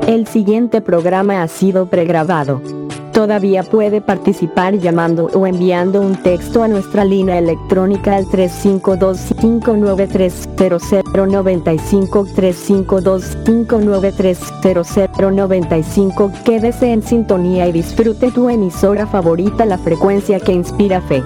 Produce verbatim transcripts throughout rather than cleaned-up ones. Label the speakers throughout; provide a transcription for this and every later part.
Speaker 1: El siguiente programa ha sido pregrabado. Todavía puede participar llamando o enviando un texto a nuestra línea electrónica al tres cinco dos, cinco nueve tres, cero cero nueve cinco, tres cinco dos, cinco nueve tres, cero cero nueve cinco. Quédese en sintonía y disfrute tu emisora favorita, la frecuencia que inspira fe.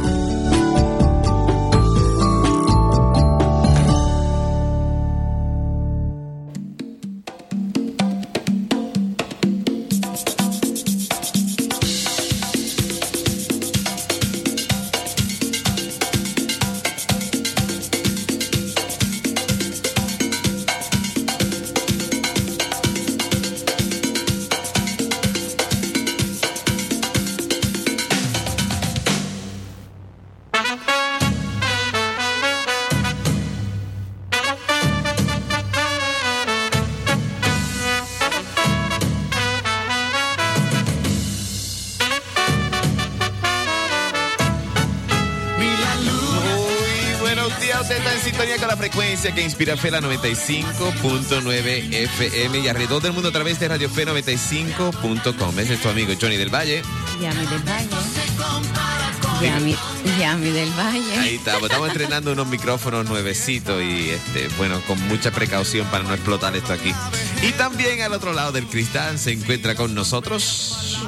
Speaker 2: Que inspira fe, la noventa y cinco punto nueve F M y alrededor del mundo a través de Radio Fe noventa y cinco punto com. Ese es tu amigo Johnny del Valle.
Speaker 3: Yami del Valle. Yami, Yami del Valle.
Speaker 2: Ahí estamos, estamos estrenando unos micrófonos nuevecitos y este, bueno, con mucha precaución para no explotar esto aquí. Y también al otro lado del cristal se encuentra con nosotros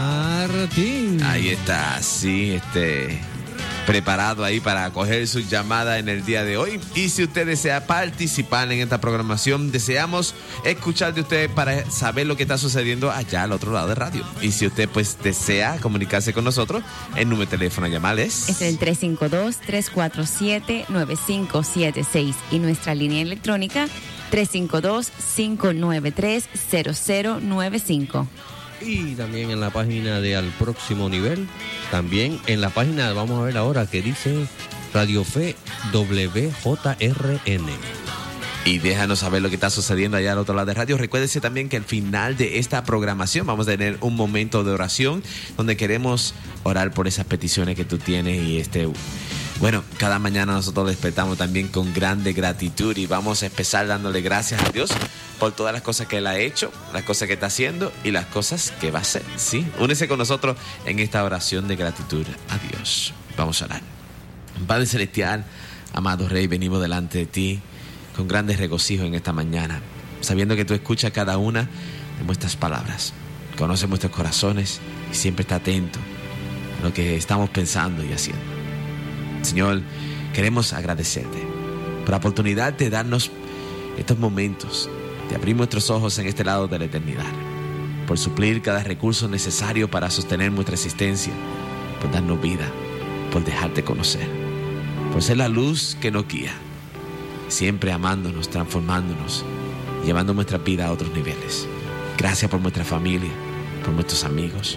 Speaker 4: Martín.
Speaker 2: Ahí está, sí, este... preparado ahí para coger su llamada en el día de hoy. Y si usted desea participar en esta programación, deseamos escuchar de usted para saber lo que está sucediendo allá al otro lado de radio. Y si usted pues desea comunicarse con nosotros, el número de teléfono a llamar es...
Speaker 3: Es el tres cinco dos, tres cuatro siete, nueve cinco siete seis y nuestra línea electrónica tres cinco dos, cinco nueve tres, cero cero nueve cinco.
Speaker 4: Y también en la página de Al Próximo Nivel, también en la página, vamos a ver ahora, que dice Radio Fe W J R N.
Speaker 2: Y déjanos saber lo que está sucediendo allá al otro lado de radio. Recuérdese también que al final de esta programación vamos a tener un momento de oración donde queremos orar por esas peticiones que tú tienes y este... Bueno, cada mañana nosotros despertamos también con grande gratitud y vamos a empezar dándole gracias a Dios por todas las cosas que Él ha hecho, las cosas que está haciendo y las cosas que va a hacer, ¿sí? Únese con nosotros en esta oración de gratitud a Dios. Vamos a orar. Padre Celestial, amado Rey, venimos delante de ti con grandes regocijos en esta mañana, sabiendo que tú escuchas cada una de nuestras palabras, conoces nuestros corazones y siempre está atento a lo que estamos pensando y haciendo. Señor, queremos agradecerte por la oportunidad de darnos estos momentos, de abrir nuestros ojos en este lado de la eternidad, por suplir cada recurso necesario para sostener nuestra existencia, por darnos vida, por dejarte conocer, por ser la luz que nos guía, siempre amándonos, transformándonos, llevando nuestra vida a otros niveles. Gracias por nuestra familia, por nuestros amigos,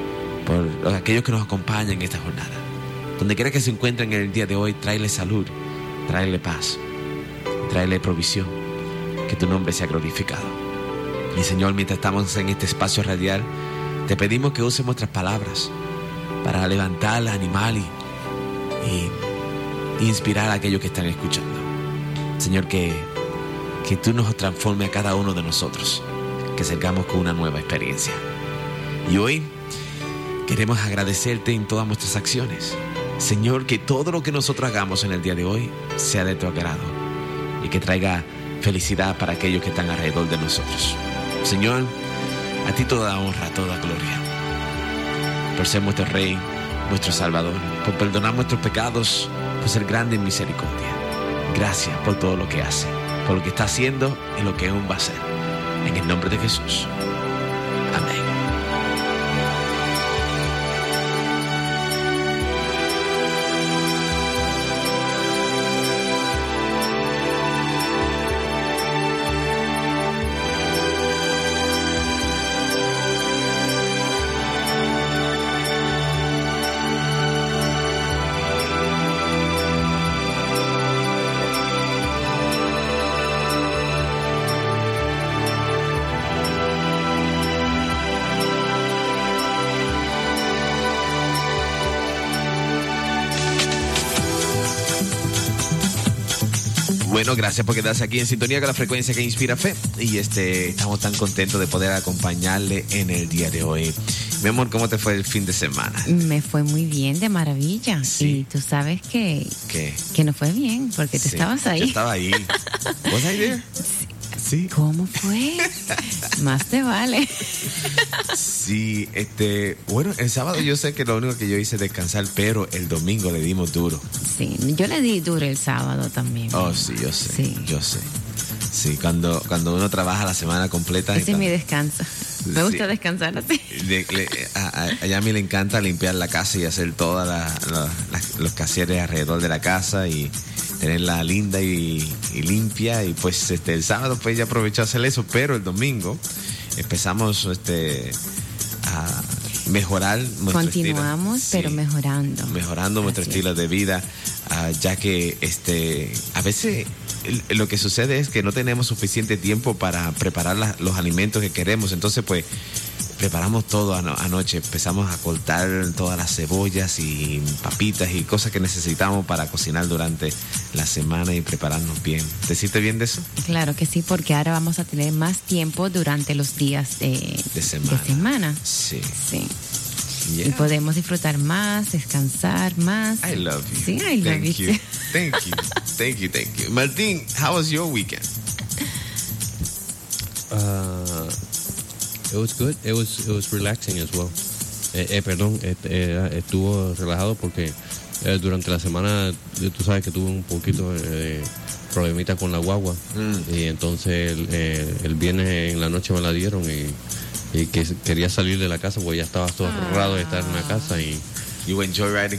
Speaker 2: por aquellos que nos acompañan en esta jornada. Donde quiera que se encuentren en el día de hoy, tráele salud, tráele paz, tráele provisión, que tu nombre sea glorificado. Y Señor, mientras estamos en este espacio radial, te pedimos que uses nuestras palabras para levantar, animar y, y inspirar a aquellos que están escuchando. Señor, que, que tú nos transformes a cada uno de nosotros, que salgamos con una nueva experiencia. Y hoy queremos agradecerte en todas nuestras acciones. Señor, que todo lo que nosotros hagamos en el día de hoy sea de tu agrado y que traiga felicidad para aquellos que están alrededor de nosotros. Señor, a ti toda honra, toda gloria, por ser nuestro Rey, nuestro Salvador, por perdonar nuestros pecados, por ser grande en misericordia. Gracias por todo lo que hace, por lo que está haciendo y lo que aún va a hacer. En el nombre de Jesús. Amén. Bueno, gracias por quedarse aquí en sintonía con la frecuencia que inspira fe. Y este, estamos tan contentos de poder acompañarle en el día de hoy. Mi amor, ¿cómo te fue el fin de semana?
Speaker 3: Me fue muy bien, de maravilla.
Speaker 2: Sí.
Speaker 3: Y tú sabes que,
Speaker 2: ¿Qué?
Speaker 3: que no fue bien, porque tú
Speaker 2: Sí,
Speaker 3: estabas ahí.
Speaker 2: Yo estaba ahí. ¿Was I there? Sí.
Speaker 3: ¿Cómo fue? Más te vale.
Speaker 2: Sí, este, bueno, el sábado yo sé que lo único que yo hice es descansar, pero el domingo le dimos duro.
Speaker 3: Sí, yo le di duro el sábado también.
Speaker 2: Oh, sí, yo sé,
Speaker 3: Sí.
Speaker 2: yo sé. Sí, cuando, cuando uno trabaja la semana completa.
Speaker 3: Ese es mi descanso. Me gusta
Speaker 2: Sí.
Speaker 3: descansar así.
Speaker 2: De- le- a, a- a Yami le encanta limpiar la casa y hacer todos los quehaceres alrededor de la casa y tenerla linda y, y limpia. Y pues este el sábado pues ella aprovechó a hacer eso, pero el domingo empezamos este a mejorar nuestro
Speaker 3: Continuamos,
Speaker 2: estilo.
Speaker 3: pero
Speaker 2: Sí,
Speaker 3: mejorando.
Speaker 2: mejorando nuestro
Speaker 3: Así
Speaker 2: estilo
Speaker 3: es.
Speaker 2: de vida, ah, ya que este a veces el- lo que sucede es que no tenemos suficiente tiempo para preparar la- los alimentos que queremos, entonces pues preparamos todo ano- anoche, empezamos a cortar todas las cebollas y papitas y cosas que necesitamos para cocinar durante la semana y prepararnos bien. ¿Te sientes bien de eso?
Speaker 3: Claro que sí, porque ahora vamos a tener más tiempo durante los días de,
Speaker 2: De semana.
Speaker 3: de semana.
Speaker 2: Sí.
Speaker 3: Sí.
Speaker 2: Yeah.
Speaker 3: Y podemos disfrutar más, descansar más.
Speaker 2: I love you.
Speaker 3: Sí, I love
Speaker 2: Thank
Speaker 3: you.
Speaker 2: you. Thank you. Thank you, thank you. Martín, how was your weekend?
Speaker 4: Uh, it was good. It was it was relaxing as well. Eh, eh, perdón, eh, eh, estuvo relajado porque eh, durante la semana eh, tú sabes que tuve un poquito de problemita con la guagua
Speaker 2: Mm.
Speaker 4: y entonces el, eh, el viernes en la noche me la dieron y, y que quería salir de la casa porque ya estaba todo raro de estar en la casa y
Speaker 2: You enjoy riding?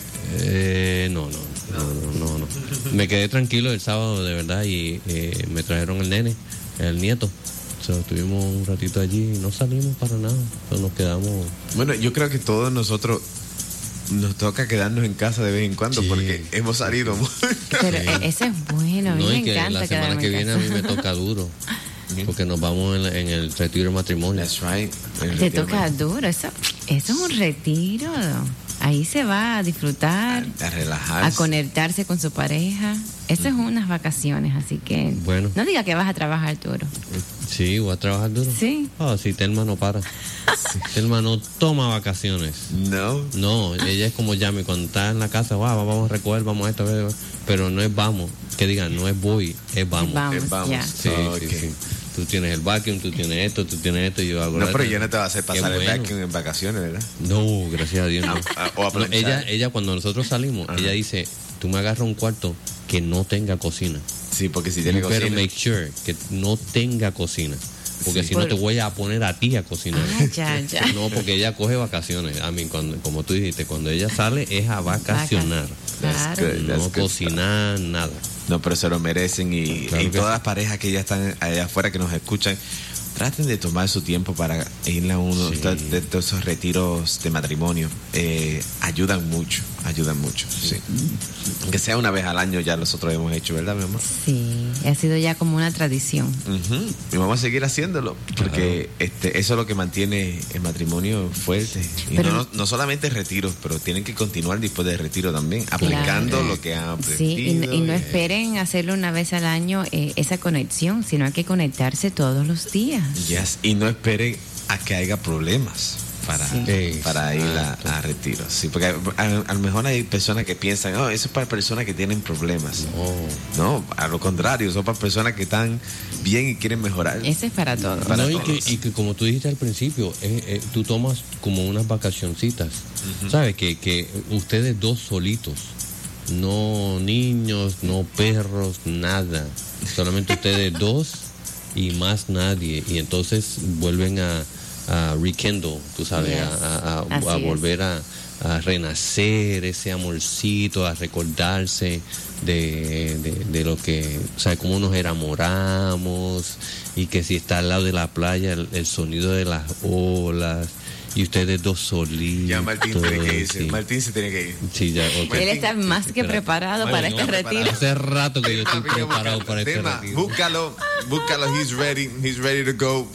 Speaker 4: eh, no, no, no, no, no, no. Me quedé tranquilo el sábado de verdad y eh, me trajeron el nene, el nieto. So, estuvimos un ratito allí y no salimos para nada. So, nos quedamos.
Speaker 2: Bueno, yo creo que todos nosotros nos toca quedarnos en casa de vez en cuando
Speaker 4: Sí.
Speaker 2: porque hemos salido mucho.
Speaker 3: Pero eh, eso es bueno, a mí
Speaker 4: No,
Speaker 3: me
Speaker 4: y que
Speaker 3: encanta
Speaker 4: la semana
Speaker 3: quedarme
Speaker 4: que
Speaker 3: en
Speaker 4: viene a
Speaker 3: casa.
Speaker 4: mí me toca duro. Porque nos vamos en, la- en el retiro de matrimonio.
Speaker 2: That's right.
Speaker 3: Te toca duro, eso, eso es un retiro. Ahí se va a disfrutar,
Speaker 2: a, a
Speaker 3: a
Speaker 2: relajarse.
Speaker 3: conectarse con su pareja. Eso es unas vacaciones, así que
Speaker 4: Bueno.
Speaker 3: no diga que vas a trabajar duro.
Speaker 4: Sí, voy a trabajar duro.
Speaker 3: Sí.
Speaker 4: Oh, sí, Telma no para. Telma no toma vacaciones.
Speaker 2: No.
Speaker 4: No, ella es como Yami, cuando está en la casa, "Wow, vamos a recoger, vamos a esto, a esto", pero no es vamos, que digan, no es voy, es vamos.
Speaker 3: Vamos,
Speaker 2: Eh, vamos.
Speaker 3: ya.
Speaker 4: Sí,
Speaker 2: Oh,
Speaker 4: sí,
Speaker 2: ok.
Speaker 4: sí. Tú tienes el vacuum, tú tienes esto, tú tienes esto, y yo hago
Speaker 2: No,
Speaker 4: la-
Speaker 2: pero yo no te va a hacer pasar
Speaker 4: Qué
Speaker 2: el
Speaker 4: bueno.
Speaker 2: vacuum en vacaciones, ¿verdad?
Speaker 4: No, gracias a Dios no.
Speaker 2: Ah, o a
Speaker 4: No,
Speaker 2: planchar.
Speaker 4: ella, ella cuando nosotros salimos,
Speaker 2: Ajá.
Speaker 4: ella dice, tú me agarras un cuarto que no tenga cocina.
Speaker 2: Sí, porque si tiene
Speaker 4: You better
Speaker 2: cocina.
Speaker 4: make sure que no tenga cocina. Porque
Speaker 2: Sí.
Speaker 4: si no
Speaker 3: Por-
Speaker 4: te voy a poner a ti a cocinar.
Speaker 3: Ah, ya, ya.
Speaker 4: No, porque ella coge vacaciones. A mí, cuando, como tú dijiste, cuando ella sale es a vacacionar.
Speaker 2: That's
Speaker 3: Claro.
Speaker 2: good, that's
Speaker 4: No
Speaker 2: good
Speaker 4: cocinar nada.
Speaker 2: No, pero se lo merecen y,
Speaker 4: Claro
Speaker 2: y
Speaker 4: que
Speaker 2: todas
Speaker 4: sí.
Speaker 2: las parejas que ya están allá afuera que nos escuchan, traten de tomar su tiempo para ir a uno
Speaker 4: Sí.
Speaker 2: de, de- de esos retiros de matrimonio. Eh, ayudan mucho, ayudan mucho, sí. Aunque sea una vez al año ya nosotros hemos hecho, ¿verdad, mi amor?
Speaker 3: Sí, ha sido ya como una tradición.
Speaker 2: Ujú. Y vamos a seguir haciéndolo porque este, eso es lo que mantiene el matrimonio fuerte. Y
Speaker 3: Pero-
Speaker 2: no, no solamente retiros, pero tienen que continuar después del retiro también, aplicando
Speaker 3: Claro.
Speaker 2: lo que han
Speaker 3: Sí,
Speaker 2: aprendido.
Speaker 3: y, y no
Speaker 2: eh,
Speaker 3: esperen hacerlo una vez al año eh, esa conexión, sino hay que conectarse todos los días.
Speaker 2: Yes, y no esperen a que haya problemas para,
Speaker 4: Sí.
Speaker 2: para ir a,
Speaker 4: Exacto.
Speaker 2: a retiros. Sí, porque a, a- a lo mejor hay personas que piensan, oh, eso es para personas que tienen problemas.
Speaker 4: No.
Speaker 2: No, a lo contrario, son para personas que están bien y quieren mejorar.
Speaker 3: Eso es para todos.
Speaker 2: Para
Speaker 4: No, y,
Speaker 2: todos.
Speaker 4: que, y que como tú dijiste al principio, eh, eh, tú tomas como unas vacacioncitas. ¿Sabes? Que, que ustedes dos solitos. No niños, no perros, nada. Solamente ustedes dos y más nadie. Y entonces vuelven a, a rekindle, tú sabes,
Speaker 3: Yes.
Speaker 4: a, a- a-
Speaker 3: Así
Speaker 4: a
Speaker 3: es.
Speaker 4: volver a, a renacer ese amorcito, a recordarse de, de, de lo que, o sea, cómo nos enamoramos y que si está al lado de la playa el, el sonido de las olas y ustedes dos solitos.
Speaker 2: Ya Martín tiene que irse.
Speaker 4: sí.
Speaker 2: Martín se tiene que ir.
Speaker 4: Sí, ya, ok.
Speaker 3: Él está más que
Speaker 4: Espera.
Speaker 3: preparado
Speaker 4: Ay,
Speaker 3: para
Speaker 4: no,
Speaker 3: este
Speaker 2: preparado.
Speaker 3: retiro.
Speaker 4: Hace rato que yo estoy
Speaker 2: Tema, venga,
Speaker 4: preparado
Speaker 2: búscalo.
Speaker 4: para este
Speaker 2: Tema,
Speaker 4: retiro.
Speaker 2: Búscalo, búscalo, he's ready, he's ready to go.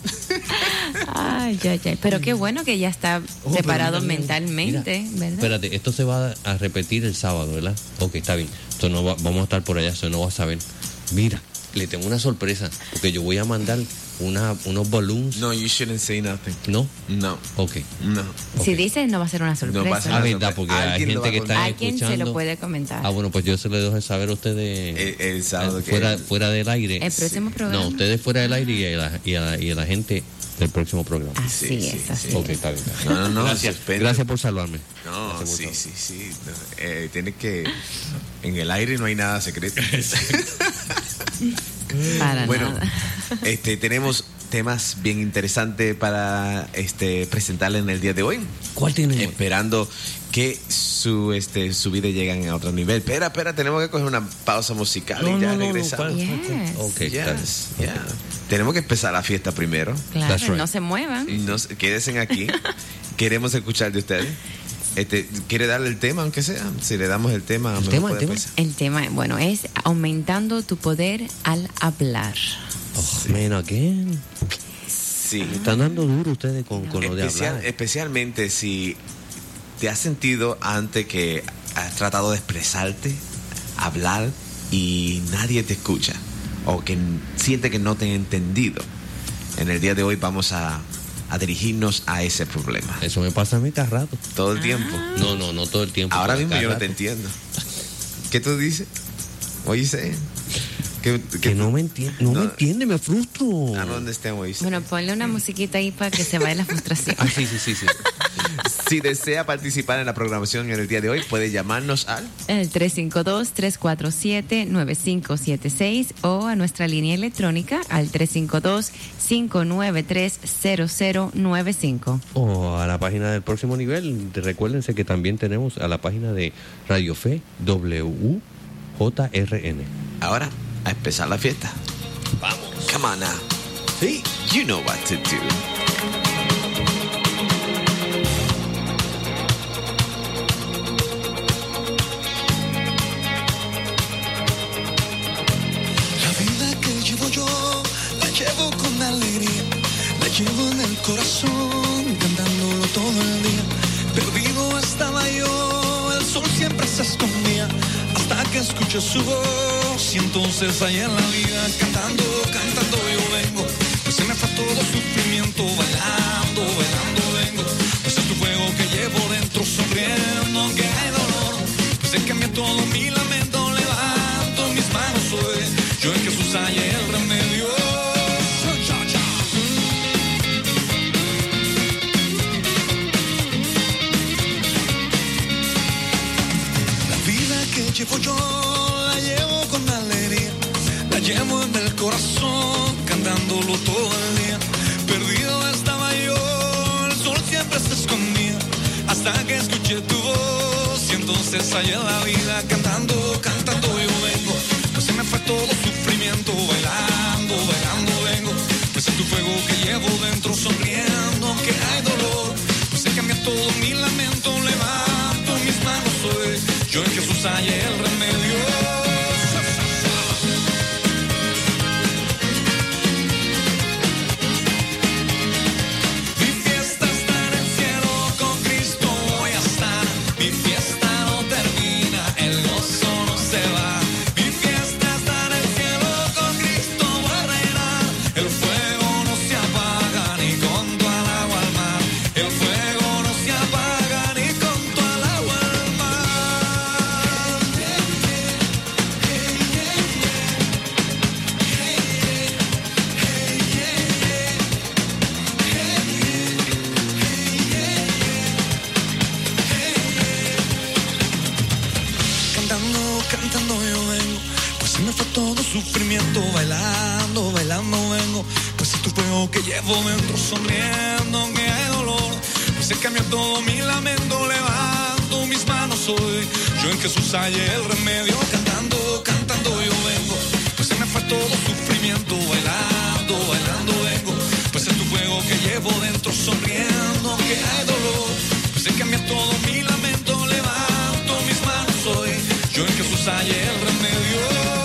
Speaker 3: Ay, ay, ay. Pero qué bueno que ya está
Speaker 4: Oh,
Speaker 3: preparado
Speaker 4: pero mira, mira,
Speaker 3: mentalmente,
Speaker 4: mira,
Speaker 3: ¿verdad?
Speaker 4: Espérate, esto se va a repetir el sábado, ¿verdad? Ok, está bien. Entonces no va- vamos a estar por allá, eso no vas a saber. Mira, le tengo una sorpresa, porque yo voy a mandar una, unos balloons.
Speaker 2: No, you shouldn't say nothing.
Speaker 4: ¿No?
Speaker 2: No.
Speaker 4: Ok.
Speaker 2: No.
Speaker 3: Si
Speaker 4: Ok.
Speaker 3: dices, no va a ser una sorpresa.
Speaker 2: No va a ser
Speaker 4: Ah,
Speaker 2: una
Speaker 4: verdad,
Speaker 2: sorpresa.
Speaker 4: porque hay
Speaker 2: Alguien lo va
Speaker 4: gente
Speaker 2: a
Speaker 4: que está
Speaker 3: Alguien se
Speaker 4: escuchando.
Speaker 3: lo puede comentar.
Speaker 4: Ah, bueno, pues yo se lo dejo saber a ustedes
Speaker 2: El, el sábado
Speaker 4: eh,
Speaker 2: que
Speaker 4: fuera, fuera del aire.
Speaker 3: El próximo programa.
Speaker 4: No, ustedes fuera del aire y a la, y a la, y a la gente del próximo programa.
Speaker 3: Así
Speaker 2: Sí,
Speaker 3: es,
Speaker 2: sí,
Speaker 3: así
Speaker 2: sí.
Speaker 4: Ok,
Speaker 3: es.
Speaker 4: está bien.
Speaker 2: No, no, no.
Speaker 4: Gracias,
Speaker 2: suspende.
Speaker 4: gracias por salvarme.
Speaker 2: No,
Speaker 4: Gracias por
Speaker 2: sí,
Speaker 4: salvarme.
Speaker 2: sí, sí. No, eh, tiene que. En el aire no hay nada secreto.
Speaker 3: Para
Speaker 2: Bueno,
Speaker 3: nada.
Speaker 2: este, tenemos temas bien interesantes para este, presentarle en el día de hoy.
Speaker 4: ¿Cuál tiene?
Speaker 2: Esperando que su, este, su vida lleguen a otro nivel. Espera, espera, tenemos que coger una pausa musical
Speaker 4: No,
Speaker 2: y ya
Speaker 4: no, no, no,
Speaker 2: regresamos.
Speaker 4: ¿cuál?
Speaker 3: Yes.
Speaker 4: Ok, está bien.
Speaker 2: Yes, yeah. Tenemos que empezar la fiesta primero.
Speaker 3: Claro,
Speaker 4: That's right.
Speaker 3: no se muevan.
Speaker 2: Y no se- quédense aquí. Queremos escuchar de ustedes. Este, ¿quiere darle el tema, aunque sea? Si le damos el tema, mejor
Speaker 4: tema, el
Speaker 2: puede
Speaker 4: tema?
Speaker 2: empezar.
Speaker 3: El tema, bueno, es aumentando tu poder al hablar.
Speaker 4: Oh, man, again.
Speaker 2: Sí.
Speaker 4: Me están dando duro ustedes con, con lo de
Speaker 2: Especial-
Speaker 4: hablar.
Speaker 2: especialmente si te has sentido antes que has tratado de expresarte, hablar y nadie te escucha o que n- siente que no te han entendido. En el día de hoy vamos a, a dirigirnos a ese problema.
Speaker 4: Eso me pasa a mí cada rato.
Speaker 2: Todo el tiempo.
Speaker 4: No, no, no todo el tiempo.
Speaker 2: Ahora
Speaker 4: pero
Speaker 2: mismo
Speaker 4: cada
Speaker 2: yo no te
Speaker 4: rato.
Speaker 2: entiendo. ¿Qué tú dices? Oye, ¿qué,
Speaker 4: Que no me entiende, no,
Speaker 2: No.
Speaker 4: me entiende, me frustro.
Speaker 2: I don't understand what you say.
Speaker 3: Bueno, ponle una musiquita ahí para que se vaya la frustración.
Speaker 4: Ah, sí, sí, sí, sí.
Speaker 2: Si desea participar en la programación en el día de hoy, puede llamarnos al
Speaker 3: El tres cinco dos, tres cuatro siete, nueve cinco siete seis o a nuestra línea electrónica al tres cinco dos, cinco nueve tres, cero cero nueve cinco.
Speaker 4: O a la página del próximo nivel. Recuérdense que también tenemos a la página de Radio Fe W J R N.
Speaker 2: ahora a empezar la fiesta.
Speaker 4: Vamos.
Speaker 2: Come on now.
Speaker 4: Sí.
Speaker 2: You know what to do.
Speaker 5: La vida que llevo yo, la llevo con alegría, la llevo en el corazón, cantándolo todo el día. Perdido estaba yo, el sol siempre se escondía, hasta que escuché su voz, y entonces allá en la vida, cantando, cantando yo vengo, pues se me fue todo sufrimiento, bailando, bailando vengo, pues es tu fuego que llevo dentro, sonriendo, aunque hay dolor, pues se cambia todo mi lamento, levanto mis manos hoy, yo en Jesús hallé el remedio. Cha, cha. La vida que llevo yo la llevo con alegría, la llevo en el corazón, cantándolo todo el día. Perdido estaba yo, el sol siempre se escondía, hasta que escuché tu voz, y entonces hallé la vida, cantando, cantando yo vengo, pues se me fue todo sufrimiento, bailando, bailando vengo, pues es tu fuego que llevo dentro, sonriendo, aunque hay dolor, pues se cambia todo mi lamento, levanto mis manos hoy, yo en Jesús hallé el remedio. Mi fiesta está en el cielo, con Cristo voy a estar. Mi fiesta no termina, el gozo no se va. Mi fiesta está en el cielo, con Cristo voy a reinar. El fuego no se apaga ni con tu al agua al mar. El fuego no se apaga ni con tu al agua al mar. Cantando, cantando yo vengo, pues se me fue todo sufrimiento, bailando, bailando vengo, pues es tu fuego que llevo dentro, sonriendo aunque hay dolor, pues se cambió todo mi lamento, levanto mis manos hoy, yo en Jesús hallé el remedio, cantando, cantando yo vengo, pues se me fue todo sufrimiento, bailando, bailando vengo, pues es tu fuego que llevo dentro, sonriendo aunque hay dolor, pues se cambia todo mi lamento, levanto mis manos hoy, yo en Jesús hallé el remedio.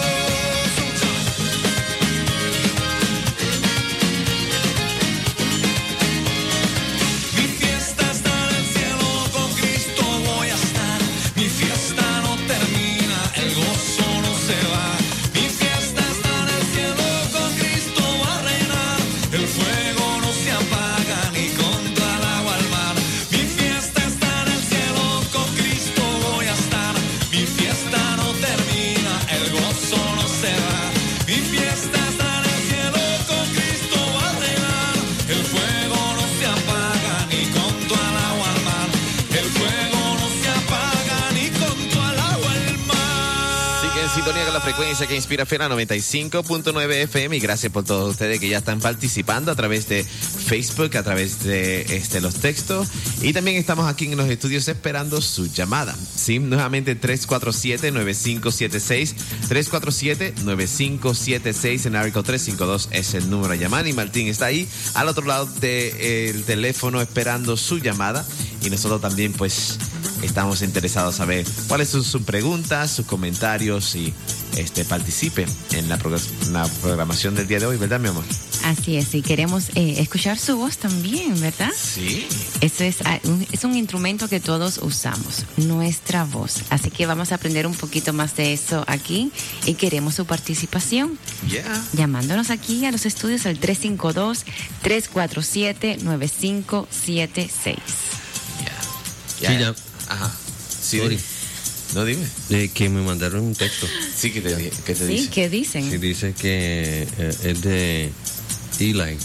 Speaker 5: Mi fiesta está en el cielo, con Cristo voy a estar. Mi fiesta no termina, el gozo no se va. Mi fiesta está en el cielo.
Speaker 2: frecuencia que inspira Fe, la noventa y cinco punto nueve F M. Y gracias por todos ustedes que ya están participando a través de Facebook, a través de este, los textos. Y también estamos aquí en los estudios esperando su llamada. Sí, nuevamente tres cuatro siete, nueve cinco siete seis. tres cuatro siete, nueve cinco siete seis. En área tres cinco dos es el número a llamar. Y Martín está ahí al otro lado del teléfono esperando su llamada. Y nosotros también, pues, estamos interesados en saber cuáles son sus preguntas, sus comentarios y este participe en la, progr- la programación del día de hoy, ¿verdad, mi amor?
Speaker 3: Así es, y queremos eh, escuchar su voz también, ¿verdad?
Speaker 2: Sí.
Speaker 3: Eso es, ah, un, es un instrumento que todos usamos, nuestra voz. Así que vamos a aprender un poquito más de eso aquí y queremos su participación.
Speaker 2: Yeah.
Speaker 3: Llamándonos aquí a los estudios al tres cinco dos, tres cuatro siete, nueve cinco siete seis.
Speaker 2: Yeah.
Speaker 4: Sí, ya.
Speaker 2: Ajá. Sí,
Speaker 4: Sorry.
Speaker 2: dime. No, dime.
Speaker 4: Eh, que me mandaron un texto.
Speaker 2: Sí, que te, que te
Speaker 3: Sí,
Speaker 2: dice.
Speaker 3: ¿qué dicen?
Speaker 4: Sí, dice que eh, es de Eli. Um,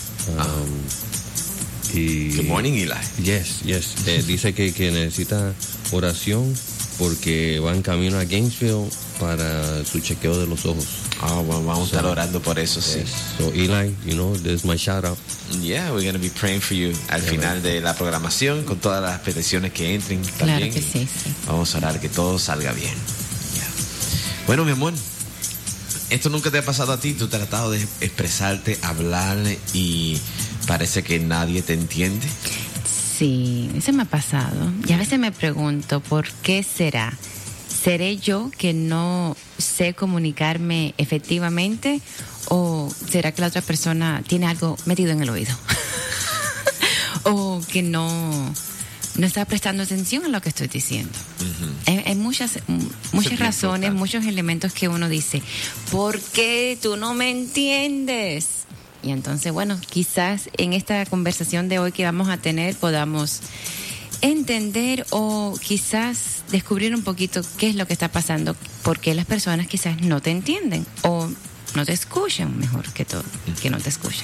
Speaker 4: y,
Speaker 2: Good morning, Eli.
Speaker 4: Yes, yes. Eh, dice que, que necesita oración porque va en camino a Gainesville para su chequeo de los ojos.
Speaker 2: Oh, well, vamos a estar orando por eso, sí.
Speaker 4: Yes. So Eli, you know, there's my shout out.
Speaker 2: Yeah, we're going to be praying for you al
Speaker 4: Yeah,
Speaker 2: final
Speaker 4: man.
Speaker 2: de la programación con todas las peticiones que entren
Speaker 3: Claro
Speaker 2: también.
Speaker 3: que sí, sí.
Speaker 2: Vamos a orar que todo salga bien. Yeah. Bueno, mi amor, esto nunca te ha pasado a ti. Tú has tratado de expresarte, hablar y parece que nadie te entiende.
Speaker 3: Sí, eso me ha pasado. Y a veces me pregunto, ¿por qué será? ¿Seré yo que no sé comunicarme efectivamente o será que la otra persona tiene algo metido en el oído? O que no, no está prestando atención a lo que estoy diciendo.
Speaker 2: Uh-huh.
Speaker 3: Hay, hay muchas, muchas
Speaker 2: bien
Speaker 3: razones,
Speaker 2: importante.
Speaker 3: muchos elementos que uno dice, ¿por qué tú no me entiendes? Y entonces, bueno, quizás en esta conversación de hoy que vamos a tener podamos entender o quizás descubrir un poquito qué es lo que está pasando, por qué las personas quizás no te entienden o no te escuchan, mejor que todo, que no te escuchan.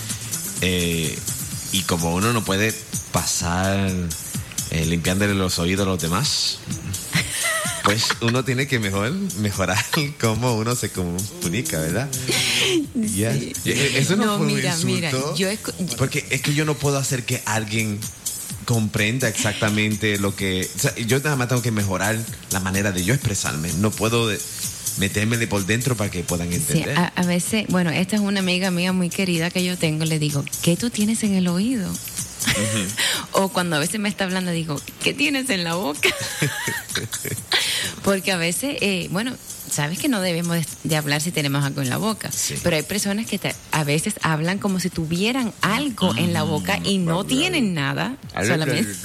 Speaker 2: Eh, y como uno no puede pasar eh, limpiándole los oídos a los demás, pues uno tiene que mejor mejorar cómo uno se comunica, ¿verdad? Yeah. Eso no,
Speaker 3: No,
Speaker 2: fue
Speaker 3: mira,
Speaker 2: un
Speaker 3: mira,
Speaker 2: insulto,
Speaker 3: yo escu-
Speaker 2: porque es que yo no puedo hacer que alguien comprenda exactamente lo que... O sea, yo nada más tengo que mejorar la manera de yo expresarme. No puedo de, metérmele por dentro para que puedan
Speaker 3: Sí,
Speaker 2: entender.
Speaker 3: a, a veces, bueno, esta es una amiga mía muy querida que yo tengo, le digo, ¿qué tú tienes en el oído? Uh-huh. O cuando a veces me está hablando, digo, ¿qué tienes en la boca? Porque a veces, eh, bueno, sabes que no debemos de, de hablar si tenemos algo en la boca,
Speaker 2: Sí.
Speaker 3: pero hay personas que te, a veces hablan como si tuvieran algo en la boca y no tienen nada, solamente...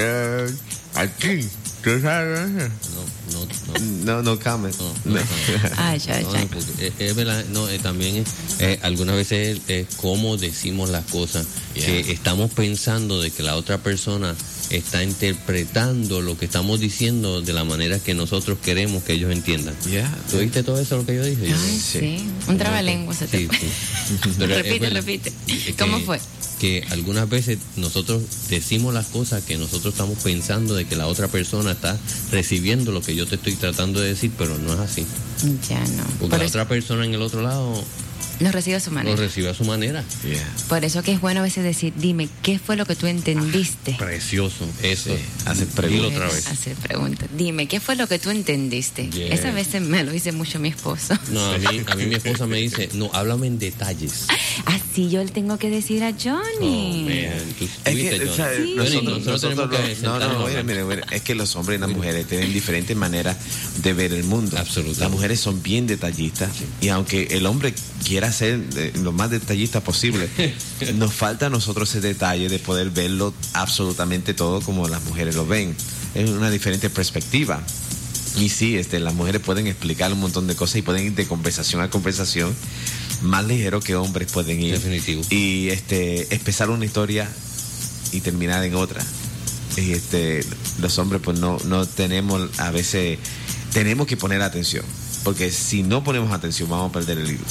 Speaker 2: Aquí, ¿tú sabes?
Speaker 4: No, no, no.
Speaker 2: No, no comment.
Speaker 4: No,
Speaker 2: No.
Speaker 4: no.
Speaker 3: Ay, ay,
Speaker 4: No,
Speaker 3: ay.
Speaker 4: porque es, es verdad, no, eh, también es, eh, algunas veces es cómo decimos las cosas,
Speaker 2: Yeah.
Speaker 4: que estamos pensando de que la otra persona está interpretando lo que estamos diciendo de la manera que nosotros queremos que ellos entiendan.
Speaker 2: Yeah.
Speaker 4: ¿Tú oíste todo eso lo que yo dije? Yo
Speaker 3: Ay,
Speaker 2: Sí.
Speaker 3: sí, un trabalengua se te
Speaker 4: Sí,
Speaker 3: fue.
Speaker 4: sí. Pero es
Speaker 3: Repite,
Speaker 4: verdad.
Speaker 3: repite.
Speaker 4: Es
Speaker 3: ¿Cómo
Speaker 4: que-
Speaker 3: fue?
Speaker 4: Que algunas veces nosotros decimos las cosas que nosotros estamos pensando de que la otra persona está recibiendo lo que yo te estoy tratando de decir, pero no es así.
Speaker 3: Ya no.
Speaker 4: Porque
Speaker 3: Por
Speaker 4: la
Speaker 3: eso
Speaker 4: otra persona en el otro lado
Speaker 3: lo recibe a su manera.
Speaker 4: lo recibe a su manera.
Speaker 2: Yeah.
Speaker 3: Por eso que es bueno a veces decir, dime, ¿qué fue lo que tú entendiste?
Speaker 4: Precioso, eso.
Speaker 2: Sí, hacer
Speaker 4: Dilo
Speaker 2: preguntas.
Speaker 4: otra vez.
Speaker 3: Hacer preguntas. Dime, ¿qué fue lo que tú entendiste?
Speaker 4: Yeah.
Speaker 3: Esa vez me lo dice mucho mi esposo.
Speaker 4: No, a mí, a mí mi esposa me dice, no, háblame en detalles.
Speaker 3: Así yo le tengo que decir a
Speaker 4: Oh,
Speaker 3: Johnny.
Speaker 4: man, tú-
Speaker 2: Es
Speaker 4: tuviste,
Speaker 2: que, o
Speaker 4: Johnny.
Speaker 2: sea,
Speaker 3: Sí.
Speaker 2: nosotros,
Speaker 4: Johnny, nosotros tenemos
Speaker 2: nosotros
Speaker 4: que
Speaker 2: los- no,
Speaker 4: sentarnos
Speaker 2: no,
Speaker 4: a
Speaker 2: mira,
Speaker 4: hablar.
Speaker 2: mira, mira, es que los hombres y las mujeres tienen diferentes maneras de ver el mundo.
Speaker 4: Absolutamente.
Speaker 2: Las mujeres son bien detallistas y aunque el hombre quiera ser eh, lo más detallista posible, nos falta a nosotros ese detalle de poder verlo absolutamente todo como las mujeres lo ven. Es una diferente perspectiva. Y sí, este, las mujeres pueden explicar un montón de cosas y pueden ir de conversación a conversación más ligero que hombres pueden ir.
Speaker 4: Definitivo.
Speaker 2: Y este, empezar una historia y terminar en otra. Y este, los hombres pues no, no tenemos, a veces tenemos que poner atención, porque si no ponemos atención vamos a perder el hilo.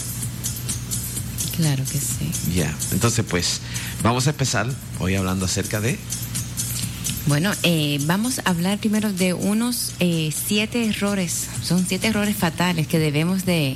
Speaker 3: Claro que sí.
Speaker 2: Ya, entonces pues vamos a empezar hoy hablando acerca de
Speaker 3: Bueno, eh, vamos a hablar primero de unos eh, siete errores. Son siete errores fatales que debemos de,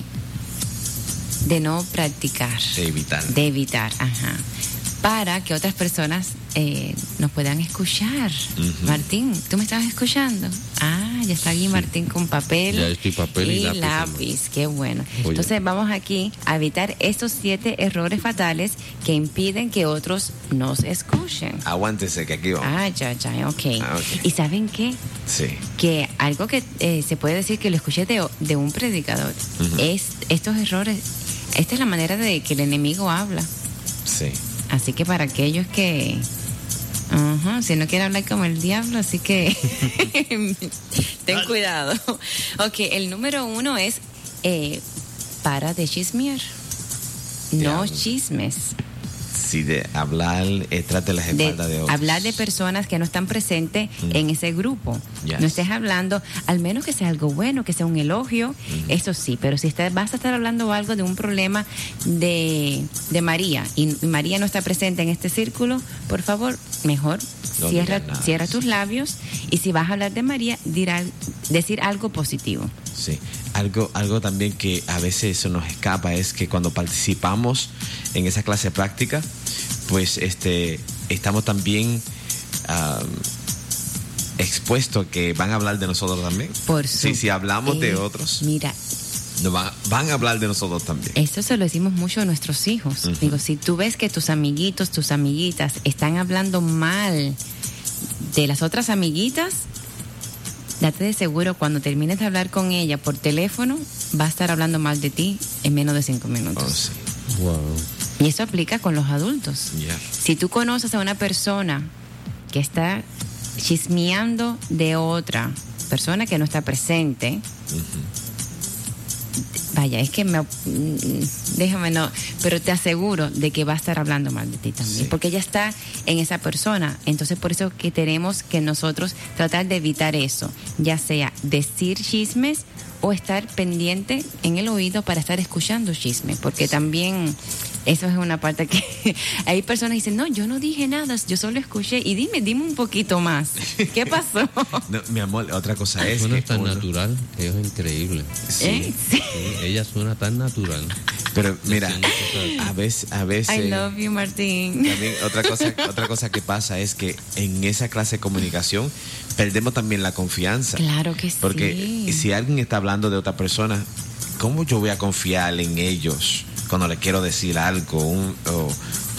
Speaker 3: de no practicar.
Speaker 2: De evitar.
Speaker 3: De evitar, ajá. Para que otras personas eh, nos puedan escuchar. Uh-huh. Martín, ¿tú me estabas escuchando? Ah, ya está aquí sí. Martín con papel,
Speaker 4: ya estoy papel y, y lápiz.
Speaker 3: lápiz. Qué bueno. Oye. Entonces vamos aquí a evitar estos siete errores fatales que impiden que otros nos escuchen.
Speaker 2: Aguántese que aquí vamos.
Speaker 3: Ah, ya, ya, okay.
Speaker 2: Ah, ok.
Speaker 3: ¿Y saben qué?
Speaker 2: Sí.
Speaker 3: Que algo que eh, se puede decir que lo escuché de, de un predicador uh-huh. es estos errores. Esta es la manera de que el enemigo habla.
Speaker 2: Sí.
Speaker 3: Así que para aquellos que uh-huh, si no quiere hablar como el diablo, así que ten cuidado. Ok, el número uno es eh, para de chismear. No
Speaker 2: Diablo.
Speaker 3: Chismes.
Speaker 2: Sí, de hablar, eh, trate las espaldas de, de otros.
Speaker 3: Hablar de personas que no están presentes mm. en ese grupo. Yes. No estés hablando, al menos que sea algo bueno, que sea un elogio, mm. eso sí, pero si estás, vas a estar hablando algo de un problema de, de María y María no está presente en este círculo, por favor, mejor no cierra, cierra tus labios y si vas a hablar de María, dirá, decir algo positivo.
Speaker 2: Sí, algo, algo también que a veces eso nos escapa es que cuando participamos en esa clase práctica, pues este estamos también um, expuestos que van a hablar de nosotros también.
Speaker 3: Por
Speaker 2: sí, si hablamos eh, de otros,
Speaker 3: mira,
Speaker 2: no van, van a hablar de nosotros también.
Speaker 3: Eso se lo decimos mucho a nuestros hijos. Uh-huh. Digo, si tú ves que tus amiguitos, tus amiguitas están hablando mal de las otras amiguitas, date de seguro cuando termines de hablar con ella por teléfono, va a estar hablando mal de ti en menos de cinco minutos.
Speaker 2: Oh, sí.
Speaker 4: Wow.
Speaker 3: Y eso aplica con los adultos.
Speaker 2: Yeah.
Speaker 3: Si tú conoces a una persona que está chismeando de otra persona que no está presente, uh-huh. vaya, es que me, déjame no, pero te aseguro de que va a estar hablando mal de ti también, sí. porque ella está en esa persona. Entonces por eso que tenemos que nosotros tratar de evitar eso, ya sea decir chismes o estar pendiente en el oído para estar escuchando chismes, porque también eso es una parte que hay personas que dicen, no, yo no dije nada, yo solo escuché y dime, dime un poquito más. ¿Qué pasó?
Speaker 2: No, mi amor, otra cosa es
Speaker 4: suena
Speaker 2: que
Speaker 4: tan
Speaker 2: uno...
Speaker 4: natural, que es increíble.
Speaker 2: Sí.
Speaker 3: ¿Eh? Sí.
Speaker 4: Sí, ella suena tan natural.
Speaker 2: Pero mira, a veces, a veces.
Speaker 3: I love you, Martín.
Speaker 2: También otra cosa, otra cosa que pasa es que en esa clase de comunicación perdemos también la confianza.
Speaker 3: Claro que sí.
Speaker 2: Porque si alguien está hablando de otra persona, ¿cómo yo voy a confiar en ellos cuando le quiero decir algo un, o,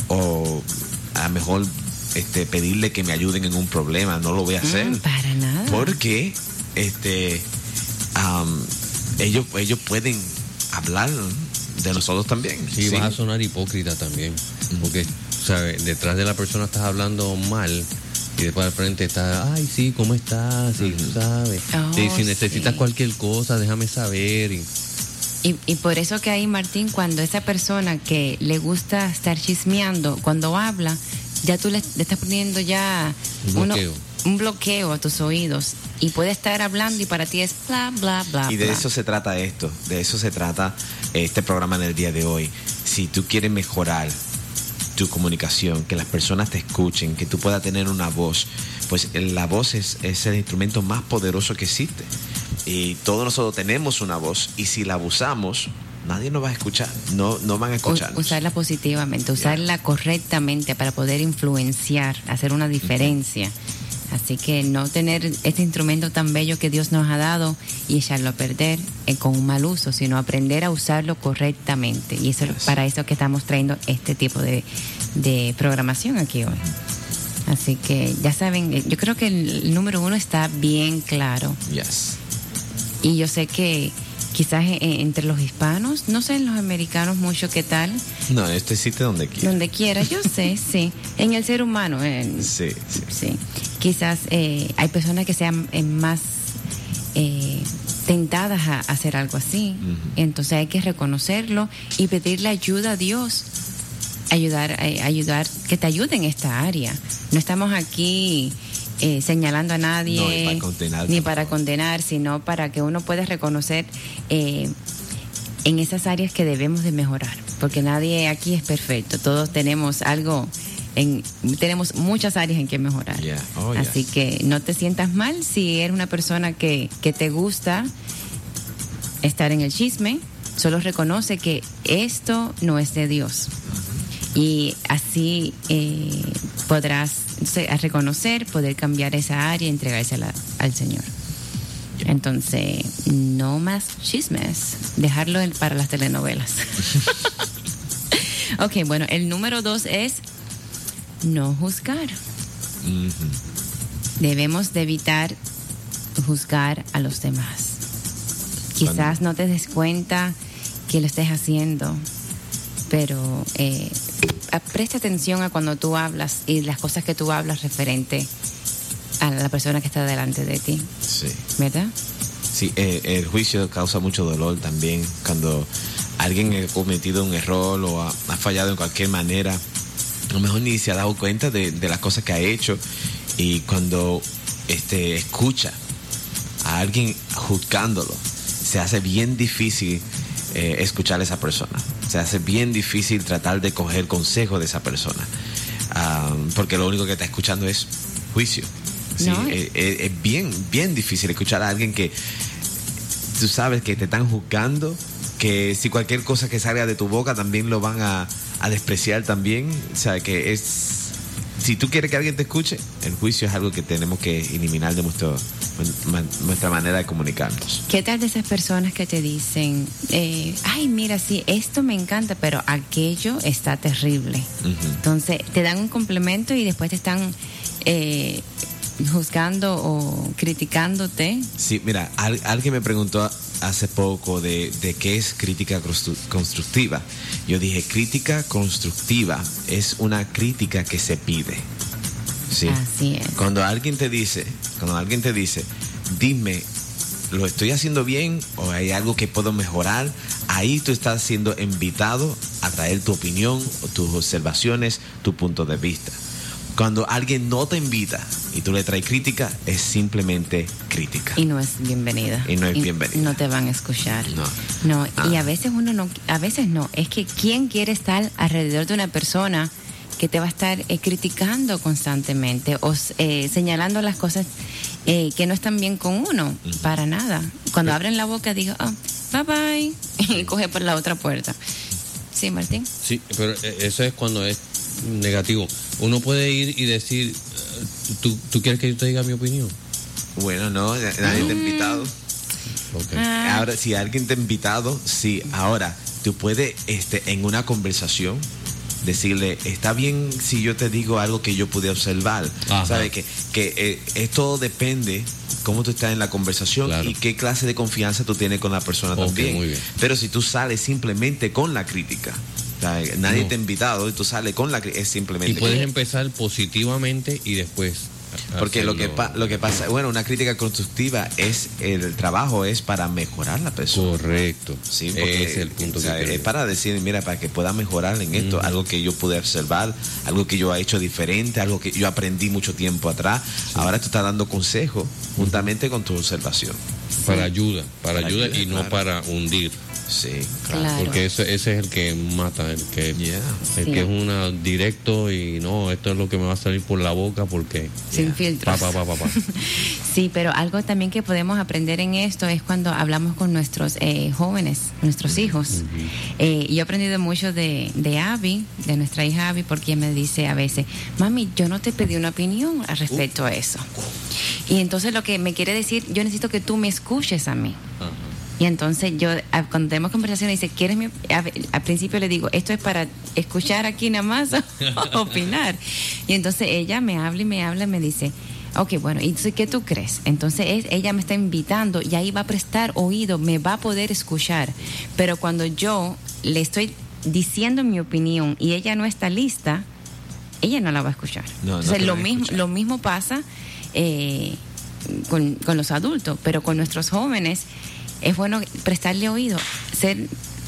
Speaker 2: o a lo mejor este, pedirle que me ayuden en un problema? No lo voy a hacer.
Speaker 3: Mm, para nada.
Speaker 2: Porque este, um, ellos, ellos pueden hablar de nosotros también.
Speaker 4: Sí, sí, vas a sonar hipócrita también. Mm. Porque, ¿sabes? Detrás de la persona estás hablando mal y después al frente está, ay, sí, ¿cómo estás? Sí, tú sabes.
Speaker 3: Oh,
Speaker 4: sí, si necesitas
Speaker 3: sí.
Speaker 4: cualquier cosa, déjame saber. Y...
Speaker 3: Y, y por eso que ahí, Martín, cuando esa persona que le gusta estar chismeando, cuando habla, ya tú le, le estás poniendo ya
Speaker 4: un bloqueo.
Speaker 3: Uno, un bloqueo a tus oídos y puede estar hablando y para ti es bla, bla, bla.
Speaker 2: Y de
Speaker 3: bla.
Speaker 2: eso se trata esto, de eso se trata este programa en el día de hoy. Si tú quieres mejorar tu comunicación, que las personas te escuchen, que tú puedas tener una voz, pues la voz es, es el instrumento más poderoso que existe. Y todos nosotros tenemos una voz y si la abusamos, nadie nos va a escuchar, no, no van a escucharnos.
Speaker 3: Usarla positivamente, usarla yeah. correctamente para poder influenciar, hacer una diferencia. Uh-huh. Así que no tener este instrumento tan bello que Dios nos ha dado y echarlo a perder eh, con un mal uso, sino aprender a usarlo correctamente. Y eso yes. para eso que estamos trayendo este tipo de, de programación aquí hoy. Uh-huh. Así que ya saben, yo creo que el número uno está bien claro.
Speaker 2: Yes.
Speaker 3: Y yo sé que quizás entre los hispanos, no sé en los americanos mucho qué tal.
Speaker 2: No, este existe donde quiera.
Speaker 3: Donde quiera, yo sé, sí. En el ser humano. En,
Speaker 2: sí, sí.
Speaker 3: sí. Quizás eh, hay personas que sean eh, más eh, tentadas a hacer algo así. Uh-huh. Entonces hay que reconocerlo y pedirle ayuda a Dios. Ayudar, eh, ayudar, que te ayude en esta área. No estamos aquí... Eh, señalando a nadie,
Speaker 2: no, para condenar,
Speaker 3: ni para condenar, sino para que uno pueda reconocer eh, en esas áreas que debemos de mejorar, porque nadie aquí es perfecto, todos tenemos algo en, tenemos muchas áreas en que mejorar.
Speaker 2: Yeah. Oh,
Speaker 3: Así
Speaker 2: yes.
Speaker 3: que no te sientas mal si eres una persona que, que te gusta estar en el chisme. Solo reconoce que esto no es de Dios. Y así eh, podrás se- a reconocer, poder cambiar esa área y entregársela al Señor. Entonces, no más chismes. Dejarlo en- para las telenovelas. Ok, bueno, el número dos es no juzgar.
Speaker 2: Ujú.
Speaker 3: Debemos de evitar juzgar a los demás. Quizás no te des cuenta que lo estés haciendo, pero eh, a- presta atención a cuando tú hablas y las cosas que tú hablas referente a la persona que está delante de ti,
Speaker 2: Sí.
Speaker 3: ¿verdad?
Speaker 2: Sí, eh, el juicio causa mucho dolor también cuando alguien ha cometido un error o ha, ha fallado en cualquier manera. A lo mejor ni se ha dado cuenta de, de las cosas que ha hecho, y cuando este, escucha a alguien juzgándolo, se hace bien difícil eh, escuchar a esa persona. Se hace bien difícil tratar de coger consejo de esa persona, ah, porque lo único que está escuchando es juicio. Sí,
Speaker 3: No.
Speaker 2: es, es- es bien, bien difícil escuchar a alguien que tú sabes que te están juzgando, que si cualquier cosa que salga de tu boca también lo van a, a despreciar también. O sea, que es... Si tú quieres que alguien te escuche, el juicio es algo que tenemos que eliminar de nuestro, man- nuestra manera de comunicarnos.
Speaker 3: ¿Qué tal de esas personas que te dicen, eh, ay, mira, sí, esto me encanta, pero aquello está terrible?
Speaker 2: Ujú.
Speaker 3: Entonces, te dan un complemento y después te están eh, juzgando o criticándote.
Speaker 2: Sí, mira, al- alguien me preguntó hace poco de, de qué es crítica constru- constructiva. Yo dije, crítica constructiva es una crítica que se pide. Sí.
Speaker 3: Así es.
Speaker 2: Cuando alguien te dice, cuando alguien te dice, dime, ¿lo estoy haciendo bien o hay algo que puedo mejorar? Ahí tú estás siendo invitado a traer tu opinión, tus observaciones, tu punto de vista. Cuando alguien no te invita y tú le traes crítica, es simplemente crítica.
Speaker 3: Y no es bienvenida.
Speaker 2: Y no es bienvenida.
Speaker 3: No te van a escuchar.
Speaker 2: No.
Speaker 3: No,
Speaker 2: Ah.
Speaker 3: y a veces uno no, a veces no. Es que ¿quién quiere estar alrededor de una persona que te va a estar eh, criticando constantemente o eh, señalando las cosas eh, que no están bien con uno?
Speaker 2: Ujú.
Speaker 3: Para nada. Cuando abren la boca, digo, oh, bye bye, y coge por la otra puerta. Sí, Martín.
Speaker 4: Sí, pero eh, eso es cuando es negativo. Uno puede ir y decir, eh, ¿tú, ¿tú quieres que yo te diga mi opinión?
Speaker 2: Bueno, no, nadie te ha invitado.
Speaker 4: Ok.
Speaker 3: Ah.
Speaker 2: Ahora, si alguien te ha invitado, sí. Ahora, tú puedes, este, en una conversación, decirle, está bien si yo te digo algo que yo pude observar.
Speaker 4: Ajá.
Speaker 2: ¿Sabes? Que, que eh, esto depende cómo tú estás en la conversación,
Speaker 4: Claro.
Speaker 2: y qué clase de confianza tú tienes con la persona
Speaker 4: Ok,
Speaker 2: también.
Speaker 4: muy bien.
Speaker 2: Pero si tú sales simplemente con la crítica, o sea, nadie
Speaker 4: No.
Speaker 2: te ha invitado y tú sales con la crítica, es simplemente
Speaker 4: Y puedes
Speaker 2: crítica.
Speaker 4: empezar positivamente y después.
Speaker 2: Porque lo que,
Speaker 4: hacerlo-
Speaker 2: pa- lo que pasa, bueno, una crítica constructiva es, el trabajo es para mejorar la persona.
Speaker 4: Correcto.
Speaker 2: Sí, porque
Speaker 4: Ese es el punto
Speaker 2: o sea,
Speaker 4: que quiero
Speaker 2: es para decir, mira, para que pueda mejorar en esto,
Speaker 4: Ujú.
Speaker 2: algo que yo pude observar, algo que yo he hecho diferente, algo que yo aprendí mucho tiempo atrás. Ahora tú estás dando consejo juntamente con tu observación.
Speaker 4: para ayuda, para,
Speaker 2: Para
Speaker 4: ayuda,
Speaker 2: ayuda,
Speaker 4: y no
Speaker 2: claro.
Speaker 4: para hundir.
Speaker 2: Sí,
Speaker 3: Claro.
Speaker 4: Porque ese, ese es el que mata, el que,
Speaker 2: Yeah.
Speaker 4: el
Speaker 3: Sí.
Speaker 4: que es una directo y no, esto es lo que me va a salir por la boca porque
Speaker 3: Sin
Speaker 2: Yeah.
Speaker 3: filtros.
Speaker 4: pa, pa, pa, pa, pa.
Speaker 3: Sí, pero algo también que podemos aprender en esto es cuando hablamos con nuestros eh, jóvenes, nuestros hijos. Eh, yo he aprendido mucho de, de Abby, de nuestra hija Abby, porque ella me dice a veces, mami, yo no te pedí una opinión al respecto a eso. Y entonces lo que me quiere decir, yo necesito que tú me escuches a mí.
Speaker 4: Ajá.
Speaker 3: Y entonces yo, a- cuando tenemos conversaciones, dice, ¿quieres mi op-?" A ver, al principio le digo, esto es para escuchar aquí nada más, o opinar. Y entonces ella me habla y me habla y me dice, ok, bueno, ¿y entonces qué tú crees? Entonces es, ella me está invitando y ahí va a prestar oído, me va a poder escuchar. Pero cuando yo le estoy diciendo mi opinión y ella no está lista, ella no la va a escuchar.
Speaker 2: No, no
Speaker 3: entonces
Speaker 2: te
Speaker 3: lo
Speaker 2: va a
Speaker 3: mismo,
Speaker 2: escuchar.
Speaker 3: lo mismo pasa eh, con, con los adultos, pero con nuestros jóvenes es bueno prestarle oído, ser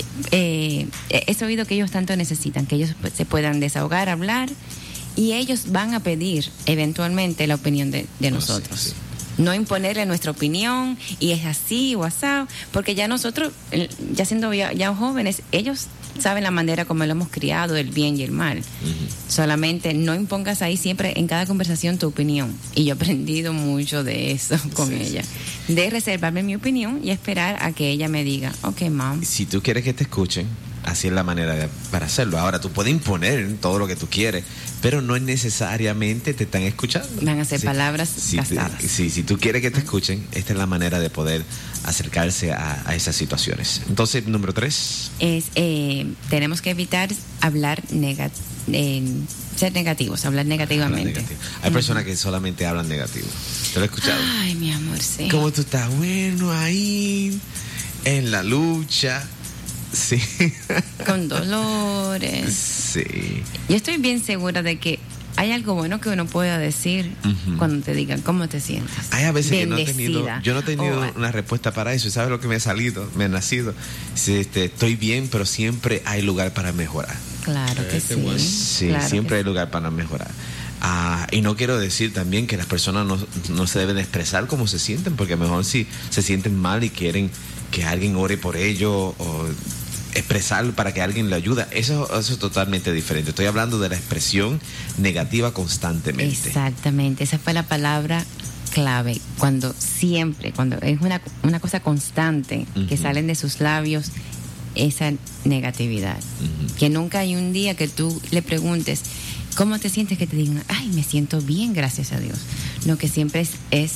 Speaker 3: eh, ese oído que ellos tanto necesitan, que ellos se puedan desahogar, hablar, y ellos van a pedir eventualmente la opinión de, de
Speaker 2: Oh,
Speaker 3: nosotros.
Speaker 2: sí, sí.
Speaker 3: No imponerle nuestra opinión y es así o asado, porque ya nosotros, eh, ya siendo ya, ya jóvenes, ellos saben la manera como lo hemos criado, el bien y el mal. Uh-huh. Solamente no impongas ahí siempre en cada conversación tu opinión. Y yo he aprendido mucho de eso con sí, ella. Sí. De reservarme mi opinión y esperar a que ella me diga, ok, mom.
Speaker 2: Si tú quieres que te escuchen, así es la manera de, para hacerlo. Ahora, tú puedes imponer todo lo que tú quieres, pero no es necesariamente te están escuchando.
Speaker 3: Van a ser sí. palabras
Speaker 2: si
Speaker 3: gastadas.
Speaker 2: Te, sí, si tú quieres que te escuchen, esta es la manera de poder acercarse a, a esas situaciones. Entonces, número tres.
Speaker 3: Es, eh, tenemos que evitar hablar negat eh, ser negativos, hablar negativamente.
Speaker 2: Hablar negativo. Hay uh-huh. personas que solamente hablan negativo. ¿Te lo he escuchado?
Speaker 3: Ay, mi amor, sí.
Speaker 2: ¿Cómo tú estás? Bueno, ahí, en la lucha. Sí.
Speaker 3: Con dolores.
Speaker 2: Sí.
Speaker 3: Yo estoy bien segura de que hay algo bueno que uno pueda decir uh-huh. cuando te digan cómo te sientes.
Speaker 2: Hay a veces Bendecida. que no he tenido, yo no he tenido oh, una respuesta para eso. ¿Sabes lo que me ha salido? Me ha nacido. Este, estoy bien, pero siempre hay lugar para mejorar.
Speaker 3: Claro que sí.
Speaker 2: Bueno. Sí,
Speaker 3: claro
Speaker 2: siempre hay
Speaker 3: sí.
Speaker 2: lugar para mejorar. Ah, y no quiero decir también que las personas no, no se deben expresar cómo se sienten, porque a lo mejor si se sienten mal y quieren que alguien ore por ello o expresar para que alguien le ayude, eso, eso es totalmente diferente. Estoy hablando de la expresión negativa constantemente.
Speaker 3: Exactamente, esa fue la palabra clave. Cuando siempre, cuando es una, una cosa constante uh-huh. que salen de sus labios, esa negatividad. Uh-huh. Que nunca hay un día que tú le preguntes ¿cómo te sientes? Que te digan, ay, me siento bien, gracias a Dios. No, que siempre es, es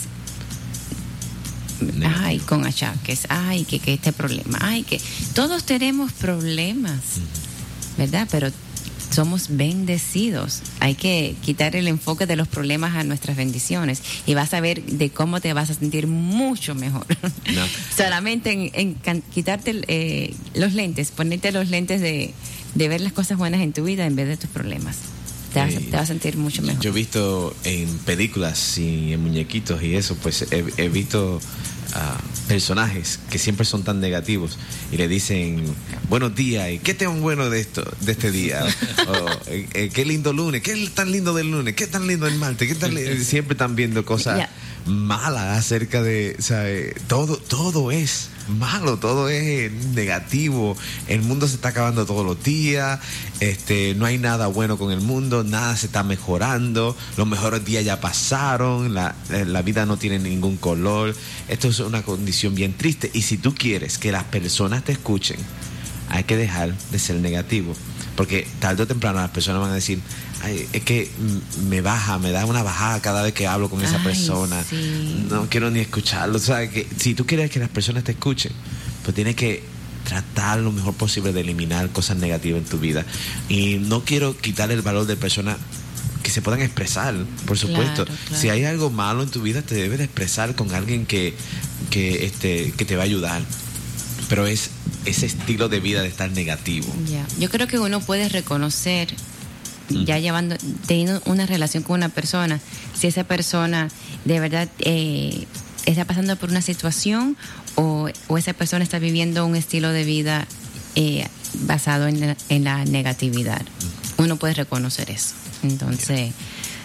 Speaker 3: ay, con achaques, ay, que, que este problema, ay, que todos tenemos problemas, ¿verdad? Pero somos bendecidos. Hay que quitar el enfoque de los problemas a nuestras bendiciones y vas a ver de cómo te vas a sentir mucho mejor. No. Solamente en, en quitarte eh, los lentes, ponerte los lentes de, de ver las cosas buenas en tu vida en vez de tus problemas. Te vas, te vas a sentir mucho mejor.
Speaker 2: Yo he visto en películas y en muñequitos y eso, pues he, he visto uh, personajes que siempre son tan negativos y le dicen buenos días y qué tan bueno de esto, de este día, o eh, eh, qué lindo lunes, qué tan lindo del lunes, qué tan lindo el martes, qué tan lindo? Siempre están viendo cosas yeah. malas acerca de, ¿sabes? Todo, todo es malo, todo es negativo, el mundo se está acabando todos los días, este, no hay nada bueno con el mundo, nada se está mejorando, los mejores días ya pasaron, la, la vida no tiene ningún color. Esto es una condición bien triste, y si tú quieres que las personas te escuchen, hay que dejar de ser negativo, porque tarde o temprano las personas van a decir, ay, es que me baja, me da una bajada cada vez que hablo con esa
Speaker 3: ay,
Speaker 2: persona,
Speaker 3: sí.
Speaker 2: no quiero ni escucharlo. O sea, que si tú quieres que las personas te escuchen, pues tienes que tratar lo mejor posible de eliminar cosas negativas en tu vida. Y no quiero quitarle el valor de personas que se puedan expresar, por supuesto.
Speaker 3: Claro, claro.
Speaker 2: Si hay algo malo en tu vida, te debes de expresar con alguien que, que, este, que te va a ayudar. Pero es ese estilo de vida de estar negativo.
Speaker 3: Yeah. Yo creo que uno puede reconocer, mm. ya llevando, teniendo una relación con una persona, si esa persona de verdad eh, está pasando por una situación o, o esa persona está viviendo un estilo de vida eh, basado en la, en la negatividad. Mm. Uno puede reconocer eso. Entonces, yeah.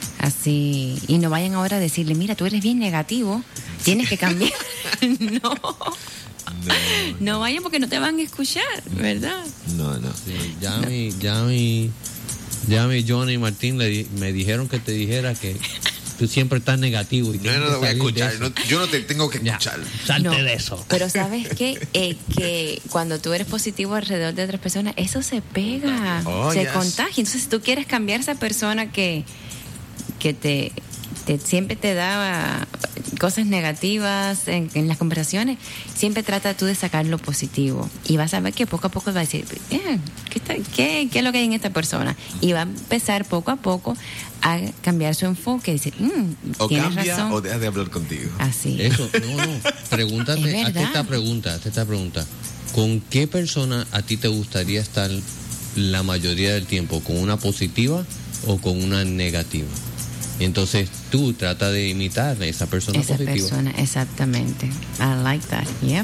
Speaker 3: así, y no vayan ahora a decirle, mira, tú eres bien negativo, tienes que cambiar. No. No, no. no vayan porque no te van a escuchar, ¿verdad?
Speaker 2: No, no.
Speaker 4: Sí, ya, no. Mi, ya, mi, ya mi Johnny y Martín le, me dijeron que te dijera que tú siempre estás negativo. Y
Speaker 2: no, no, no voy a escuchar. No, yo no te tengo que escuchar.
Speaker 4: Ya, salte
Speaker 3: no,
Speaker 4: de eso.
Speaker 3: Pero ¿sabes qué? Eh, que cuando tú eres positivo alrededor de otras personas, eso se pega, oh, se yes. contagia. Entonces, si tú quieres cambiar a esa persona que, que te, te siempre te da cosas negativas en, en las conversaciones, siempre trata tú de sacar lo positivo y vas a ver que poco a poco va a decir, eh, ¿qué, está, qué, ¿qué es lo que hay en esta persona? Y va a empezar poco a poco a cambiar su enfoque y decir, mm,
Speaker 2: o
Speaker 3: tienes
Speaker 2: cambia
Speaker 3: razón.
Speaker 2: O deja de hablar contigo.
Speaker 3: Así.
Speaker 4: Eso, no, no. Pregúntate, hazte esta pregunta, hazte esta pregunta. ¿Con qué persona a ti te gustaría estar la mayoría del tiempo? ¿Con una positiva o con una negativa? Y entonces tú trata de imitar a esa persona
Speaker 3: esa
Speaker 4: positiva.
Speaker 3: Esa persona, exactamente. I like that. Yep.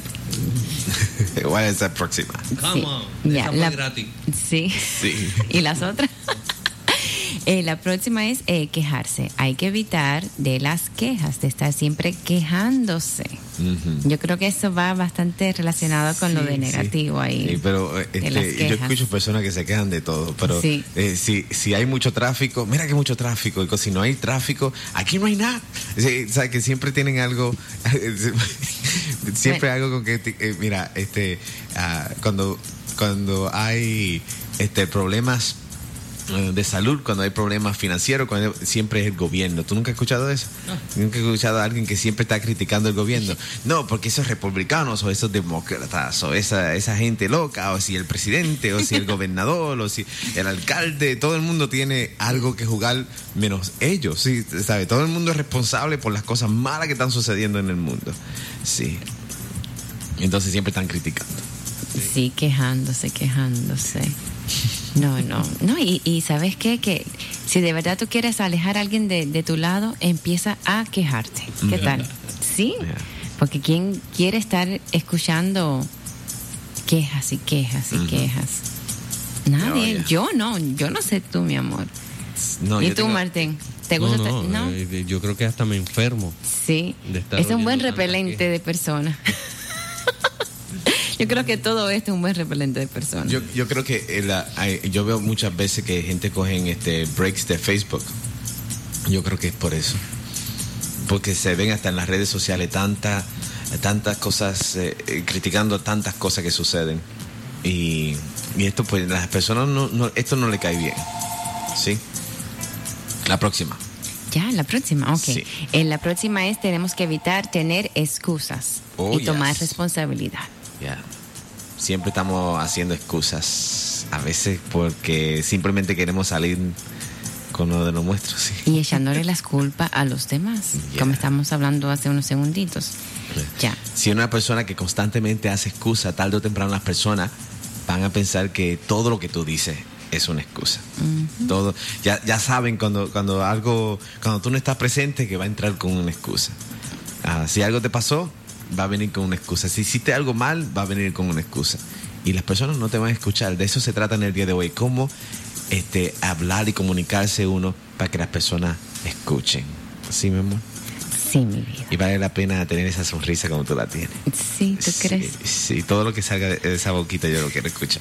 Speaker 2: ¿Cuál es la próxima?
Speaker 4: Come
Speaker 3: sí.
Speaker 4: on.
Speaker 3: Yeah,
Speaker 4: esa
Speaker 3: la,
Speaker 4: fue gratis.
Speaker 3: Sí.
Speaker 2: Sí.
Speaker 3: ¿Y las otras? eh, la próxima es eh, quejarse. Hay que evitar de las quejas, de estar siempre quejándose.
Speaker 2: Uh-huh.
Speaker 3: Yo creo que eso va bastante relacionado con
Speaker 2: Sí,
Speaker 3: lo de negativo
Speaker 2: sí.
Speaker 3: ahí.
Speaker 2: Sí, pero
Speaker 3: de
Speaker 2: este,
Speaker 3: las
Speaker 2: yo
Speaker 3: quejas.
Speaker 2: escucho personas que se quejan de todo, pero
Speaker 3: Sí.
Speaker 2: eh, si, si hay mucho tráfico, mira que hay mucho tráfico, y si no hay tráfico, aquí no hay nada. Sí, o sea, que siempre tienen algo, siempre
Speaker 3: Bueno.
Speaker 2: algo con que, eh, mira, este, uh, cuando, cuando hay este, problemas de salud, cuando hay problemas financieros, cuando hay, siempre es el gobierno. ¿Tú nunca has escuchado eso? No. Nunca he escuchado a alguien que siempre está criticando el gobierno. No, porque esos republicanos o esos demócratas o esa, esa gente loca, o si el presidente, o si el gobernador, o si el alcalde, todo el mundo tiene algo que jugar menos ellos, ¿sí? ¿Sabe? Todo el mundo es responsable por las cosas malas que están sucediendo en el mundo. Sí. Entonces siempre están criticando.
Speaker 3: Sí, quejándose, quejándose. No, no, no, y, y ¿sabes qué? Que si de verdad tú quieres alejar a alguien de, de tu lado, empieza a quejarte. ¿Qué tal? Sí,
Speaker 2: Yeah.
Speaker 3: porque ¿quién quiere estar escuchando quejas y quejas y
Speaker 2: Uh-huh.
Speaker 3: quejas? Nadie,
Speaker 2: Oh, yeah.
Speaker 3: yo no, yo no sé tú, mi amor.
Speaker 2: No,
Speaker 3: ¿Y
Speaker 2: yo
Speaker 3: tú,
Speaker 2: tengo-
Speaker 3: Martín? ¿Te
Speaker 4: No,
Speaker 3: gusta?
Speaker 4: no,
Speaker 3: estar- ¿No?
Speaker 4: eh, yo creo que hasta me enfermo.
Speaker 3: Sí,
Speaker 4: de estar
Speaker 3: es un buen
Speaker 4: oyendo tanta
Speaker 3: repelente
Speaker 4: queja.
Speaker 3: de personas. Yo creo que todo esto es un buen repelente de personas.
Speaker 2: Yo, yo creo que el, hay- yo veo muchas veces que gente cogen este breaks de Facebook. Yo creo que es por eso. Porque se ven hasta en las redes sociales tantas tantas cosas, eh, eh, criticando tantas cosas que suceden. Y, y esto, pues, las personas, no, no, esto no le cae bien. ¿Sí? La próxima.
Speaker 3: Ya, la próxima, ok.
Speaker 2: Sí.
Speaker 3: En la próxima es tenemos que evitar tener excusas
Speaker 2: Oh,
Speaker 3: y tomar
Speaker 2: yes.
Speaker 3: responsabilidad.
Speaker 2: Ya. Siempre estamos haciendo excusas. A veces porque simplemente queremos salir con lo de lo nuestro, sí.
Speaker 3: Y echándole las culpas a los demás,
Speaker 2: Yeah.
Speaker 3: como estamos hablando hace unos segunditos. Ya.
Speaker 2: Si una persona que constantemente hace excusa, tarde o temprano las personas van a pensar que todo lo que tú dices es una excusa.
Speaker 3: Ujú.
Speaker 2: Todo, ya, ya saben cuando, cuando algo, cuando tú no estás presente, que va a entrar con una excusa. Ah, si algo te pasó, va a venir con una excusa. Si hiciste algo mal, va a venir con una excusa. Y las personas no te van a escuchar. De eso se trata en el día de hoy. Cómo este, hablar y comunicarse uno para que las personas escuchen. ¿Sí, mi amor?
Speaker 3: Sí, mi vida.
Speaker 2: Y vale la pena tener esa sonrisa como tú la tienes.
Speaker 3: Sí, ¿tú
Speaker 2: Sí,
Speaker 3: crees?
Speaker 2: sí, todo lo que salga de esa boquita yo lo quiero escuchar.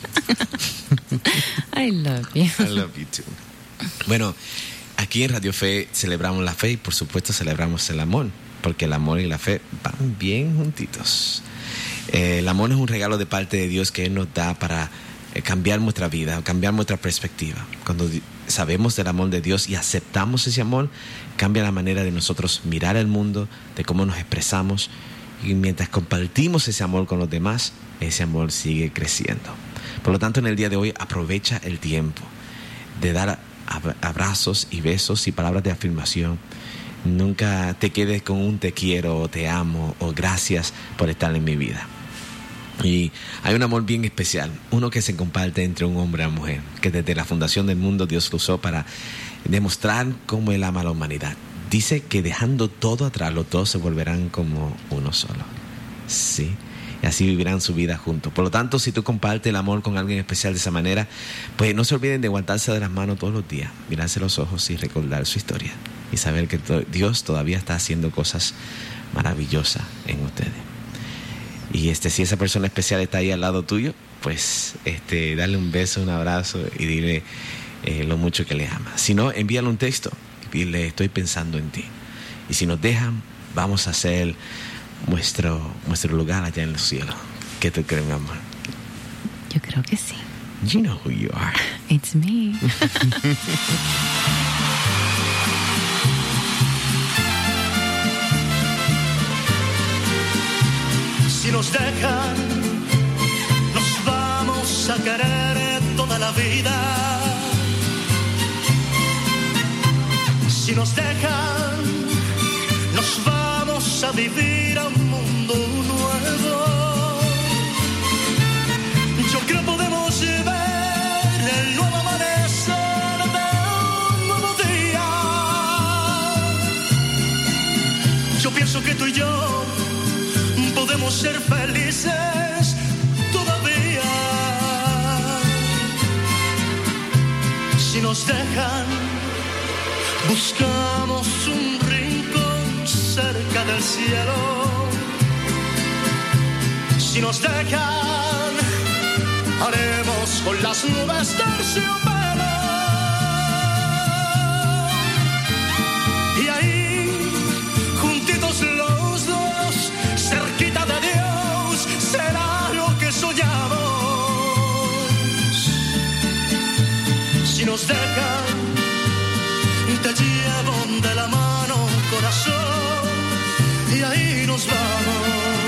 Speaker 3: I love you.
Speaker 2: I love you too. Bueno, aquí en Radio Fe celebramos la fe y por supuesto celebramos el amor, porque el amor y la fe van bien juntitos. Eh, el amor es un regalo de parte de Dios que Él nos da para eh, cambiar nuestra vida, cambiar nuestra perspectiva. Cuando di- sabemos del amor de Dios y aceptamos ese amor, cambia la manera de nosotros mirar el mundo, de cómo nos expresamos, y mientras compartimos ese amor con los demás, ese amor sigue creciendo. Por lo tanto, en el día de hoy, aprovecha el tiempo de dar ab- abrazos y besos y palabras de afirmación. Nunca te quedes con un te quiero o te amo o gracias por estar en mi vida. Y hay un amor bien especial, uno que se comparte entre un hombre y una mujer, que desde la fundación del mundo Dios lo usó para demostrar cómo Él ama a la humanidad. Dice que dejando todo atrás, los dos se volverán como uno solo. Sí. Y así vivirán su vida juntos. Por lo tanto, si tú compartes el amor con alguien especial de esa manera, pues no se olviden de aguantarse de las manos todos los días, mirarse los ojos y recordar su historia. Y saber que to- Dios todavía está haciendo cosas maravillosas en ustedes. Y este, si esa persona especial está ahí al lado tuyo, pues este, dale un beso, un abrazo y dile eh, lo mucho que le ama. Si no, envíale un texto y dile, estoy pensando en ti. Y si nos dejan, vamos a hacer nuestro, nuestro lugar allá en los cielos. ¿Qué tú crees, mi amor?
Speaker 3: Yo creo que sí.
Speaker 2: You know who you are.
Speaker 3: It's me.
Speaker 5: Si nos dejan, nos vamos a querer toda la vida. Si nos dejan, nos vamos a vivir a un mundo nuevo. Yo creo podemos ver el nuevo amanecer de un nuevo día. Yo pienso que tú y yo podemos ser felices todavía. Si nos dejan, buscamos un rincón cerca del cielo. Si nos dejan, haremos con las nubes terciopelo. Y ahí, juntitos los dos, cerquita de Dios, será lo que soñamos. Si nos dejan, te llevo de la mano, corazón, y ahí nos vamos.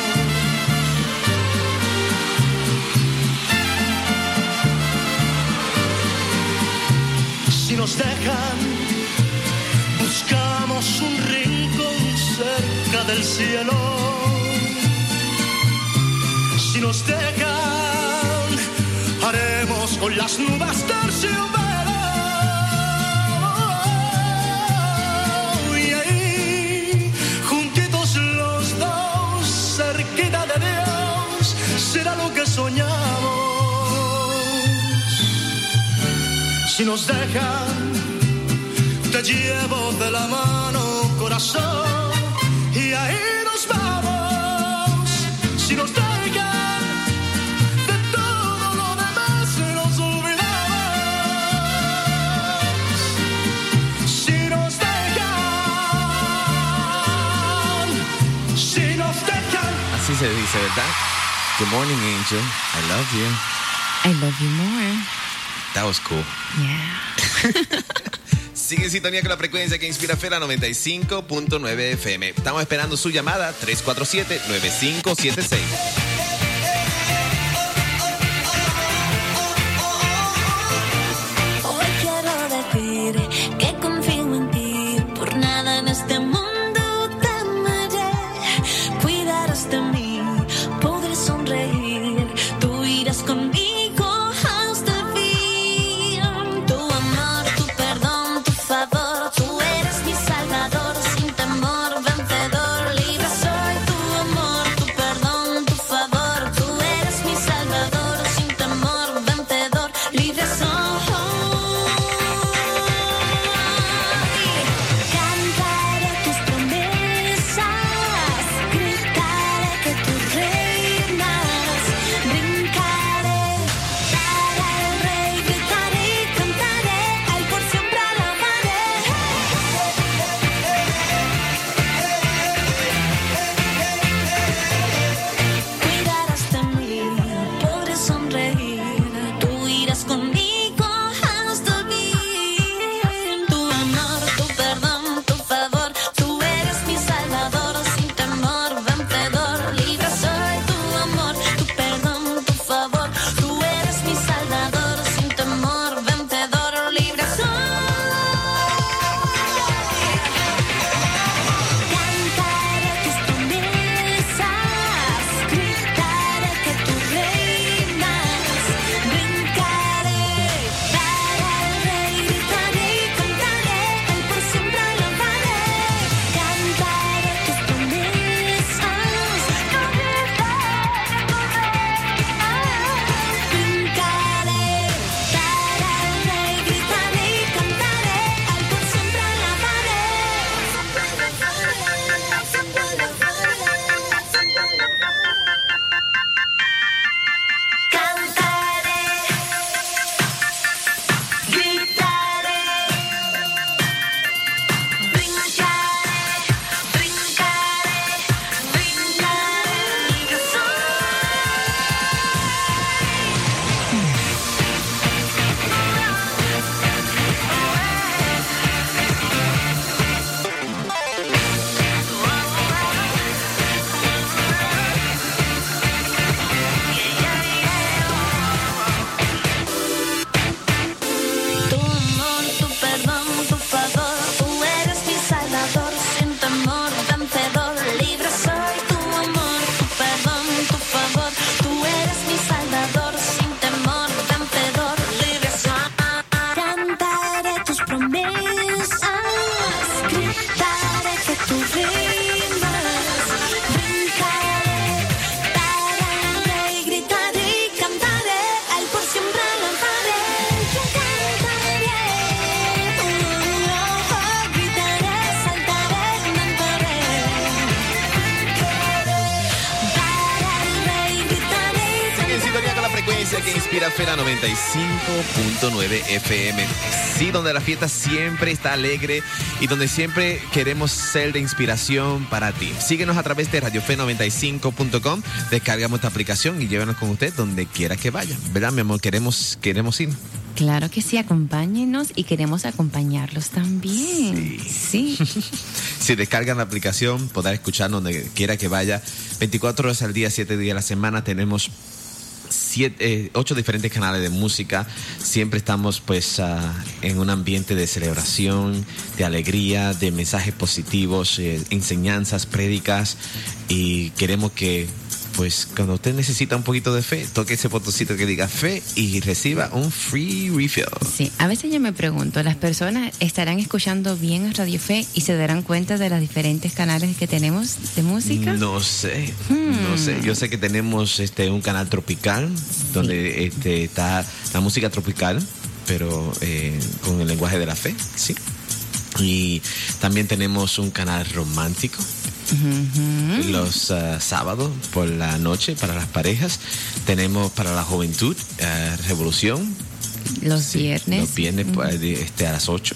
Speaker 5: Si nos dejan, buscamos un rincón cerca del cielo. Si nos dejan, haremos con las nubes terciopelo. Y ahí, juntitos los dos, cerquita de Dios, será lo que soñamos. Si nos dejan, te llevo de la mano, corazón, y ahí nos vamos. Si nos dejan, de todo lo demás nos olvidamos. Si nos dejan, si nos dejan.
Speaker 2: Así se dice, ¿verdad? Good morning, Angel. I love you.
Speaker 3: I love you more.
Speaker 2: That was cool.
Speaker 3: Yeah.
Speaker 2: Sigue en sintonía con la frecuencia que inspira Fera noventa y cinco punto nueve F M. Estamos esperando su llamada tres cuatro siete, nueve cinco siete seis.
Speaker 6: Hoy quiero decir que confío en ti, por nada en este mundo temeré. Cuidarás de mí, podré sonreír, tú irás conmigo.
Speaker 5: Favor.
Speaker 2: que inspira Fe, la noventa y cinco punto nueve F M. Sí, donde la fiesta siempre está alegre y donde siempre queremos ser de inspiración para ti. Síguenos a través de radio fe noventa y cinco punto com. Descargamos esta aplicación y llévanos con usted donde quiera que vaya. ¿Verdad, mi amor? Queremos, queremos ir.
Speaker 3: Claro que sí, acompáñenos y queremos acompañarlos también. Sí. Sí.
Speaker 2: Si descargan la aplicación, podrán escuchar donde quiera que vaya. veinticuatro horas al día, siete días a la semana. Tenemos siete, eh, ocho diferentes canales de música. Siempre estamos pues uh, en un ambiente de celebración, de alegría, de mensajes positivos, eh, enseñanzas, prédicas. Y queremos que pues cuando usted necesita un poquito de fe, toque ese botoncito que diga fe y reciba un free refill.
Speaker 3: Sí, a veces yo me pregunto, ¿las personas estarán escuchando bien Radio Fe y se darán cuenta de los diferentes canales que tenemos de música?
Speaker 2: No sé,
Speaker 3: Hmm.
Speaker 2: no sé. Yo sé que tenemos este un canal tropical, donde este, está la música tropical, pero eh, con el lenguaje de la fe, sí. Y también tenemos un canal romántico.
Speaker 3: Ujú.
Speaker 2: Los uh, sábados por la noche para las parejas. Tenemos para la juventud uh, Revolución.
Speaker 3: Los
Speaker 2: Sí,
Speaker 3: viernes.
Speaker 2: Los viernes
Speaker 3: Ujú.
Speaker 2: pues, de- este, a las ocho.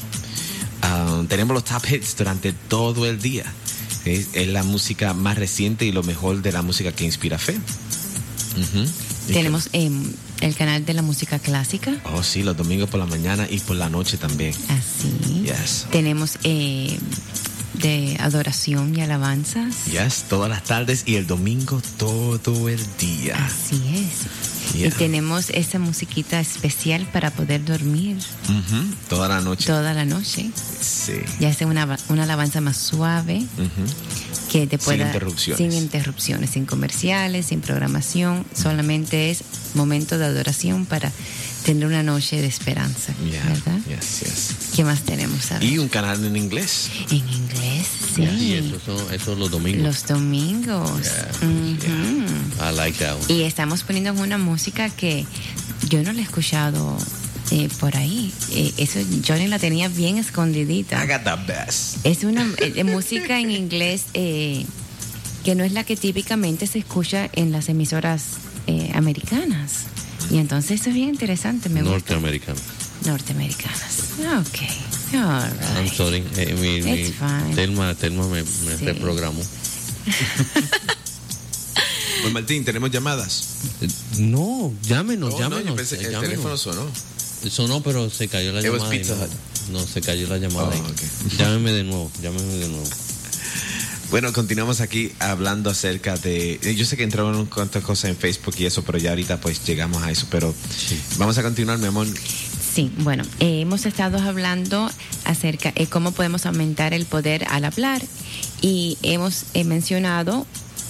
Speaker 2: Uh, tenemos los top hits durante todo el día. Es, es la música más reciente y lo mejor de la música que inspira fe. Ujú. Y
Speaker 3: Tenemos eh, el canal de la música clásica.
Speaker 2: que- oh, sí, los domingos por la mañana y por la noche también.
Speaker 3: Así.
Speaker 2: Yes.
Speaker 3: Tenemos eh, de adoración y alabanzas.
Speaker 2: Yes, todas las tardes y el domingo todo el día.
Speaker 3: Así es.
Speaker 2: Yeah.
Speaker 3: Y tenemos esa musiquita especial para poder dormir
Speaker 2: Ujú, toda la noche.
Speaker 3: toda la noche.
Speaker 2: Sí.
Speaker 3: Ya sea una, una alabanza más suave
Speaker 2: Ujú.
Speaker 3: que te
Speaker 2: Sin
Speaker 3: pueda...
Speaker 2: interrupciones.
Speaker 3: Sin interrupciones, sin comerciales, sin programación. Solamente es momento de adoración para tener una noche de esperanza.
Speaker 2: Yeah.
Speaker 3: ¿Verdad?
Speaker 2: Yes, yes.
Speaker 3: ¿Qué más tenemos? A ver.
Speaker 2: Y un canal en inglés.
Speaker 3: En inglés, sí.
Speaker 4: Y eso son, eso los domingos.
Speaker 3: Los domingos.
Speaker 4: Yeah,
Speaker 3: Ujú.
Speaker 4: I like that one.
Speaker 3: Y estamos poniendo una música que yo no la he escuchado eh, por ahí. Eh, eso Johnny la tenía bien escondidita.
Speaker 2: I got the best.
Speaker 3: Es una eh, música en inglés eh, que no es la que típicamente se escucha en las emisoras eh, americanas. Y entonces eso es bien interesante, me gusta.
Speaker 4: Norteamericano.
Speaker 3: Norteamericanas. Ok. All
Speaker 4: I'm
Speaker 3: right.
Speaker 4: sorry. Eh, mi, mi-
Speaker 3: It's fine.
Speaker 4: Telma, Telma me, me
Speaker 3: Sí.
Speaker 4: reprogramó.
Speaker 2: Pues Martín, ¿tenemos llamadas?
Speaker 4: Eh, No, llámenos,
Speaker 2: Oh, no,
Speaker 4: llámenos.
Speaker 2: yo pensé
Speaker 4: eh,
Speaker 2: que el
Speaker 4: llámenos.
Speaker 2: teléfono sonó.
Speaker 4: Sonó, pero se cayó la
Speaker 2: It was
Speaker 4: llamada. y
Speaker 2: Pizza
Speaker 4: no,
Speaker 2: Hut.
Speaker 4: no, se cayó la llamada.
Speaker 2: Oh,
Speaker 4: ahí.
Speaker 2: ok.
Speaker 4: Llámeme de nuevo, llámeme de nuevo.
Speaker 2: Bueno, continuamos aquí hablando acerca de... Yo sé que entraron unas cuantas cosas en Facebook y eso, pero ya ahorita pues llegamos a eso. Pero vamos a continuar, mi amor.
Speaker 3: Sí, bueno, eh, hemos estado hablando acerca de cómo podemos aumentar el poder al hablar y hemos eh, mencionado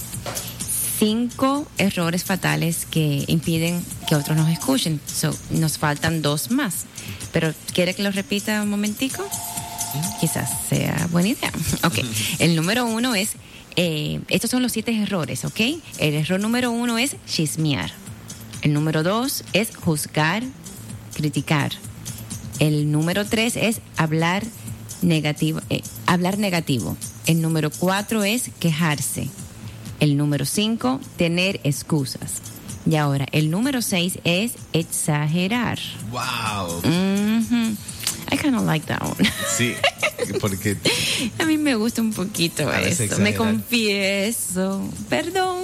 Speaker 3: cinco errores fatales que impiden que otros nos escuchen. So, nos faltan dos más. Pero, ¿quiere que lo repita un momentico? Quizás sea buena idea. Ok, el número uno es, eh, estos son los siete errores, ¿ok? El error número uno es chismear. El número dos es juzgar, criticar. El número tres es hablar negativo, eh, hablar negativo. El número cuatro es quejarse. El número cinco, tener excusas. Y ahora, el número seis es exagerar.
Speaker 2: ¡Wow!
Speaker 3: Mhm. I kind of like that one.
Speaker 2: Sí, porque...
Speaker 3: A mí me gusta un poquito
Speaker 2: A veces
Speaker 3: eso. Me
Speaker 2: exagerar.
Speaker 3: confieso. Perdón.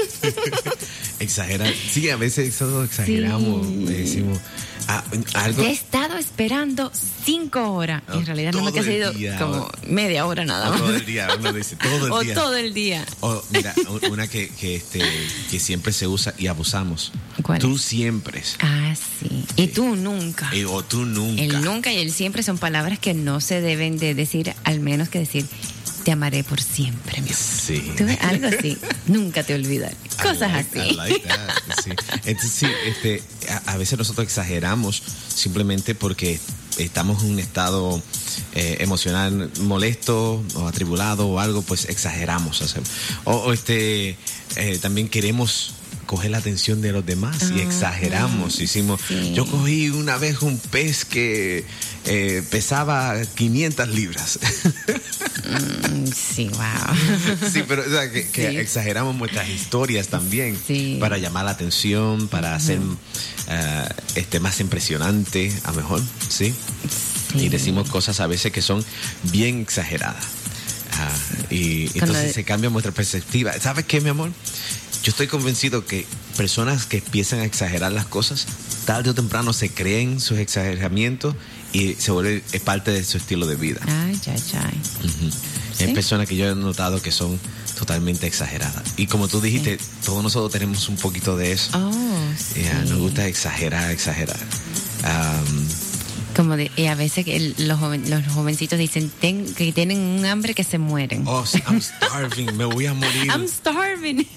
Speaker 2: Exagerar. Sí, a veces eso exageramos.
Speaker 3: Sí.
Speaker 2: eh, Decimos ah, algo...
Speaker 3: Te he estado esperando cinco horas.
Speaker 2: No,
Speaker 3: En realidad no me
Speaker 2: todo
Speaker 3: ha sido
Speaker 2: el día.
Speaker 3: como media hora nada
Speaker 2: o
Speaker 3: más.
Speaker 2: todo el día, uno dice todo el
Speaker 3: O
Speaker 2: día.
Speaker 3: todo el día.
Speaker 2: O, mira, u- una que, que, este, que siempre se usa y abusamos.
Speaker 3: ¿Cuál
Speaker 2: Tú
Speaker 3: es?
Speaker 2: siempre.
Speaker 3: Ah, sí. Y tú nunca.
Speaker 2: Eh, o tú nunca.
Speaker 3: El nunca y el siempre son palabras que no se deben de decir, al menos que decir, te amaré por siempre, mi amor.
Speaker 2: Sí.
Speaker 3: ¿Tú ves? Algo así. Nunca te olvidaré. Cosas
Speaker 2: I like-
Speaker 3: así.
Speaker 2: I like that, sí. Entonces, sí, este, a, a veces nosotros exageramos simplemente porque estamos en un estado eh, emocional molesto o atribulado o algo, pues exageramos. O, sea, o, o, este, eh, también queremos coger la atención de los demás y
Speaker 3: Ah,
Speaker 2: exageramos. Hicimos,
Speaker 3: sí.
Speaker 2: yo cogí una vez un pez que eh, pesaba quinientas libras.
Speaker 3: Mm, sí, wow.
Speaker 2: Sí, pero o sea, que, que
Speaker 3: Sí.
Speaker 2: exageramos nuestras historias también
Speaker 3: Sí.
Speaker 2: para llamar la atención, para hacer uh, este más impresionante, a lo mejor, ¿sí?
Speaker 3: Sí.
Speaker 2: Y decimos cosas a veces que son bien exageradas. Ah, y
Speaker 3: Cuando
Speaker 2: entonces
Speaker 3: de-
Speaker 2: se cambia nuestra perspectiva. ¿Sabes qué, mi amor? Yo estoy convencido que personas que empiezan a exagerar las cosas, tarde o temprano se creen sus exageramientos y se vuelve es parte de su estilo de vida.
Speaker 3: Ay, ay, ay.
Speaker 2: Ujú.
Speaker 3: ¿Sí?
Speaker 2: Hay personas que yo he notado que son totalmente exageradas. Y como tú dijiste, todos nosotros tenemos un poquito de eso.
Speaker 3: Oh, sí.
Speaker 2: Ya, nos gusta exagerar, exagerar. Um,
Speaker 3: Como de, y a veces que el- los, joven- los jovencitos dicen ten- que tienen un hambre que se mueren.
Speaker 2: oh, sí, I'm starving, me voy a morir.
Speaker 3: I'm starving.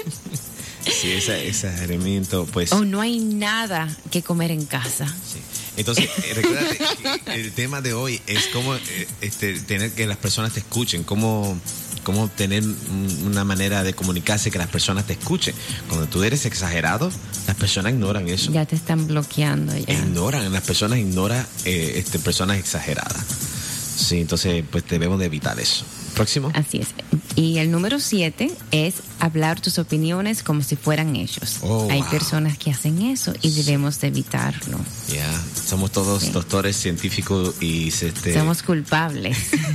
Speaker 2: Sí, ese exageramiento, pues.
Speaker 3: O no hay nada que comer en casa.
Speaker 2: Sí. Entonces, eh, recuérdate que el tema de hoy es cómo eh, este, tener que las personas te escuchen, cómo, cómo tener un- una manera de comunicarse que las personas te escuchen. Cuando tú eres exagerado, las personas ignoran eso.
Speaker 3: Ya te están bloqueando ya.
Speaker 2: Ignoran, las personas ignoran eh, este, personas exageradas. Sí, entonces, pues debemos de evitar eso. Próximo.
Speaker 3: Así es. Y el número siete es hablar tus opiniones como si fueran ellos.
Speaker 2: Oh,
Speaker 3: Hay
Speaker 2: wow.
Speaker 3: personas que hacen eso y debemos de evitarlo.
Speaker 2: Ya, somos todos
Speaker 3: Sí.
Speaker 2: doctores científicos y este,
Speaker 3: Somos culpables.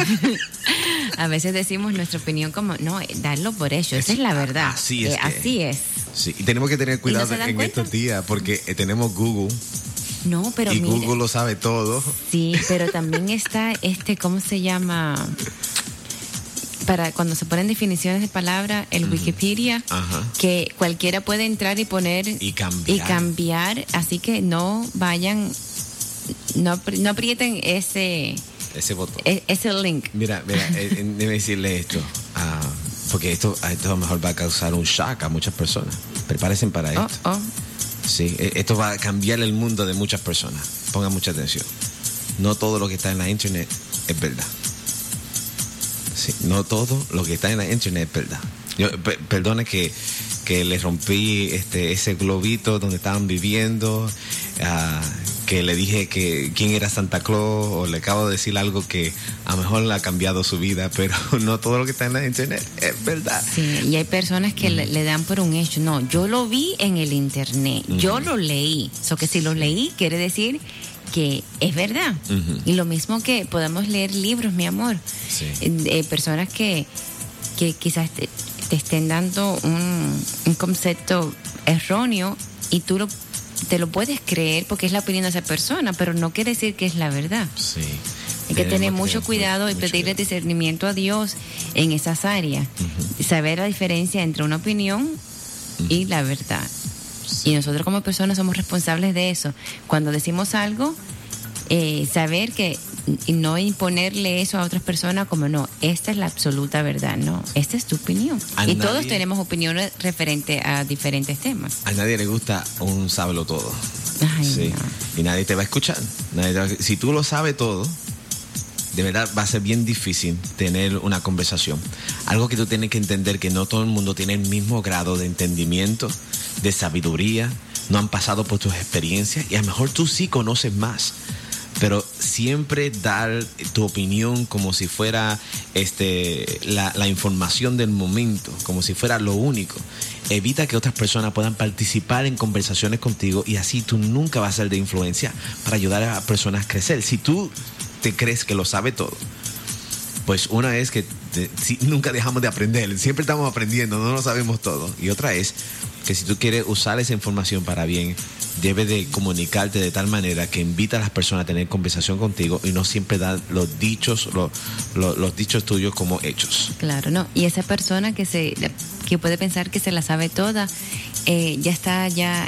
Speaker 3: A veces decimos nuestra opinión como, no, eh, darlo por hecho, esa es la verdad.
Speaker 2: Así es
Speaker 3: Eh,
Speaker 2: que-
Speaker 3: así es.
Speaker 2: sí, y tenemos que tener cuidado
Speaker 3: se dan
Speaker 2: en
Speaker 3: cuenta?
Speaker 2: estos días porque eh, tenemos Google
Speaker 3: No, pero
Speaker 2: y
Speaker 3: mira,
Speaker 2: Google lo sabe todo.
Speaker 3: sí, pero también está este, ¿cómo se llama? Para cuando se ponen definiciones de palabra, el Wikipedia,
Speaker 2: Ajá.
Speaker 3: que cualquiera puede entrar y poner
Speaker 2: Y cambiar.
Speaker 3: y cambiar, así que no vayan, no, apri- no aprieten ese,
Speaker 2: Ese botón.
Speaker 3: e- ese link.
Speaker 2: Mira, mira, eh, eh, déjame decirle esto, ah, porque esto, a esto a lo mejor va a causar un shock a muchas personas. Prepárense para
Speaker 3: Oh,
Speaker 2: esto.
Speaker 3: oh.
Speaker 2: Sí, eh, esto va a cambiar el mundo de muchas personas. Pongan mucha atención. No todo lo que está en la internet es verdad. Sí, no todo lo que está en la internet es verdad. Yo, pe- perdone que, que les rompí este, ese globito donde estaban viviendo, ah, que le dije que quién era Santa Claus, o le acabo de decir algo que a lo mejor le ha cambiado su vida, pero no todo lo que está en la internet es verdad.
Speaker 3: Sí, y hay personas que le, le dan por un hecho. No, yo lo vi en el internet, yo lo leí. So que si lo leí, quiere decir que es verdad.
Speaker 2: Ujú.
Speaker 3: Y lo mismo que podemos leer libros, mi amor.
Speaker 2: Sí.
Speaker 3: Eh, eh, personas que, que quizás te, te estén dando un, un concepto erróneo y tú lo, te lo puedes creer porque es la opinión de esa persona, pero no quiere decir que es la verdad.
Speaker 2: Sí.
Speaker 3: Hay que
Speaker 2: Tenemos
Speaker 3: tener mucho cuidado y
Speaker 2: mucho
Speaker 3: pedirle
Speaker 2: cuidado.
Speaker 3: discernimiento a Dios en esas áreas. Y saber la diferencia entre una opinión y la verdad. Y nosotros como personas somos responsables de eso. Cuando decimos algo, eh, saber que y no imponerle eso a otras personas como no, esta es la absoluta verdad, no, esta es tu opinión.
Speaker 2: A
Speaker 3: y
Speaker 2: nadie-
Speaker 3: todos tenemos opiniones referentes a diferentes temas.
Speaker 2: A nadie le gusta un sábelo todo.
Speaker 3: Ay,
Speaker 2: Sí.
Speaker 3: no.
Speaker 2: Y nadie te va a escuchar. Nadie te va a- Si tú lo sabes todo, de verdad va a ser bien difícil tener una conversación. Algo que tú tienes que entender que no todo el mundo tiene el mismo grado de entendimiento, de sabiduría, no han pasado por tus experiencias y a lo mejor tú sí conoces más. Pero siempre dar tu opinión como si fuera este, la, la información del momento, como si fuera lo único. Evita que otras personas puedan participar en conversaciones contigo y así tú nunca vas a ser de influencia para ayudar a personas a crecer. Si tú te crees que lo sabe todo, pues una es que te- si, nunca dejamos de aprender, siempre estamos aprendiendo, no lo sabemos todo. Y otra es que si tú quieres usar esa información para bien, debes de comunicarte de tal manera que invita a las personas a tener conversación contigo y no siempre dar los dichos, los, los, los dichos tuyos como hechos.
Speaker 3: Claro, no. Y esa persona que se que puede pensar que se la sabe toda, eh, ya está ya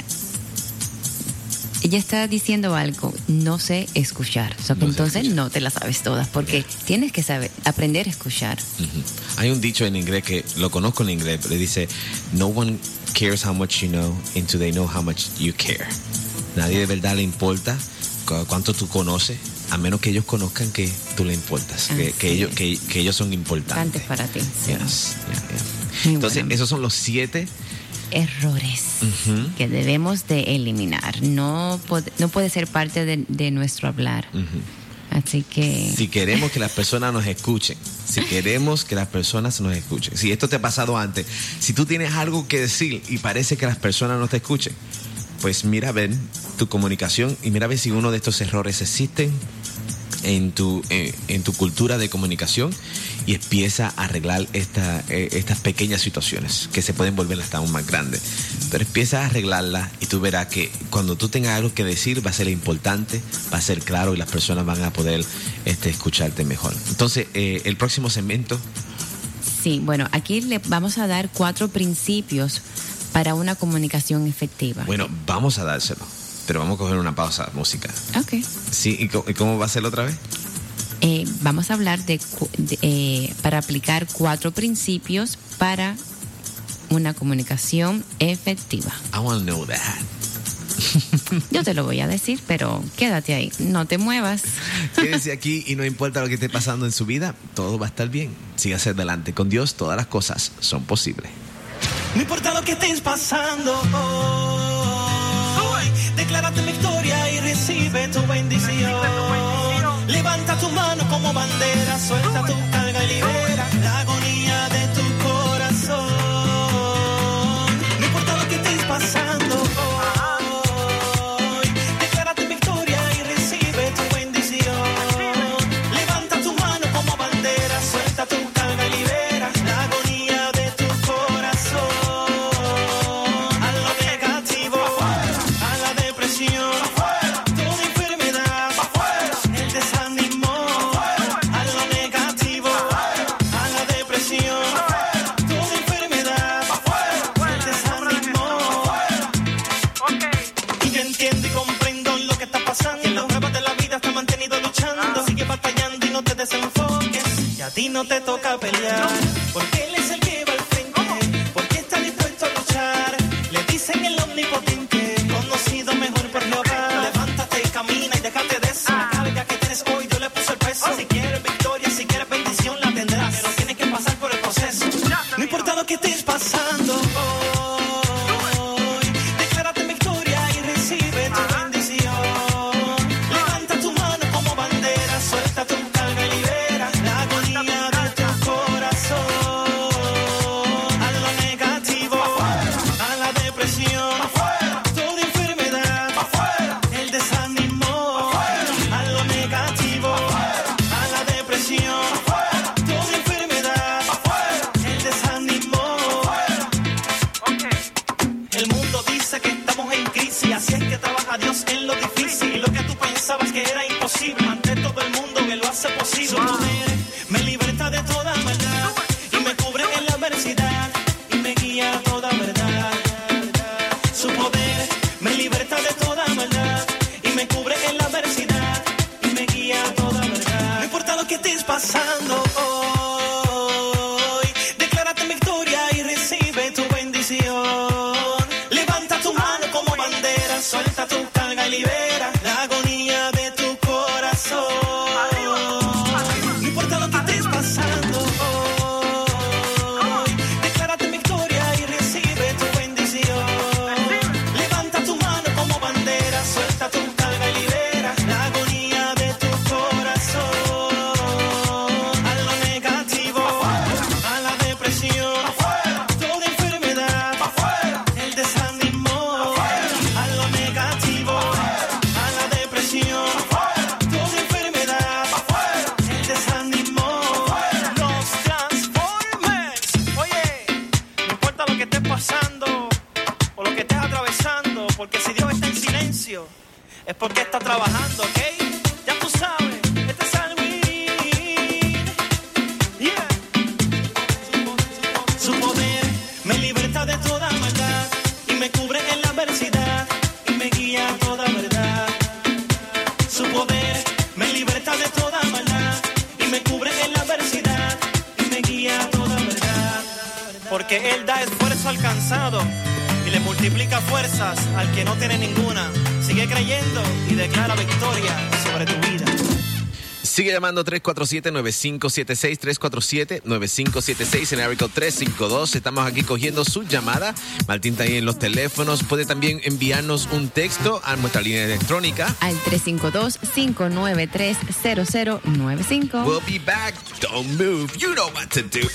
Speaker 3: ella está diciendo algo, no sé escuchar. So que
Speaker 2: No sé
Speaker 3: entonces
Speaker 2: escuchar.
Speaker 3: no te la sabes todas porque tienes que saber aprender a escuchar.
Speaker 2: Ujú. Hay un dicho en inglés que lo conozco en inglés, pero dice, no one cares how much you know until they know how much you care. Nadie de verdad le importa cu- cuánto tú conoces, a menos que ellos conozcan que tú le importas, que,
Speaker 3: Así
Speaker 2: que ellos,
Speaker 3: es.
Speaker 2: que, que ellos son importantes.
Speaker 3: Importante para ti. Sí.
Speaker 2: Yes, yeah, yeah.
Speaker 3: Muy
Speaker 2: Entonces,
Speaker 3: bueno.
Speaker 2: esos son los siete.
Speaker 3: Errores
Speaker 2: Ujú.
Speaker 3: que debemos de eliminar. No, pod- no puede ser parte de, de nuestro hablar.
Speaker 2: Ujú.
Speaker 3: Así que
Speaker 2: Si queremos que las personas nos escuchen, Si queremos que las personas nos escuchen. Si esto te ha pasado antes, si tú tienes algo que decir y parece que las personas no te escuchen, pues mira a ver tu comunicación y mira a ver si uno de estos errores existen en tu, en, en tu cultura de comunicación y empieza a arreglar esta, eh, estas pequeñas situaciones que se pueden volver hasta aún más grandes. Pero empieza a arreglarlas y tú verás que cuando tú tengas algo que decir va a ser importante, va a ser claro y las personas van a poder este, escucharte mejor. Entonces, eh, el próximo segmento.
Speaker 3: Sí, bueno, aquí le vamos a dar cuatro principios para una comunicación efectiva.
Speaker 2: Bueno, vamos a dárselo. Pero vamos a coger una pausa, música.
Speaker 3: Ok.
Speaker 2: Sí, ¿y cómo, y cómo va a ser otra vez?
Speaker 3: Eh, vamos a hablar de, de eh, para aplicar cuatro principios para una comunicación efectiva.
Speaker 2: I want to know that.
Speaker 3: Yo te lo voy a decir, pero quédate ahí, no te muevas.
Speaker 2: Quédese aquí y no importa lo que esté pasando en su vida, todo va a estar bien. Sígase adelante. Con Dios todas las cosas son posibles.
Speaker 5: No importa lo que estés pasando hoy, declárate victoria y recibe tu bendición. Levanta tu mano como bandera, suelta tu carga y libera la agonía de tu corazón. No importa lo que estés pasando hoy, declárate victoria y recibe tu bendición. Levanta tu mano como bandera, suelta tu carga y libera la agonía de tu corazón. A lo negativo, a la depresión, toda enfermedad, el desánimo. A lo negativo, a la depresión, toda enfermedad, el desánimo. Y yo entiendo y comprendo lo que está pasando. Que en las pruebas de la vida te has mantenido luchando. Sigue batallando y no te desenfoques. Y a ti no te toca pelear, porque él es el que va al frente, porque está dispuesto a luchar. Le dicen el omnipotente, conocido mejor por Jehová. Levántate, camina y déjate de eso. La carga que tienes hoy, Dios le puso el peso. Si quieres victoria, si quieres bendición, la tendrás, pero tienes que pasar por el proceso. No importa lo que estés pasando hoy, declárate victoria y recibe tu bendición. Levanta tu mano como bandera, suelta tu carga y libera la agonía de tu corazón. A lo negativo, a la depresión, toda enfermedad, el desánimo. A lo negativo, a la depresión, toda enfermedad, el desánimo. El mundo dice que estamos en crisis, así es que trabaja Dios en lo difícil. Y lo que tú pensabas que era imposible, ante todo el mundo me lo hace posible. Su poder me liberta de toda maldad y me cubre en la adversidad y me guía a toda verdad. Su poder me liberta de toda maldad y me cubre en la adversidad y me guía a toda verdad. No importa lo que estés pasando hoy, declárate victoria y recibe tu bendición. Levanta tu mano como bandera, suelta tu carga y libera la agonía de tu corazón. No importa lo que estés pasando hoy, declárate victoria y recibe tu bendición. Levanta tu mano como bandera, suelta tu carga y libera la agonía de tu corazón. A lo negativo, a la depresión, toda enfermedad, el desánimo. A lo negativo, a la depresión, toda enfermedad, el desánimo. Los Transformers. Oye, no importa lo que estés pasando o lo que estés atravesando, porque si Dios está en silencio es porque está trabajando, ¿ok? Ya tú sabes, este es Alwin. Yeah. Su poder me liberta de toda maldad y me cubre en la adversidad y me guía a toda verdad. Su poder me liberta de toda maldad y me cubre en la adversidad y me guía a toda verdad. Porque Él da esfuerzo al cansado y le multiplica fuerzas al que no tiene ninguna. Sigue creyendo y declara victoria sobre tu vida.
Speaker 2: Sigue llamando tres cuatro siete, nueve cinco siete seis, tres cuatro siete, nueve cinco siete seis en Área tres cinco dos. Estamos aquí cogiendo su llamada. Martín está ahí en los teléfonos. Puede también enviarnos un texto a nuestra línea electrónica.
Speaker 3: Al tres cinco dos, cinco nueve tres, cero cero nueve cinco.
Speaker 2: We'll be back. Don't move. You know what to do.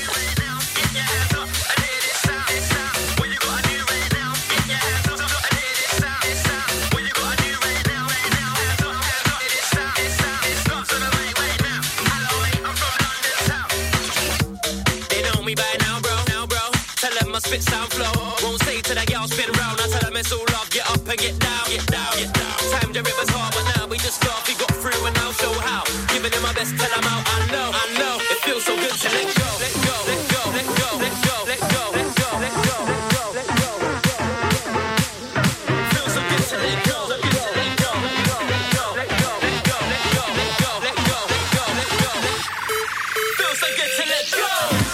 Speaker 7: Spit sound flow, won't say to the girl spin round. I tell them it's all love, get up and get down, get down, get down. Time to rip us hard, but now we just laugh. We got through and now show how. Giving it my best, tell them out. I know, I know, it feels so good to let go, let go, let go, let go, let go, let go, let go, let go, let go, let go, let go. Feels so good to let go, good to let go, let go, let go, let go, let go, let go, let go, let go, let go, let go. Feels so good to let go.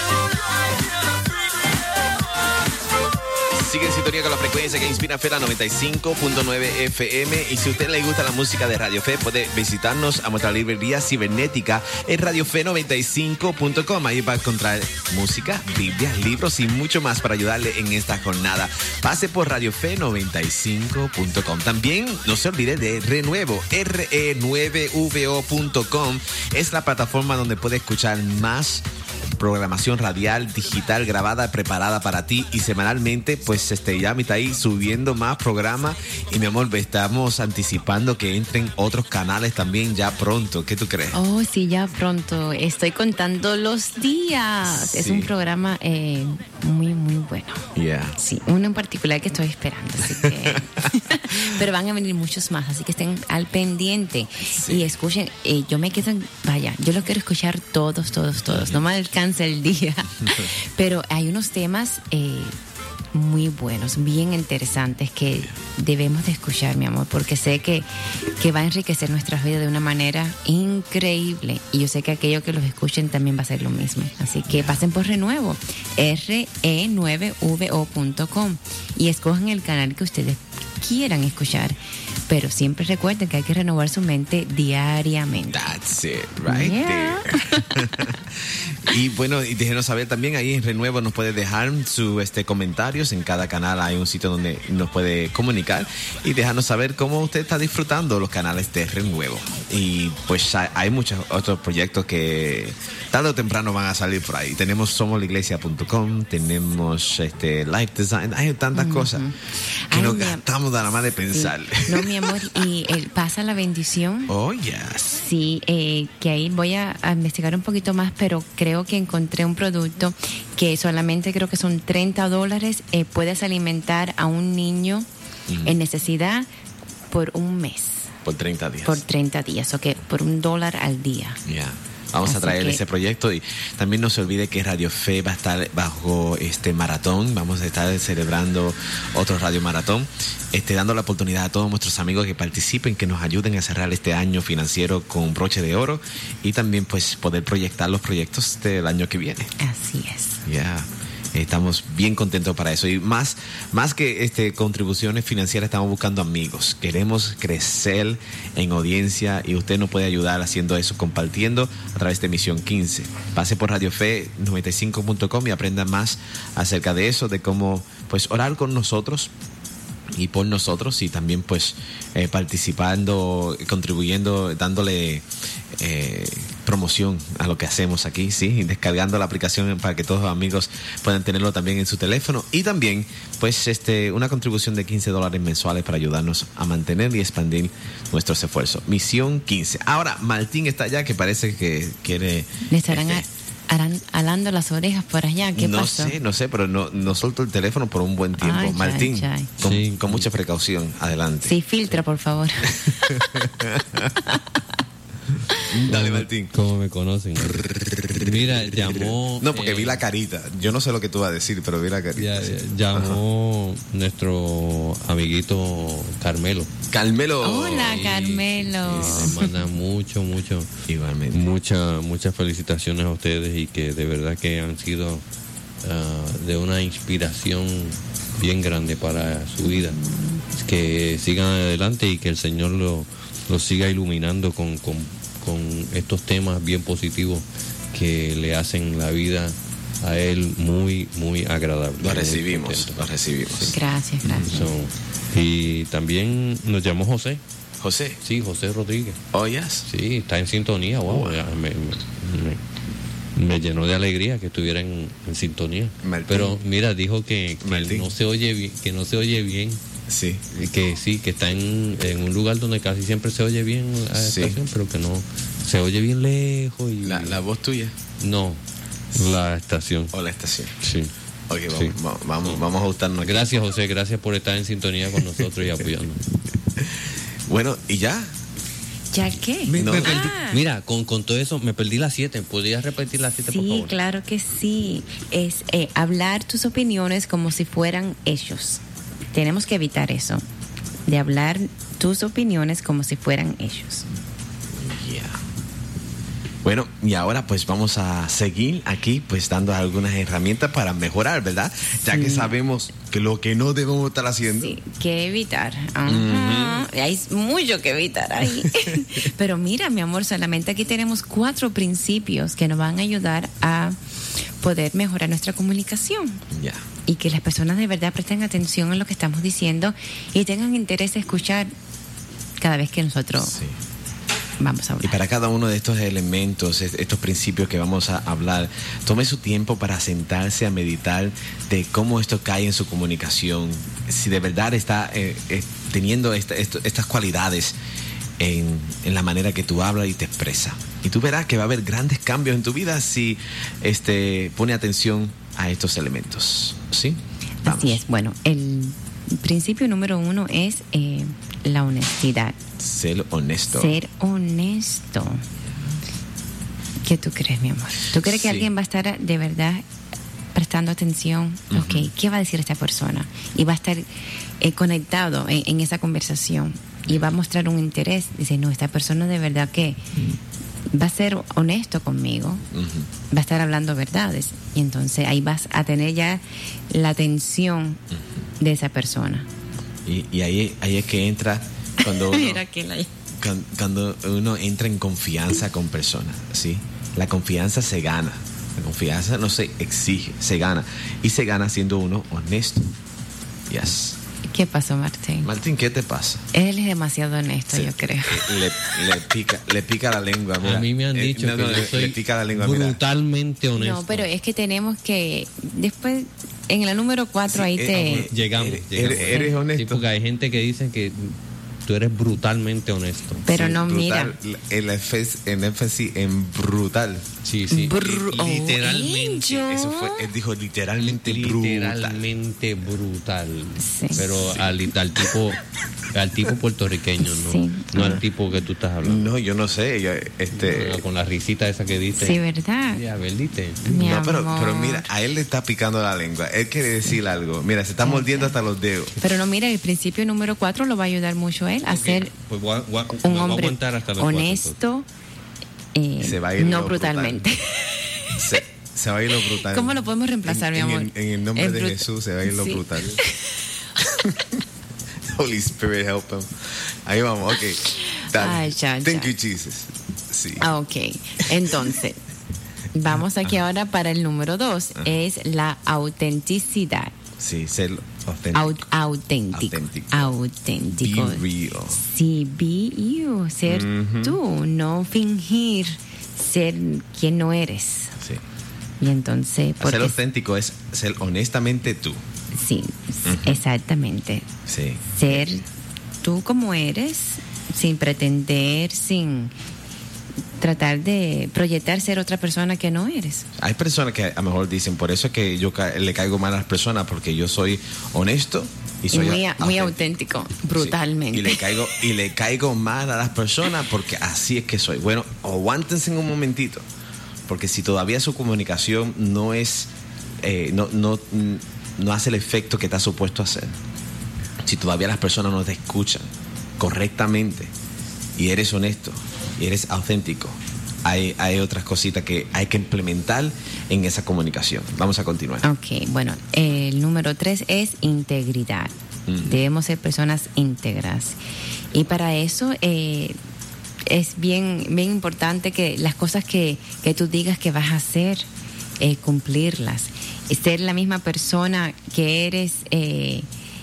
Speaker 2: Sigue en sintonía con la frecuencia que inspira Fe, la noventa y cinco punto nueve F M. Y si a usted le gusta la música de Radio Fe, puede visitarnos a nuestra librería cibernética en radio fe noventa y cinco punto com. Ahí va a encontrar música, Biblia, libros y mucho más para ayudarle en esta jornada. Pase por radio fe noventa y cinco punto com. También no se olvide de Renuevo, R E nueve V O punto com. Es la plataforma donde puede escuchar más programación radial, digital, grabada, preparada para ti, y semanalmente pues este ya me está ahí subiendo más programas. Y mi amor, estamos anticipando que entren otros canales también ya pronto. ¿Qué tú crees?
Speaker 3: Oh, sí, ya pronto. Estoy contando los días.
Speaker 2: Sí.
Speaker 3: Es un programa eh, muy, muy bueno.
Speaker 2: Yeah.
Speaker 3: Sí, uno en particular que estoy esperando, así que... Pero van a venir muchos más, así que estén al pendiente. Sí. Y escuchen, eh, yo me quedo en... Vaya, yo lo quiero escuchar todos, todos, todos. No me alcanza el día. Pero hay unos temas... Eh, muy buenos, bien interesantes que debemos de escuchar, mi amor, porque sé que, que va a enriquecer nuestras vidas de una manera increíble, y yo sé que aquellos que los escuchen también va a ser lo mismo. Así que pasen por Renuevo, R E nueve V O punto com, y escojan el canal que ustedes quieran escuchar, pero siempre recuerden que hay que renovar su mente diariamente.
Speaker 2: That's it, right
Speaker 3: Yeah.
Speaker 2: there. Y bueno, y déjenos saber también ahí en Renuevo, nos puede dejar sus este, comentarios. En cada canal hay un sitio donde nos puede comunicar y dejarnos saber cómo usted está disfrutando los canales de Renuevo. Y pues hay, hay muchos otros proyectos que tarde o temprano van a salir por ahí. Tenemos somos la iglesia punto com, tenemos este Life Design, hay tantas uh-huh. cosas que
Speaker 3: Ay,
Speaker 2: nos
Speaker 3: mi,
Speaker 2: gastamos nada más de pensar.
Speaker 3: Sí. No, mi amor, y el pasa la bendición.
Speaker 2: Oh, yes.
Speaker 3: Sí, eh, que ahí voy a, a investigar un poquito más, pero creo que encontré un producto que solamente creo que son treinta dólares. Eh, puedes alimentar a un niño uh-huh. en necesidad por un mes.
Speaker 2: Por treinta días.
Speaker 3: Por treinta días, o que por un dólar al día.
Speaker 2: Ya. Yeah. Vamos Así a traer que... ese proyecto, y también no se olvide que Radio Fe va a estar bajo este maratón. Vamos a estar celebrando otro Radio Maratón, este, dando la oportunidad a todos nuestros amigos que participen, que nos ayuden a cerrar este año financiero con broche de oro, y también pues poder proyectar los proyectos del año que viene.
Speaker 3: Así es.
Speaker 2: Ya. Yeah. Estamos bien contentos para eso, y más, más que este, contribuciones financieras, estamos buscando amigos. Queremos crecer en audiencia, y usted nos puede ayudar haciendo eso, compartiendo a través de Misión quince. Pase por radio fe noventa y cinco punto com y aprenda más acerca de eso, de cómo pues orar con nosotros y por nosotros, y también pues eh, participando, contribuyendo, dándole eh, promoción a lo que hacemos aquí, sí, y descargando la aplicación para que todos los amigos puedan tenerlo también en su teléfono, y también pues este una contribución de quince dólares mensuales para ayudarnos a mantener y expandir nuestros esfuerzos. Misión quince. Ahora Martín está allá, que parece que quiere...
Speaker 3: Le estarán
Speaker 2: este,
Speaker 3: Aran, alando las orejas por allá. ¿Qué
Speaker 2: no
Speaker 3: pasó?
Speaker 2: No sé, no sé, pero no, no solto el teléfono por un buen tiempo.
Speaker 3: Ay,
Speaker 2: Martín,
Speaker 3: chay,
Speaker 2: con,
Speaker 4: sí.
Speaker 2: con mucha precaución, adelante.
Speaker 3: Sí, filtra, por favor.
Speaker 2: Dale, Martín.
Speaker 4: ¿Cómo me conocen? Mira, llamó...
Speaker 2: No, porque
Speaker 4: eh,
Speaker 2: vi la carita. Yo no sé lo que tú vas a decir, pero vi la carita.
Speaker 4: Ya, ya, llamó Ajá. nuestro amiguito Carmelo.
Speaker 2: Carmelo.
Speaker 3: Hola, Carmelo.
Speaker 4: Sí, sí, le manda mucho, mucho.
Speaker 2: Igualmente.
Speaker 4: Mucha, muchas felicitaciones a ustedes, y que de verdad que han sido uh, de una inspiración bien grande para su vida. Que sigan adelante y que el Señor lo, lo siga iluminando con, con, con estos temas bien positivos que le hacen la vida a él muy, muy agradable.
Speaker 2: Lo recibimos, lo recibimos.
Speaker 4: Sí.
Speaker 3: Gracias, gracias.
Speaker 4: So, y también nos llamó José.
Speaker 2: José.
Speaker 4: Sí, José Rodríguez.
Speaker 2: Oh, yes.
Speaker 4: Sí, está en sintonía. Wow,
Speaker 2: Oh.
Speaker 4: ya me, me- me- me llenó de alegría que estuviera en, en sintonía.
Speaker 2: Martín.
Speaker 4: Pero mira, dijo que, que
Speaker 2: Martín.
Speaker 4: no se oye bien, que no se oye bien.
Speaker 2: Sí.
Speaker 4: Y que sí, que está en, en un lugar donde casi siempre se oye bien la
Speaker 2: Sí.
Speaker 4: estación, pero que no se oye bien lejos y
Speaker 2: La, la voz tuya
Speaker 4: no la estación.
Speaker 2: o la estación.
Speaker 4: Sí.
Speaker 2: Ok, vamos,
Speaker 4: Sí.
Speaker 2: va- vamos, vamos a ajustarnos aquí.
Speaker 4: Gracias, José, gracias por estar en sintonía con nosotros y apoyarnos.
Speaker 2: Bueno, y ya.
Speaker 3: ¿Ya qué?
Speaker 4: Me-
Speaker 2: No.
Speaker 4: me perdí.
Speaker 3: Ah.
Speaker 4: Mira, con, con todo eso me perdí las siete. ¿Podrías repetir las siete, por
Speaker 3: Sí,
Speaker 4: favor?
Speaker 3: claro que sí. Es eh, hablar tus opiniones como si fueran ellos. Tenemos que evitar eso, de hablar tus opiniones como si fueran ellos.
Speaker 2: Yeah. Bueno, y ahora pues vamos a seguir aquí pues dando algunas herramientas para mejorar, ¿verdad? Ya que
Speaker 3: Sí.
Speaker 2: sabemos que lo que no debemos estar haciendo.
Speaker 3: Sí, que evitar. Ajá. Hay mucho que evitar ahí. Pero mira, mi amor, solamente aquí tenemos cuatro principios que nos van a ayudar a poder mejorar nuestra comunicación.
Speaker 2: Ya.
Speaker 3: Y que las personas de verdad presten atención a lo que estamos diciendo y tengan interés en escuchar cada vez que nosotros
Speaker 2: Sí.
Speaker 3: vamos a
Speaker 2: Y
Speaker 3: hablar.
Speaker 2: para cada uno de estos elementos, est- estos principios que vamos a hablar, tome su tiempo para sentarse a meditar de cómo esto cae en su comunicación, si de verdad está eh, eh, teniendo esta- esto- estas cualidades en, en la manera que tú hablas y te expresas. Y tú verás que va a haber grandes cambios en tu vida si este, pone atención a estos elementos. ¿Sí? Vamos.
Speaker 3: Así es. Bueno, el principio número uno es eh, la honestidad.
Speaker 2: Ser honesto.
Speaker 3: Ser honesto. ¿Qué tú crees, mi amor? ¿Tú crees que
Speaker 2: Sí.
Speaker 3: alguien va a estar de verdad prestando atención?
Speaker 2: Ujú.
Speaker 3: Ok, ¿qué va a decir esta persona? Y va a estar eh, conectado en, en esa conversación y va a mostrar un interés. Dice, no, esta persona de verdad que va a ser honesto conmigo,
Speaker 2: Ujú.
Speaker 3: va a estar hablando verdades. Y entonces ahí vas a tener ya la atención de esa persona.
Speaker 2: Y, y ahí, ahí es que entra cuando uno...
Speaker 3: Mira quién ahí.
Speaker 2: Cuan- Cuando uno entra en confianza con personas, ¿sí? La confianza se gana. La confianza no se exige, se gana. Y se gana siendo uno honesto. Yes.
Speaker 3: ¿Qué pasó, Martín?
Speaker 2: Martín, ¿qué te pasa?
Speaker 3: Él es demasiado honesto,
Speaker 2: Sí.
Speaker 3: yo creo.
Speaker 2: Le, le pica, le pica la lengua. Mira.
Speaker 4: A mí me han
Speaker 2: Eh,
Speaker 4: dicho
Speaker 2: no,
Speaker 4: que
Speaker 2: no,
Speaker 4: yo
Speaker 2: le,
Speaker 4: soy
Speaker 2: le pica la lengua, mira.
Speaker 4: brutalmente honesto.
Speaker 3: No, pero es que tenemos que, después, en la número cuatro,
Speaker 2: Sí,
Speaker 3: ahí
Speaker 2: eh,
Speaker 3: te...
Speaker 2: eh,
Speaker 4: Llegamos,
Speaker 2: Eres,
Speaker 4: llegamos.
Speaker 2: eres- eres honesto.
Speaker 4: Sí, porque hay gente que dice que tú eres brutalmente honesto.
Speaker 3: Pero
Speaker 2: Sí,
Speaker 3: no,
Speaker 2: brutal.
Speaker 3: mira.
Speaker 2: El énfasis en, énfasis en brutal.
Speaker 4: Sí, sí.
Speaker 3: Brr- oh,
Speaker 4: literalmente.
Speaker 3: Angel.
Speaker 2: Eso fue, él dijo literalmente brutal.
Speaker 4: Literalmente brutal.
Speaker 3: Sí.
Speaker 4: Pero al, al tipo al tipo puertorriqueño, ¿no?
Speaker 3: Sí.
Speaker 4: No al tipo que tú estás hablando.
Speaker 2: No, yo no sé. yo, este,
Speaker 4: No, con la risita esa que diste.
Speaker 3: Sí, ¿verdad?
Speaker 4: Ya, ver, dite.
Speaker 3: Mi
Speaker 2: no, pero,
Speaker 3: amor.
Speaker 2: pero mira, a él le está picando la lengua. Él quiere decir algo. Mira, se está mordiendo hasta los dedos.
Speaker 3: Pero no, mira, el principio número cuatro lo va a ayudar mucho a él a
Speaker 4: Ok,
Speaker 3: ser
Speaker 4: pues voy a, voy a- me
Speaker 3: un
Speaker 4: voy a
Speaker 3: hombre
Speaker 4: aguantar hasta las cuatro,
Speaker 3: honesto, eh,
Speaker 2: Se va a ir
Speaker 3: no
Speaker 2: lo
Speaker 3: brutalmente.
Speaker 2: Se, se va a ir lo brutal.
Speaker 3: ¿Cómo lo podemos reemplazar,
Speaker 2: En-
Speaker 3: mi
Speaker 2: en
Speaker 3: amor?
Speaker 2: el- En el nombre
Speaker 3: El
Speaker 2: de
Speaker 3: brut-
Speaker 2: Jesús se va a ir lo
Speaker 3: Sí.
Speaker 2: brutal. Holy Spirit, help him. Ahí vamos, ok. Dale.
Speaker 3: Ay, ya,
Speaker 2: Thank
Speaker 3: ya.
Speaker 2: you, Jesus. Sí.
Speaker 3: Ah, ok. Entonces, vamos aquí ahora para el número dos. Es la autenticidad.
Speaker 2: Sí, ser auténtico.
Speaker 3: Au- auténtico.
Speaker 2: Auténtico.
Speaker 3: Auténtico.
Speaker 2: Be real.
Speaker 3: Sí, be you. Ser
Speaker 2: Ujú.
Speaker 3: tú. No fingir ser quien no eres.
Speaker 2: Sí.
Speaker 3: Y entonces,
Speaker 2: Ser
Speaker 3: porque
Speaker 2: auténtico es ser honestamente tú.
Speaker 3: sí, exactamente.
Speaker 2: Sí.
Speaker 3: Ser tú como eres, sin pretender, sin tratar de proyectar ser otra persona que no eres.
Speaker 2: Hay personas que a lo mejor dicen, por eso es que yo ca- le caigo mal a las personas, porque yo soy honesto y
Speaker 3: Y
Speaker 2: soy
Speaker 3: muy,
Speaker 2: a-
Speaker 3: muy auténtico, brutalmente.
Speaker 2: Sí, Y le caigo y le caigo mal a las personas porque así es que soy. Bueno, aguántense un momentito, porque si todavía su comunicación no es, eh, no, no, no hace el efecto que está supuesto a hacer, si todavía las personas no te escuchan correctamente y eres honesto y eres auténtico, hay, hay otras cositas que hay que implementar en esa comunicación. Vamos a continuar.
Speaker 3: Ok, bueno, el número tres es integridad.
Speaker 2: Ujú.
Speaker 3: Debemos ser personas íntegras. Y para eso, eh, es bien, bien importante que las cosas que, que tú digas que vas a hacer, eh, cumplirlas. Ser la misma persona que eres eh,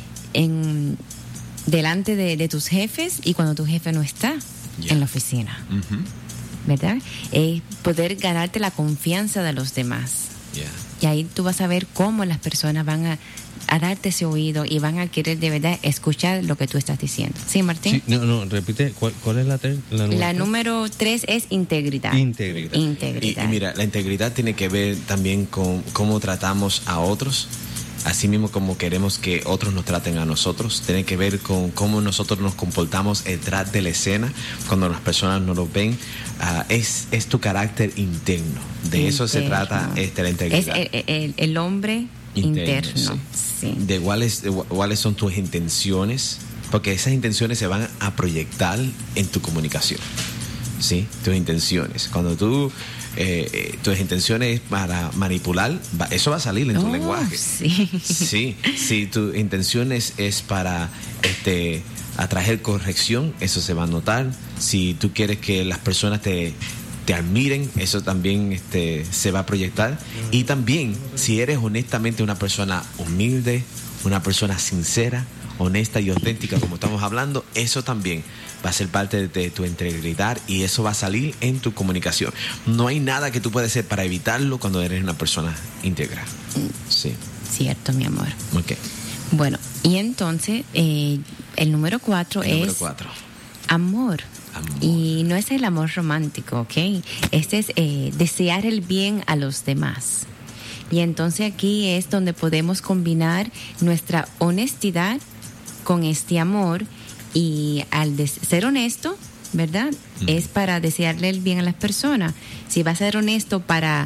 Speaker 3: en, delante de, de tus jefes y cuando tu jefe no está yeah. en la oficina.
Speaker 2: Uh-huh.
Speaker 3: ¿Verdad? Eh, poder ganarte la confianza de los demás.
Speaker 2: Yeah.
Speaker 3: Y ahí tú vas a ver cómo las personas van a, a darte ese oído y van a querer de verdad escuchar lo que tú estás diciendo. ¿Sí, Martín?
Speaker 4: Sí, no, no, repite, ¿cuál, cuál es la, ter, la, número,
Speaker 3: la número tres es integridad.
Speaker 4: Integridad.
Speaker 3: Integridad.
Speaker 2: Y, y mira, la integridad tiene que ver también con cómo tratamos a otros, así mismo como queremos que otros nos traten a nosotros. Tiene que ver con cómo nosotros nos comportamos detrás de la escena, cuando las personas no nos ven. Uh, es, es tu carácter interno. De
Speaker 3: interno.
Speaker 2: Eso se trata este, la integridad.
Speaker 3: Es el, el, el hombre interno. interno
Speaker 2: sí.
Speaker 3: Sí.
Speaker 2: De cuáles, de cuáles son tus intenciones, porque esas intenciones se van a proyectar en tu comunicación. ¿Sí? Tus intenciones. Cuando tú eh, eh, tus intenciones para manipular, va, eso va a salir en tu
Speaker 3: oh,
Speaker 2: lenguaje.
Speaker 3: Sí.
Speaker 2: Sí. Si tu intenciones es para este atraer corrección, eso se va a notar. Si tú quieres que las personas te, te admiren, eso también este, se va a proyectar. Y también, si eres honestamente una persona humilde, una persona sincera, honesta y auténtica, como estamos hablando, eso también va a ser parte de, de tu integridad y eso va a salir en tu comunicación. No hay nada que tú puedas hacer para evitarlo cuando eres una persona íntegra. Sí.
Speaker 3: Cierto, mi amor.
Speaker 2: Ok.
Speaker 3: Bueno, y entonces eh, el número cuatro
Speaker 2: el
Speaker 3: es
Speaker 2: número cuatro.
Speaker 3: Amor.
Speaker 2: Amor.
Speaker 3: Y no es el amor romántico, ¿ok? Este es eh, desear el bien a los demás. Y entonces aquí es donde podemos combinar nuestra honestidad con este amor. Y al de ser honesto, ¿verdad? Mm. Es para desearle el bien a las personas. Si vas a ser honesto para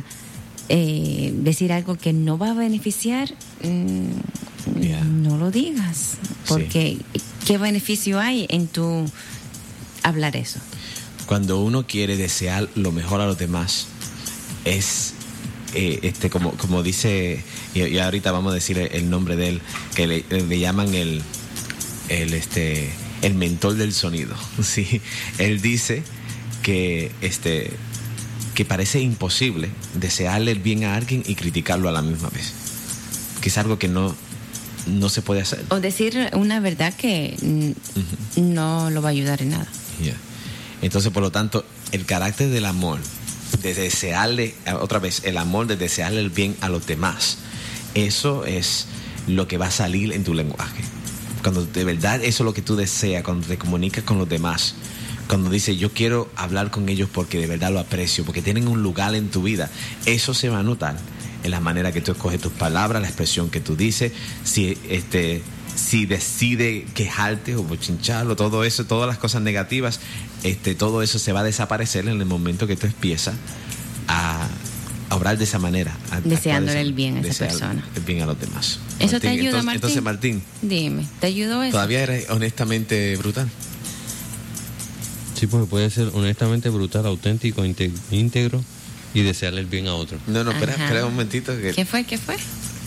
Speaker 3: eh, decir algo que no va a beneficiar, mmm, yeah. no lo digas. Porque sí. ¿qué beneficio hay en tu hablar eso?
Speaker 2: Cuando uno quiere desear lo mejor a los demás, es eh, este como como dice, y, y ahorita vamos a decir el, el nombre de él, que le, le llaman el el este el mentor del sonido. Sí, él dice que este que parece imposible desearle el bien a alguien y criticarlo a la misma vez, que es algo que no no se puede hacer,
Speaker 3: o decir una verdad que uh-huh. no lo va a ayudar en nada.
Speaker 2: Yeah. Entonces, por lo tanto, el carácter del amor, de desearle otra vez el amor de desearle el bien a los demás, eso es lo que va a salir en tu lenguaje. Cuando de verdad eso es lo que tú deseas, cuando te comunicas con los demás, cuando dices yo quiero hablar con ellos porque de verdad lo aprecio, porque tienen un lugar en tu vida, eso se va a notar en la manera que tú escoges tus palabras, la expresión que tú dices, si este si decide quejarte o bochincharlo, todo eso, todas las cosas negativas, este todo eso se va a desaparecer en el momento que tú empiezas a a obrar de esa manera, a,
Speaker 3: deseándole el bien a esa persona,
Speaker 2: el bien a los demás.
Speaker 3: Eso
Speaker 2: Martín,
Speaker 3: te ayuda,
Speaker 2: entonces,
Speaker 3: Martín.
Speaker 2: Entonces, Martín,
Speaker 3: dime, ¿te ayudó eso?
Speaker 2: ¿Todavía eres honestamente brutal?
Speaker 4: Sí, porque puede ser honestamente brutal, auténtico, íntegro y desearle el bien a otro.
Speaker 2: No, no, espera, espera un momentito. Que...
Speaker 3: ¿Qué fue? ¿Qué fue?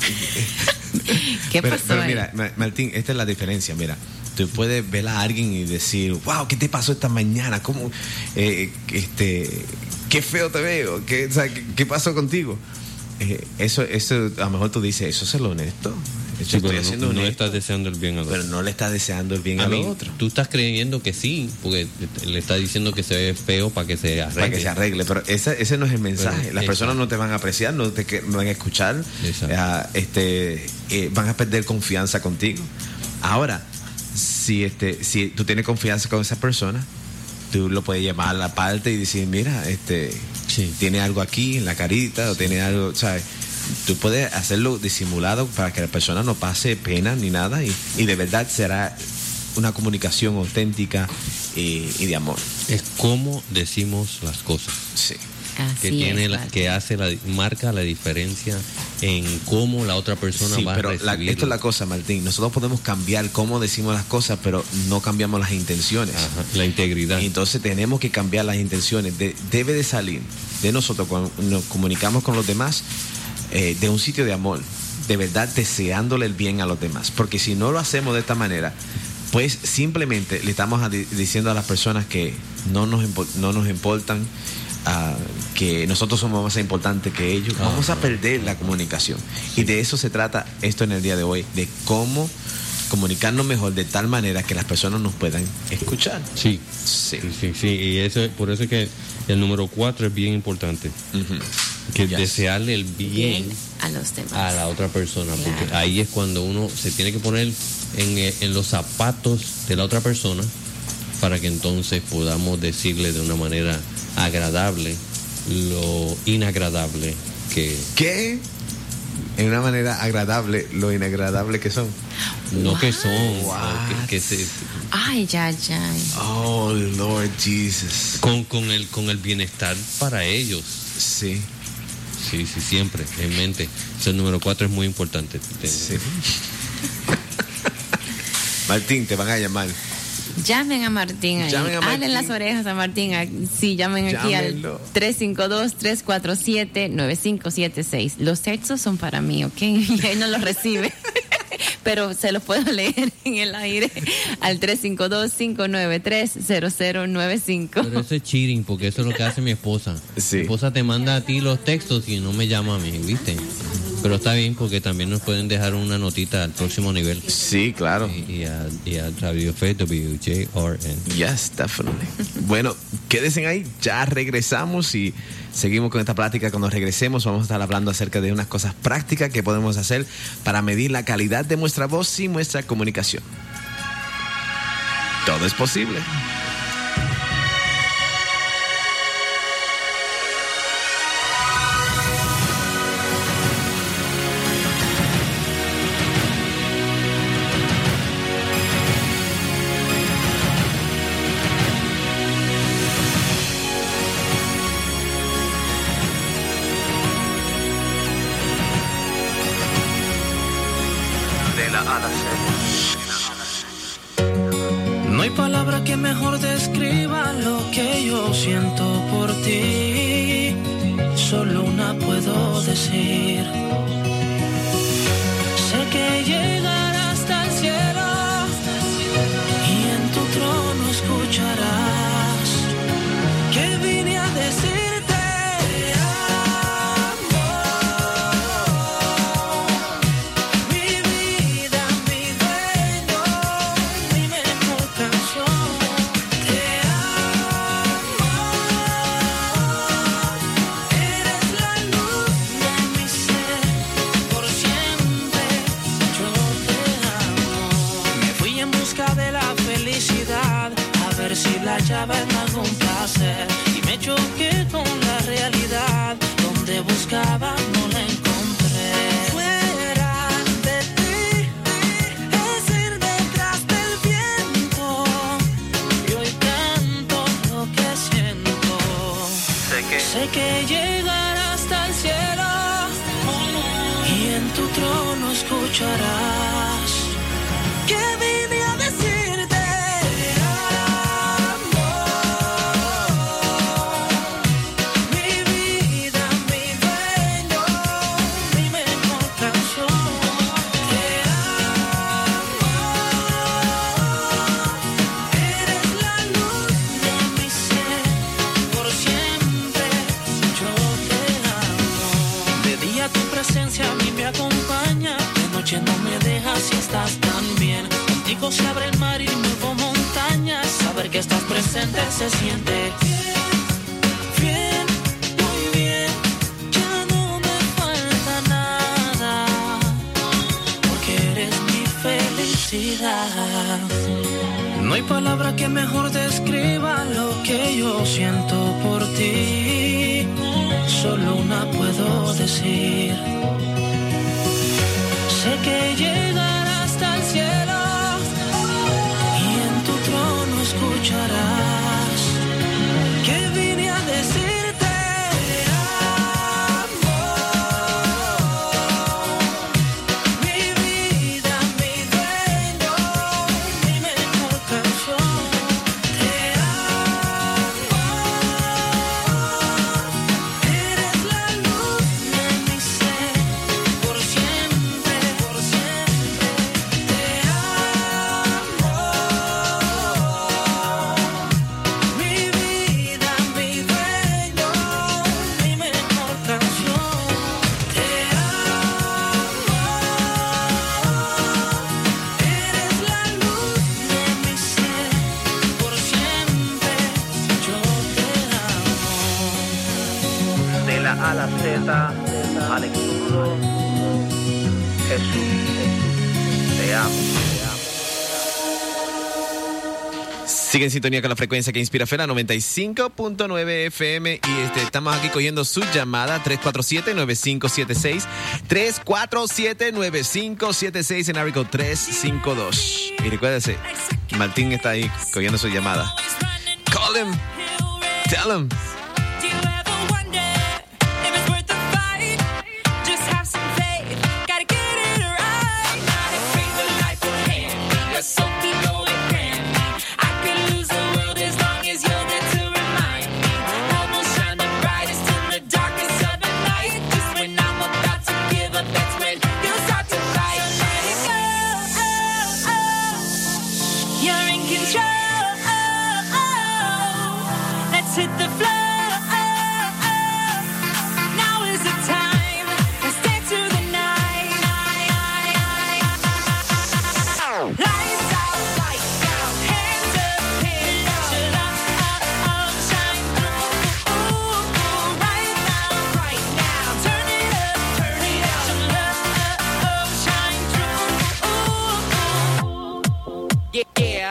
Speaker 3: ¿Qué
Speaker 2: pero,
Speaker 3: pasó
Speaker 2: pero
Speaker 3: ahí?
Speaker 2: mira, Martín, esta es la diferencia. Mira, tú puedes ver a alguien y decir, wow, ¿qué te pasó esta mañana? ¿Cómo, eh, este, qué feo te veo? ¿Qué, o sea, ¿qué, qué pasó contigo? Eh, eso, eso, a lo mejor tú dices, eso es lo honesto. Eso
Speaker 4: sí,
Speaker 2: estoy
Speaker 4: pero
Speaker 2: haciendo
Speaker 4: no, no
Speaker 2: honesto,
Speaker 4: estás deseando el bien al otro.
Speaker 2: pero no le estás deseando el bien
Speaker 4: a
Speaker 2: al
Speaker 4: mí,
Speaker 2: otro.
Speaker 4: Tú estás creyendo que sí, porque le estás diciendo que se ve feo para que se arregle.
Speaker 2: Para que se arregle, pero ese, ese no es el mensaje. Pero, Las exacto. personas no te van a apreciar, no te no van a escuchar, uh, este, eh, van a perder confianza contigo. Ahora, si este, si tú tienes confianza con esa persona, tú lo puedes llamar a la parte y decir, mira, este, sí. tiene algo aquí en la carita, sí. o tiene algo, ¿sabes? Tú puedes hacerlo disimulado para que la persona no pase pena ni nada y, y de verdad será una comunicación auténtica y, y de amor.
Speaker 4: Es como decimos las cosas.
Speaker 2: Sí.
Speaker 3: Así
Speaker 4: que tiene
Speaker 3: es,
Speaker 4: la, que hace la marca la diferencia en cómo la otra persona
Speaker 2: sí,
Speaker 4: va
Speaker 2: pero
Speaker 4: a recibirlo.
Speaker 2: La, esto es la cosa, Martín. Nosotros podemos cambiar cómo decimos las cosas, pero no cambiamos las intenciones.
Speaker 4: Ajá, la integridad.
Speaker 2: Y entonces tenemos que cambiar las intenciones. De, debe de salir de nosotros cuando nos comunicamos con los demás. Eh, de un sitio de amor, de verdad deseándole el bien a los demás, porque si no lo hacemos de esta manera, pues simplemente le estamos a- diciendo a las personas que no nos, impo- no nos importan, uh, que nosotros somos más importantes que ellos,
Speaker 4: Ah,
Speaker 2: vamos a
Speaker 4: no.
Speaker 2: perder la comunicación. Y de eso se trata esto en el día de hoy, de cómo comunicarnos mejor de tal manera que las personas nos puedan escuchar.
Speaker 4: Sí,
Speaker 2: Sí.
Speaker 4: sí, sí, sí. Y eso, por eso es que el número cuatro es bien importante.
Speaker 2: Ujú.
Speaker 4: Que
Speaker 2: Yes.
Speaker 4: desearle el bien
Speaker 3: Bien a los demás.
Speaker 4: a la otra persona, porque
Speaker 3: Claro.
Speaker 4: ahí es cuando uno se tiene que poner en, eh, en los zapatos de la otra persona para que entonces podamos decirle de una manera agradable lo inagradable que
Speaker 2: Que en una manera agradable, lo inagradable que son.
Speaker 4: no que son, o
Speaker 2: What?
Speaker 4: que, que se-
Speaker 3: Ay, ya, ya.
Speaker 2: Oh, Lord Jesus.
Speaker 4: con, con el con el bienestar para ellos.
Speaker 2: Sí.
Speaker 4: Sí, sí, siempre en mente. Ese número cuatro es muy importante.
Speaker 2: Sí. Martín, te van a llamar.
Speaker 3: Llamen a Martín ahí.
Speaker 2: Llamen a Martín.
Speaker 3: Halen las orejas a Martín. Ah, Sí, llamen aquí
Speaker 2: Llámenlo.
Speaker 3: al tres cinco dos, tres cuatro siete, nueve cinco siete seis. Los textos son para mí, ¿ok? Y él no los recibe. Pero se los puedo leer en el aire al tres cinco dos, cinco nueve tres, cero cero nueve cinco.
Speaker 4: Pero eso es cheating, porque eso es lo que hace mi esposa.
Speaker 2: Sí.
Speaker 4: Mi esposa te manda a ti los textos y no me llama a mí, ¿viste? Pero está bien, porque también nos pueden dejar una notita al próximo nivel.
Speaker 2: Sí, claro.
Speaker 4: Y, y a, y a Radio Fe W J R N.
Speaker 2: Yes, definitely. Bueno, quédense ahí, ya regresamos y seguimos con esta plática. Cuando regresemos vamos a estar hablando acerca de unas cosas prácticas que podemos hacer para medir la calidad de nuestra voz y nuestra comunicación. Todo es posible.
Speaker 5: No hay palabra que mejor describa lo que yo siento por ti. Solo una puedo decir. Sé que llegarás hasta el cielo y en tu trono escucharás que vine a decirte te amo. Mi vida, mi dueño, mi mejor canción. Te amo. Eres la luz de mi ser, por siempre yo te amo. Me fui en busca de la felicidad, a ver si la hallaba en algún placer, y me choqué con la realidad, donde buscaba no la encontré. Fuera de ti es ir detrás del viento, y hoy canto lo que siento. Sé que, sé que llegarás hasta el cielo y en tu trono escucharás que vine a decirte te amo. Mi vida, mi dueño, mi mejor canción. Te amo. Eres la luz de mi ser, por siempre yo te amo. De día tu presencia a mí me acompaña, de noche no me dejas si estás tan bien. Contigo se abre el mar y muevo montañas, saber que estás presente se siente bien, bien, muy bien. Ya no me falta nada, porque eres mi felicidad. No hay palabra que mejor describa lo que yo siento por ti. Solo una puedo decir. Sé que llegarás hasta el cielo y en tu trono escucharás que vine a decirte te amo. Mi vida, mi dueño, mi mejor canción. Te amo. Eres la luz de mi ser.
Speaker 8: Jesús, te amo, te amo.
Speaker 2: Sigue en sintonía con la frecuencia que inspira Fe, la noventa y cinco punto nueve F M, y este, estamos aquí cogiendo su llamada tres cuatro siete, nueve cinco siete seis, tres cuatro siete, nueve cinco siete seis en área tres cinco dos. Y recuérdese, Martín está ahí cogiendo su llamada. Call him, tell him.
Speaker 6: Hit the floor. Now is the time. Let's dance through the night. Lights out, lights out. Hands up, hands up. Your love shine through. Right now, right now. Turn it up, turn it up. Your love shine through.
Speaker 7: Yeah, yeah.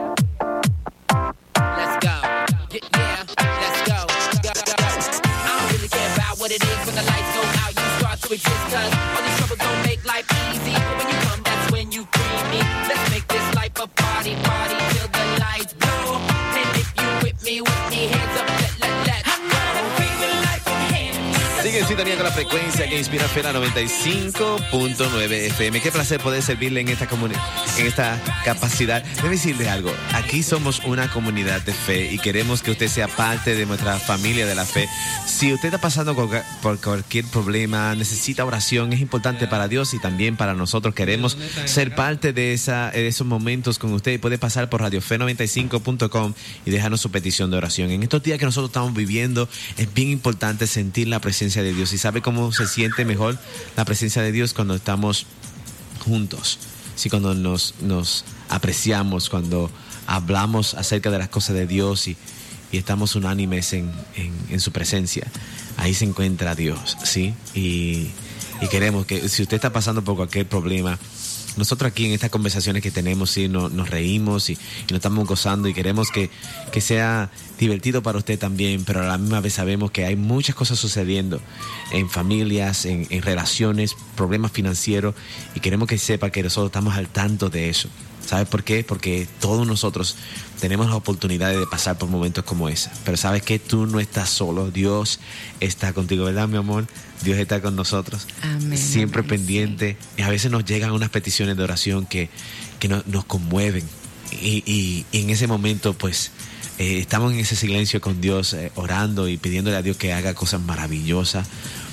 Speaker 7: Let's go. Yeah, let's go. Go, go, go. I don't really care about what it is when the lights go out. You start to exist, cause all these troubles don't make life easy. But when you come, that's when you free me. Let's make this life a party, party till the lights blow. And if you with me, with me, hands up, let, let, let. I'm gonna bring the life in hands.
Speaker 2: Sigue en sintonía con la frecuencia que inspira Fe, la noventa y cinco punto nueve F M. Qué placer poder servirle en esta comuni- en esta capacidad. Debo decirle algo. Aquí somos una comunidad de fe y queremos que usted sea parte de nuestra familia de la fe. Si usted está pasando por, por cualquier problema, necesita oración, es importante para Dios y también para nosotros. Queremos ser parte de, esa, de esos momentos con usted. Puede pasar por radio fe noventa y cinco punto com y dejarnos su petición de oración. En estos días que nosotros estamos viviendo, es bien importante sentir la presencia de Dios. ¿Y sabe cómo se siente mejor la presencia de Dios? Cuando estamos juntos, sí, cuando nos, nos apreciamos, cuando hablamos acerca de las cosas de Dios y, y estamos unánimes en, en, en su presencia. Ahí se encuentra Dios, ¿sí? Y, y queremos que, si usted está pasando por cualquier problema, nosotros aquí en estas conversaciones que tenemos, sí, no, nos reímos y, y nos estamos gozando y queremos que, que sea divertido para usted también, pero a la misma vez sabemos que hay muchas cosas sucediendo en familias, en, en relaciones, problemas financieros, y queremos que sepa que nosotros estamos al tanto de eso. ¿Sabes por qué? Porque todos nosotros tenemos la oportunidad de pasar por momentos como ese. Pero ¿sabes qué? Tú no estás solo. Dios está contigo, ¿verdad, mi amor? Dios está con nosotros.
Speaker 3: Amén,
Speaker 2: siempre
Speaker 3: amén,
Speaker 2: pendiente. Sí. Y a veces nos llegan unas peticiones de oración que, que no, nos conmueven. Y, y, y en ese momento, pues, eh, estamos en ese silencio con Dios, eh, orando y pidiéndole a Dios que haga cosas maravillosas.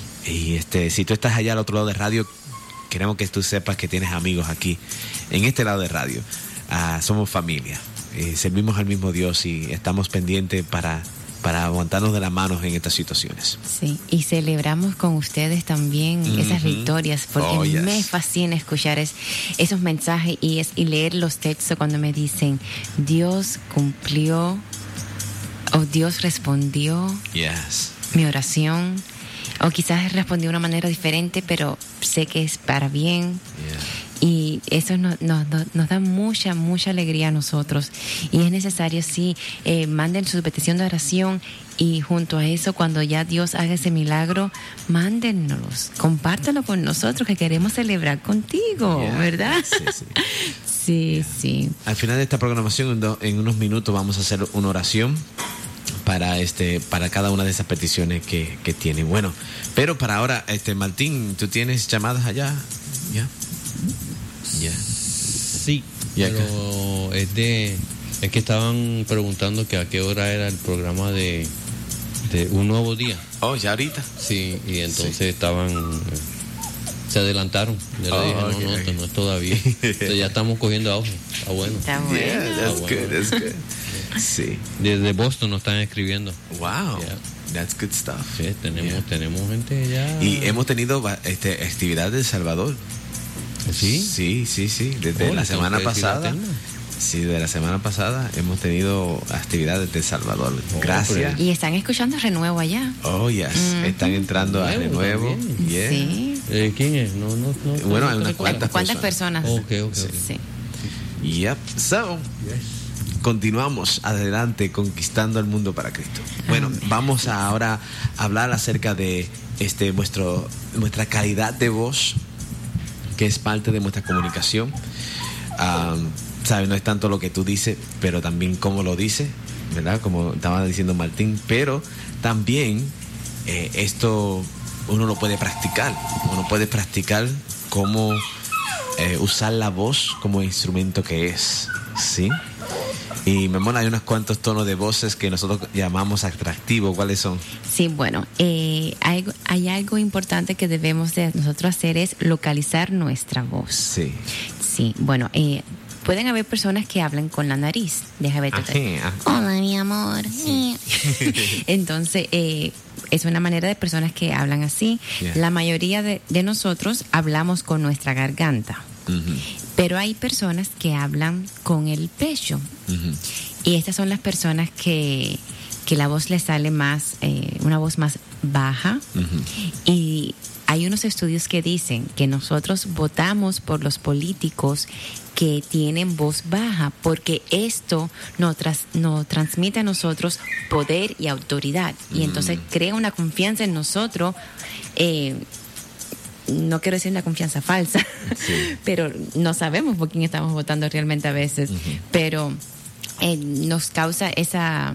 Speaker 2: Y este, si tú estás allá al otro lado de radio, queremos que tú sepas que tienes amigos aquí, en este lado de radio. Uh, somos familia, eh, servimos al mismo Dios y estamos pendientes para, para aguantarnos de las manos en estas situaciones.
Speaker 3: Sí, y celebramos con ustedes también mm-hmm. esas victorias, porque
Speaker 2: oh, yes.
Speaker 3: me fascina escuchar es, esos mensajes y, es, y leer los textos cuando me dicen, Dios cumplió o Dios respondió
Speaker 2: yes.
Speaker 3: mi oración. O quizás respondió de una manera diferente, pero sé que es para bien. Yeah. Y eso nos, nos, nos da mucha, mucha alegría a nosotros. Y es necesario, sí, eh, manden su petición de oración y junto a eso, cuando ya Dios haga ese milagro, mándennos, compártelo con nosotros que queremos celebrar contigo, yeah. ¿verdad?
Speaker 2: Sí, sí.
Speaker 3: sí,
Speaker 2: yeah.
Speaker 3: sí.
Speaker 2: Al final de esta programación, en, do, en unos minutos, vamos a hacer una oración para este para cada una de esas peticiones que, que tienen. Bueno, pero para ahora, este Martín, ¿tú tienes llamadas allá? ¿Ya? ¿Ya?
Speaker 4: Sí,
Speaker 2: ¿Ya
Speaker 4: pero acá? es de es que estaban preguntando que a qué hora era el programa de, de Un Nuevo Día.
Speaker 2: Oh, ya ahorita.
Speaker 4: Sí, y entonces
Speaker 2: sí.
Speaker 4: estaban se adelantaron. Yo
Speaker 2: oh,
Speaker 4: le dije,
Speaker 2: okay,
Speaker 4: no, no,
Speaker 2: okay.
Speaker 4: no es todavía. Entonces ya estamos cogiendo auge. Está bueno.
Speaker 3: Está bueno.
Speaker 2: Yeah, that's
Speaker 4: Está
Speaker 2: good,
Speaker 4: bueno.
Speaker 2: that's good. Sí.
Speaker 4: Desde Boston nos están escribiendo.
Speaker 2: Wow.
Speaker 4: Yeah.
Speaker 2: That's good stuff.
Speaker 4: Sí, tenemos,
Speaker 2: Yeah.
Speaker 4: tenemos gente ya.
Speaker 2: Y hemos tenido este, actividades de El Salvador.
Speaker 4: ¿Sí?
Speaker 2: Sí, sí, sí. Desde
Speaker 4: Oh,
Speaker 2: la semana pasada.
Speaker 4: la
Speaker 2: Sí, de la semana pasada hemos tenido actividades de El Salvador.
Speaker 4: Oh,
Speaker 2: Gracias.
Speaker 3: Y están escuchando Renuevo allá.
Speaker 2: Oh, yes. Mm-hmm. Están entrando a Renuevo.
Speaker 4: También.
Speaker 2: Yeah.
Speaker 3: Sí.
Speaker 4: Eh, ¿Quién es? No, no, no.
Speaker 2: Bueno,
Speaker 4: no
Speaker 2: hay
Speaker 4: te
Speaker 2: unas
Speaker 4: recuerdas.
Speaker 2: cuantas
Speaker 3: ¿Cuántas personas?
Speaker 4: Ok, ok,
Speaker 2: Sí.
Speaker 4: ok.
Speaker 3: Sí.
Speaker 2: Yep. So, continuamos adelante conquistando el mundo para Cristo. Bueno, vamos a ahora hablar acerca de este vuestro nuestra calidad de voz, que es parte de nuestra comunicación. Um, ¿sabes? No es tanto lo que tú dices, pero también cómo lo dices, ¿verdad? Como estaba diciendo Martín, pero también eh, esto uno lo puede practicar. Uno puede practicar cómo eh, usar la voz como instrumento que es, ¿sí? Y me mola, hay unos cuantos tonos de voces que nosotros llamamos atractivos. ¿Cuáles son?
Speaker 3: Sí, bueno, eh, hay, hay algo importante que debemos de nosotros hacer, es localizar nuestra voz.
Speaker 2: Sí.
Speaker 3: Sí, bueno, eh, pueden haber personas que hablan con la nariz. Déjame ver.
Speaker 2: Ajá, ajá.
Speaker 3: Hola, mi amor. Entonces, eh, es una manera de personas que hablan así.
Speaker 2: Yeah.
Speaker 3: La mayoría de, de nosotros hablamos con nuestra garganta.
Speaker 2: Uh-huh.
Speaker 3: Pero hay personas que hablan con el pecho.
Speaker 2: Uh-huh.
Speaker 3: Y estas son las personas que, que la voz les sale más, eh, una voz más baja.
Speaker 2: Uh-huh.
Speaker 3: Y hay unos estudios que dicen que nosotros votamos por los políticos que tienen voz baja, porque esto nos, tras, nos transmite a nosotros poder y autoridad. Y entonces crea una confianza en nosotros. Eh, no quiero decir una confianza falsa,
Speaker 2: Sí.
Speaker 3: pero no sabemos por quién estamos votando realmente a veces.
Speaker 2: Uh-huh.
Speaker 3: Pero eh, nos causa esa...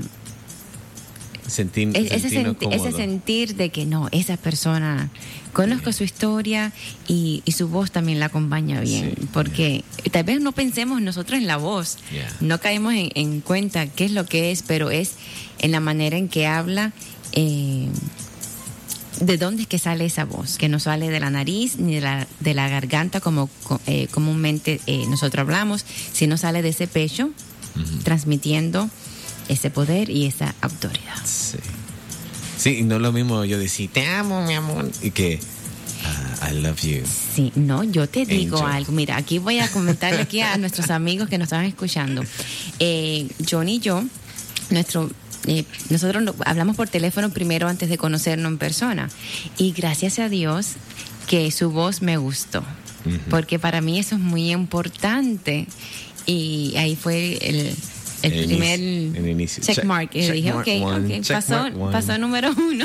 Speaker 2: Sentir,
Speaker 3: Es- ese,
Speaker 2: sentirnos
Speaker 3: senti- ese
Speaker 2: cómodos.
Speaker 3: sentir de que no, esa persona, conozco su historia y, y su voz también la acompaña bien,
Speaker 2: Sí,
Speaker 3: porque tal vez no pensemos nosotros en la voz,
Speaker 2: Yeah.
Speaker 3: no caemos en, en cuenta qué es lo que es, pero es en la manera en que habla, eh, de dónde es que sale esa voz, que no sale de la nariz ni de la, de la garganta como co- eh, comúnmente eh, nosotros hablamos, sino sale de ese pecho,
Speaker 2: Ujú.
Speaker 3: transmitiendo ese poder y esa autoridad.
Speaker 2: Sí. Sí, y no es lo mismo yo decir, te amo, mi amor, y que, ah, I love you.
Speaker 3: Sí, no, yo te digo
Speaker 2: Angel.
Speaker 3: algo. Mira, aquí voy a comentarle aquí a nuestros amigos que nos están escuchando. Eh, Johnny y yo, nuestro, eh, nosotros no- hablamos por teléfono primero antes de conocernos en persona. Y gracias a Dios que su voz me gustó.
Speaker 2: Ujú.
Speaker 3: Porque para mí eso es muy importante. Y ahí fue el... El
Speaker 2: El
Speaker 3: primer
Speaker 2: inicio, el inicio.
Speaker 3: check
Speaker 2: Check-
Speaker 3: mark. Y yo
Speaker 2: check
Speaker 3: dije,
Speaker 2: mark
Speaker 3: ok,
Speaker 2: one,
Speaker 3: ok,
Speaker 2: check
Speaker 3: pasó,
Speaker 2: mark one.
Speaker 3: pasó número uno.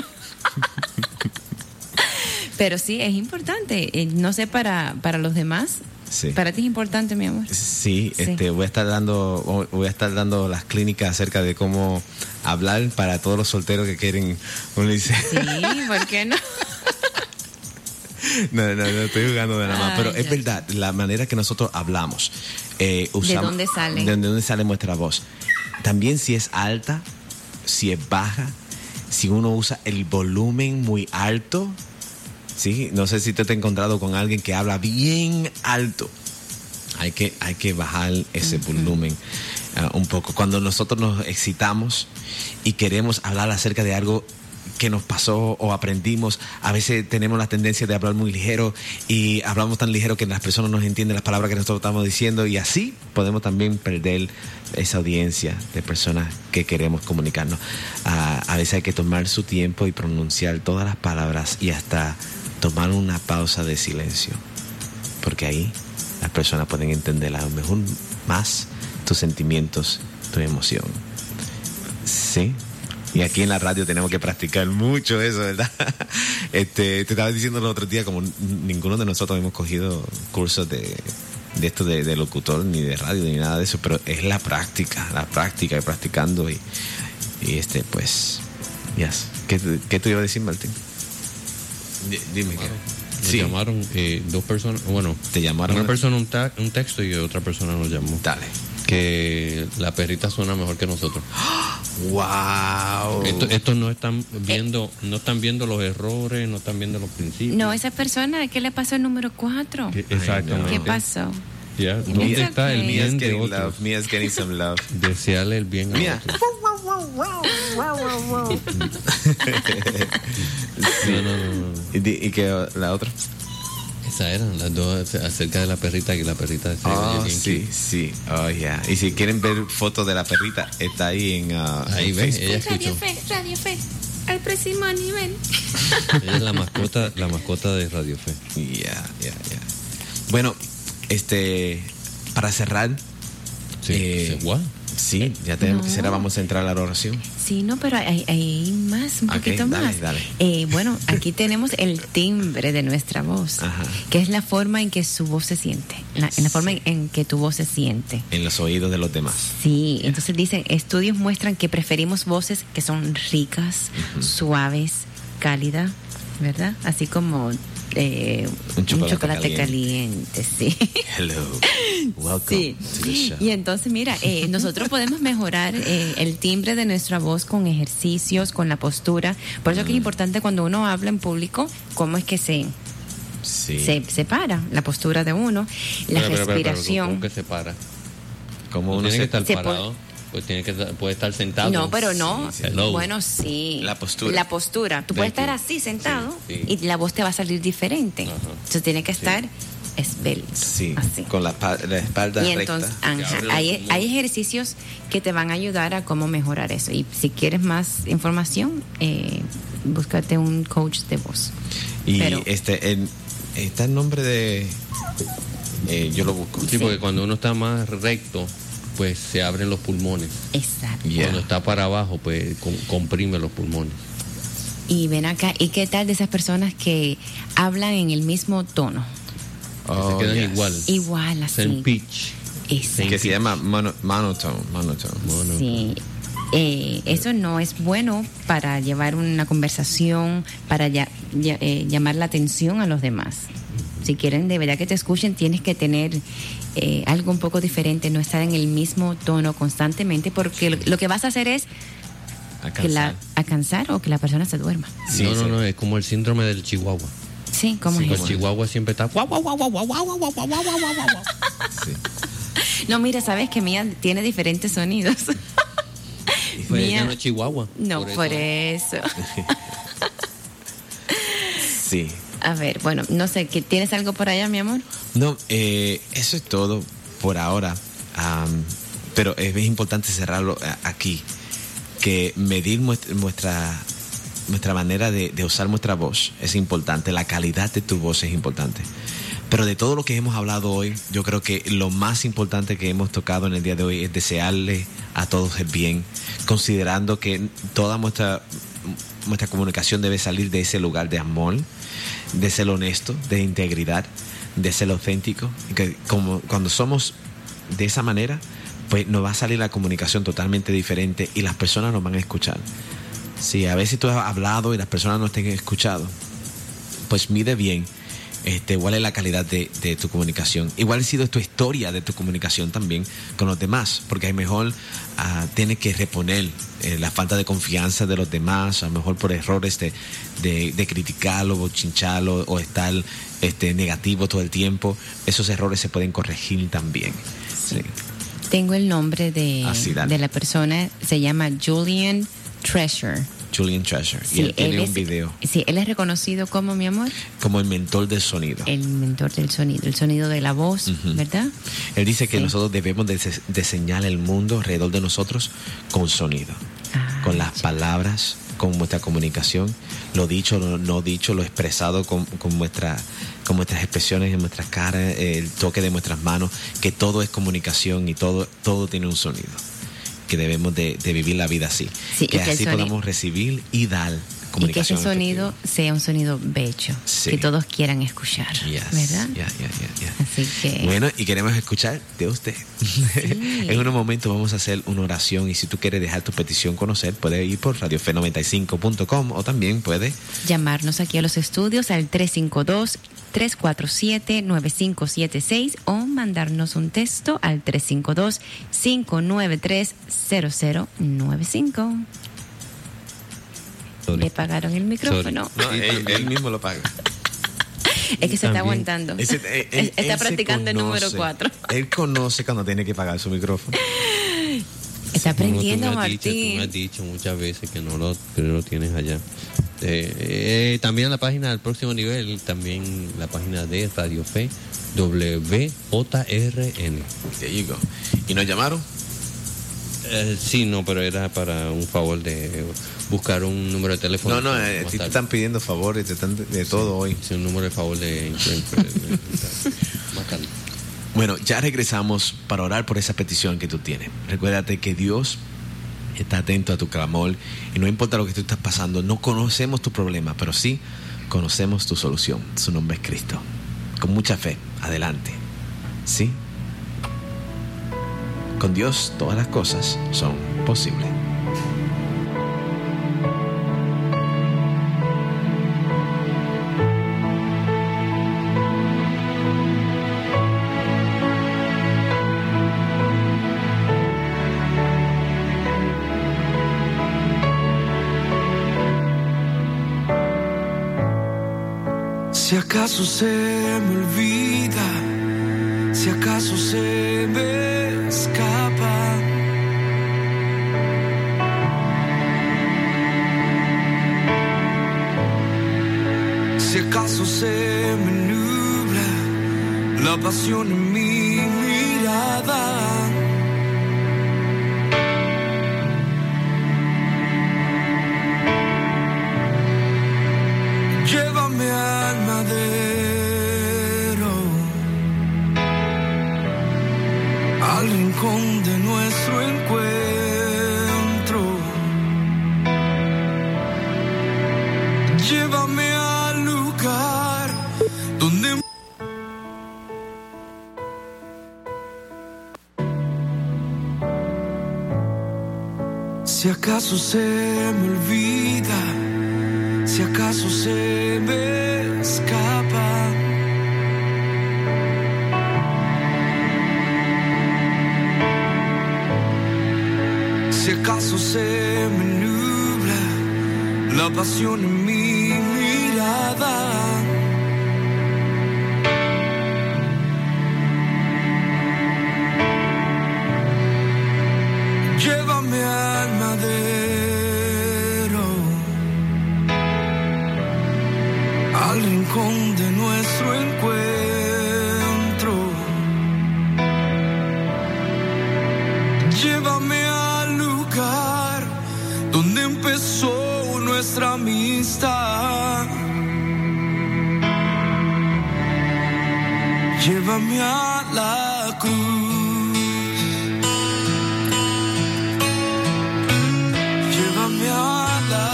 Speaker 3: Pero sí, es importante. Eh, No sé para, para los demás.
Speaker 2: Sí.
Speaker 3: Para ti es importante, mi amor.
Speaker 2: Sí,
Speaker 3: Sí.
Speaker 2: este, voy a estar dando, voy a estar dando las clínicas acerca de cómo hablar para todos los solteros que quieren un liceo.
Speaker 3: Sí, ¿por qué no?
Speaker 2: No, no, no estoy jugando de nada más,
Speaker 3: Ay,
Speaker 2: pero es
Speaker 3: ya.
Speaker 2: verdad, la manera que nosotros hablamos, eh, usamos,
Speaker 3: dónde sale?
Speaker 2: de dónde sale nuestra voz. También si es alta, si es baja, si uno usa el volumen muy alto, sí, no sé si te has encontrado con alguien que habla bien alto. Hay que, hay que bajar ese volumen uh, un poco. Cuando nosotros nos excitamos y queremos hablar acerca de algo que nos pasó o aprendimos, a veces tenemos la tendencia de hablar muy ligero y hablamos tan ligero que las personas no entienden las palabras que nosotros estamos diciendo, y así podemos también perder esa audiencia de personas que queremos comunicarnos. Uh, a veces hay que tomar su tiempo y pronunciar todas las palabras y hasta tomar una pausa de silencio, porque ahí las personas pueden entender a lo mejor más tus sentimientos, tu emoción. Sí. Y aquí en la radio tenemos que practicar mucho eso, ¿verdad? Este, te estaba diciendo el otro día, como ninguno de nosotros hemos cogido cursos de, de esto de, de locutor, ni de radio, ni nada de eso, pero es la práctica, la práctica y practicando. Y, y este, pues, yes. ¿Qué, ¿Qué te iba a decir, Martín? D- Dime que.
Speaker 4: Nos
Speaker 2: Sí,
Speaker 4: llamaron eh, dos personas, bueno,
Speaker 2: te llamaron.
Speaker 4: una persona un, ta- un texto y otra persona nos llamó.
Speaker 2: Dale.
Speaker 4: Que la perrita suena mejor que nosotros.
Speaker 2: Wow.
Speaker 4: Esto- Estos no están viendo, no están viendo los errores, no están viendo los principios.
Speaker 3: No, esa persona, ¿qué le pasó al número cuatro?
Speaker 4: Que- Exactamente.
Speaker 3: ¿Qué pasó?
Speaker 4: Ya, ¿dónde
Speaker 3: It's
Speaker 4: está el
Speaker 3: okay.
Speaker 2: Mia's
Speaker 4: bien de
Speaker 2: getting
Speaker 4: otros?
Speaker 2: love. Mia's getting some love.
Speaker 4: Desearle el bien a
Speaker 2: Mia.
Speaker 4: otros. No, no, no, no.
Speaker 2: ¿Y, di- y que la otra?
Speaker 4: Esas eran las dos acerca de la perrita, que la perrita decía
Speaker 2: Oh,
Speaker 4: bien
Speaker 2: sí,
Speaker 4: cute.
Speaker 2: sí. Oh, yeah. Y si quieren ver fotos de la perrita, está ahí en uh,
Speaker 4: Ahí
Speaker 2: en
Speaker 4: ves,
Speaker 2: Facebook.
Speaker 4: ella escuchó.
Speaker 3: Radio Fe, Radio Fe. al próximo nivel.
Speaker 4: Ella es la mascota, la mascota de Radio Fe.
Speaker 2: Ya, ya, ya. Bueno, este, para cerrar,
Speaker 4: Sí,
Speaker 2: Eh,
Speaker 4: sí, what?
Speaker 2: sí, ya tenemos
Speaker 3: no.
Speaker 2: que cerrar, vamos a entrar a la oración.
Speaker 3: Sí, no, pero hay, hay más, un
Speaker 2: Ok,
Speaker 3: poquito
Speaker 2: dale,
Speaker 3: más.
Speaker 2: dale.
Speaker 3: Eh, bueno, aquí tenemos el timbre de nuestra voz,
Speaker 2: Ajá.
Speaker 3: que es la forma en que su voz se siente, la, en la forma en, en que tu voz se siente.
Speaker 2: En los oídos de los demás.
Speaker 3: Sí, entonces dicen, estudios muestran que preferimos voces que son ricas, suaves, cálidas, ¿verdad? Así como eh,
Speaker 2: Un chocolate
Speaker 3: caliente. caliente, sí.
Speaker 2: Hello, welcome
Speaker 3: Sí.
Speaker 2: to the show.
Speaker 3: Y entonces, mira, eh, nosotros podemos mejorar eh, el timbre de nuestra voz con ejercicios, con la postura. Por eso que es importante cuando uno habla en público, cómo es que se,
Speaker 2: Sí.
Speaker 3: se, se para, la postura de uno, la
Speaker 4: Espera, espera, espera, espera,
Speaker 3: respiración.
Speaker 4: ¿Cómo que se para?
Speaker 2: Como
Speaker 4: No
Speaker 2: uno
Speaker 4: tiene que
Speaker 2: se...
Speaker 4: estar
Speaker 3: se
Speaker 4: parado, pues tiene que estar- puede estar sentado.
Speaker 3: No, pero no.
Speaker 2: Sí,
Speaker 4: sí. Hello.
Speaker 3: Bueno, sí.
Speaker 2: La postura.
Speaker 3: La postura. Tú puedes
Speaker 4: Thank
Speaker 3: estar
Speaker 4: you.
Speaker 3: así sentado
Speaker 4: Sí, sí.
Speaker 3: y la voz te va a salir diferente.
Speaker 4: Ajá.
Speaker 3: Entonces tiene que estar esbelto.
Speaker 2: Sí,
Speaker 3: Así.
Speaker 2: con la, pa- la espalda
Speaker 3: Y
Speaker 2: recta.
Speaker 3: entonces,
Speaker 4: Que
Speaker 3: ajá,
Speaker 4: abre los
Speaker 3: hay,
Speaker 4: pulmones.
Speaker 3: hay ejercicios que te van a ayudar a cómo mejorar eso. Y si quieres más información, eh, búscate un coach de voz.
Speaker 2: Y
Speaker 3: Pero-
Speaker 2: este, en- está el nombre de... eh, yo lo busco.
Speaker 4: Sí,
Speaker 3: Sí.
Speaker 4: porque cuando uno está más recto, pues se abren los pulmones.
Speaker 3: Exacto.
Speaker 2: Yeah.
Speaker 4: Cuando está para abajo, pues com- comprime los pulmones.
Speaker 3: Y ven acá, ¿y qué tal de esas personas que hablan en el mismo tono?
Speaker 2: Oh,
Speaker 4: se quedan
Speaker 2: yes.
Speaker 4: igual.
Speaker 3: Igual,
Speaker 4: Es en
Speaker 3: así.
Speaker 4: pitch.
Speaker 3: Exacto.
Speaker 2: Que se llama mono- monotone. monotone.
Speaker 4: Mono.
Speaker 3: Sí, eh, eso no es bueno para llevar una conversación, para ya- ya- eh, llamar la atención a los demás. Si quieren de verdad que te escuchen, tienes que tener eh, algo un poco diferente, no estar en el mismo tono constantemente, porque lo, lo que vas a hacer es
Speaker 2: A
Speaker 3: que la,
Speaker 2: cansar.
Speaker 3: a cansar o que la persona se duerma.
Speaker 2: Sí,
Speaker 4: no, no,
Speaker 2: sí.
Speaker 4: no, es como el síndrome del chihuahua.
Speaker 3: Sí, ¿cómo
Speaker 2: Sí,
Speaker 3: es
Speaker 4: El
Speaker 3: eso?
Speaker 4: chihuahua siempre está guau, guau, guau, guau, guau, guau, guau, guau, guau, guau, guau, guau.
Speaker 2: Sí.
Speaker 3: No, mira, sabes que Mía tiene diferentes sonidos.
Speaker 4: Pues
Speaker 3: Mía-
Speaker 4: ella no es chihuahua.
Speaker 3: No, por eso.
Speaker 2: Sí.
Speaker 3: A ver, bueno, no sé, ¿qué- ¿tienes algo por allá, mi amor?
Speaker 2: No, eh, eso es todo por ahora. Am, pero es bien importante cerrarlo a- aquí. Que medir muestra, nuestra, nuestra manera de, de usar nuestra voz es importante. La calidad de tu voz es importante. Pero de todo lo que hemos hablado hoy, yo creo que lo más importante que hemos tocado en el día de hoy es desearle a todos el bien, considerando que toda nuestra, nuestra comunicación debe salir de ese lugar de amor, de ser honesto, de integridad, de ser auténtico. Y que como cuando somos de esa manera, pues nos va a salir la comunicación totalmente diferente y las personas nos van a escuchar. Si a veces tú has hablado y las personas no te han escuchado, pues mide bien este, cuál es la calidad de, de tu comunicación. Igual ha sido tu historia de tu comunicación también con los demás, porque a lo mejor uh, tienes que reponer eh, la falta de confianza de los demás, a lo mejor por errores de, de, de criticarlo, bochincharlo o estar este, negativo todo el tiempo. Esos errores se pueden corregir también. Sí.
Speaker 3: Tengo el nombre de,
Speaker 2: Ah, sí, dale.
Speaker 3: de la persona, se llama Julian Treasure.
Speaker 2: Julian Treasure. y
Speaker 3: Sí,
Speaker 2: él tiene un
Speaker 3: es,
Speaker 2: video
Speaker 3: sí, él es reconocido como, mi amor,
Speaker 2: como el mentor del sonido.
Speaker 3: el mentor del sonido, el sonido de la voz,
Speaker 2: Ujú.
Speaker 3: ¿verdad?
Speaker 2: Él dice que
Speaker 3: Sí.
Speaker 2: nosotros debemos de diseñar el mundo alrededor de nosotros con sonido,
Speaker 3: Ah,
Speaker 2: con las
Speaker 3: ya.
Speaker 2: palabras, con nuestra comunicación, lo dicho, lo no dicho, lo expresado con, con, nuestra, con nuestras expresiones en nuestras caras, el toque de nuestras manos, que todo es comunicación y todo, todo tiene un sonido, que debemos de, de vivir la vida así,
Speaker 3: Sí, y
Speaker 2: que
Speaker 3: que el
Speaker 2: así
Speaker 3: sonido-
Speaker 2: podamos recibir y dar
Speaker 3: Y que ese
Speaker 2: comunicación.
Speaker 3: sonido
Speaker 2: efectiva.
Speaker 3: sea un sonido bello,
Speaker 2: Sí.
Speaker 3: que todos quieran escuchar,
Speaker 2: Yes.
Speaker 3: ¿verdad?
Speaker 2: Yeah, yeah, yeah, yeah.
Speaker 3: Así que...
Speaker 2: Bueno, y queremos escuchar de usted. En unos momentos vamos a hacer una oración y si tú quieres dejar tu petición conocer, puedes ir por radio fe noventa y cinco punto com o también puedes
Speaker 3: llamarnos aquí a los estudios al tres cinco dos, tres cuatro siete, nueve cinco siete seis o mandarnos un texto al tres cinco dos, cinco nueve tres, cero cero nueve cinco. Le pagaron el micrófono.
Speaker 2: No, él, él mismo lo paga.
Speaker 3: Es que se está
Speaker 4: También.
Speaker 3: aguantando.
Speaker 2: Ese- él- él-
Speaker 3: está
Speaker 2: él se
Speaker 3: practicando el número
Speaker 2: conoce.
Speaker 3: cuatro.
Speaker 2: Él conoce cuando tiene que pagar su micrófono.
Speaker 3: Está
Speaker 4: Como tú
Speaker 3: aprendiendo,
Speaker 4: me has dicho, tú me has
Speaker 3: Martín.
Speaker 4: dicho muchas veces que no lo, que no lo tienes allá. Eh, eh, también la página del próximo nivel, también la página de Radio Fe, W J R N.
Speaker 2: There you go. ¿Y nos llamaron?
Speaker 4: Eh, sí, no, pero era para un favor de buscar un número de teléfono.
Speaker 2: No, no, eh, a ti te están pidiendo favores, te están de, de todo hoy.
Speaker 4: Sí, un número de favor de... Más calma.
Speaker 2: Bueno, ya regresamos para orar por esa petición que tú tienes. Recuérdate que Dios está atento a tu clamor y no importa lo que tú estás pasando, no conocemos tu problema, pero sí conocemos tu solución. Su nombre es Cristo. Con mucha fe, adelante. ¿Sí? Con Dios todas las cosas son posibles.
Speaker 5: Si acaso se me olvida, si acaso se me escapa, si acaso se me nubla la pasión en mi mirada, llévame al madero, al rincón de nuestro encuentro. Llévame al lugar donde si acaso se me olvida, si acaso se me escapa, si acaso se me nubla la pasión en mi mirada, llévame al madero, al rincón de nuestro encuentro. Llévame al lugar donde empezó nuestra amistad. Llévame a la cruz. Llévame a la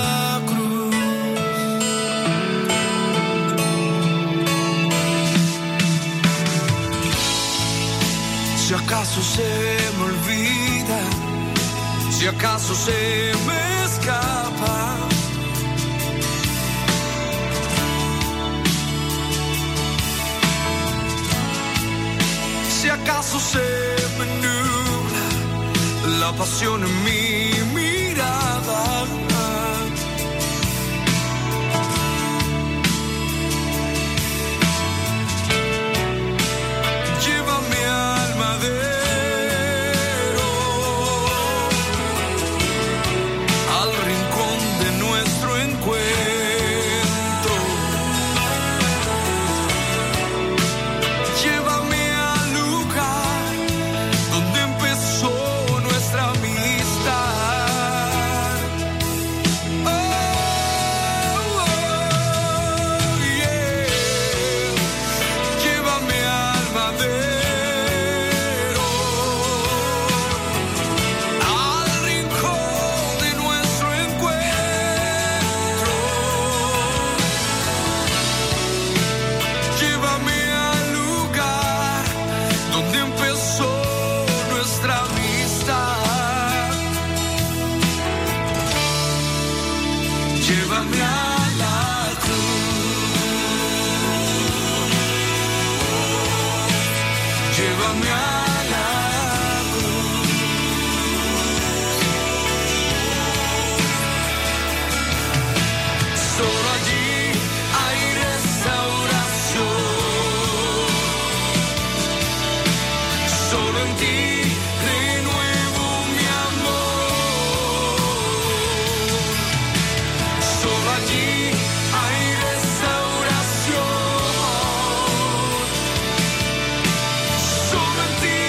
Speaker 5: si acaso se me olvida, si acaso se me escapa, si acaso se me nubla la pasión en mi mirada, llévame al madero, al rincón de nuestro encuentro. Llévame al lugar donde empezó nuestra amistad. Oh, oh, yeah. Llévame al madero, al rincón de nuestro encuentro. Llévame al lugar donde empezó nuestra amistad. Llévame a la cruz. Llévame a la cruz. Solo allí hay restauración. Solo en ti renuevo mi amor. Solo allí hay restauración. Solo en ti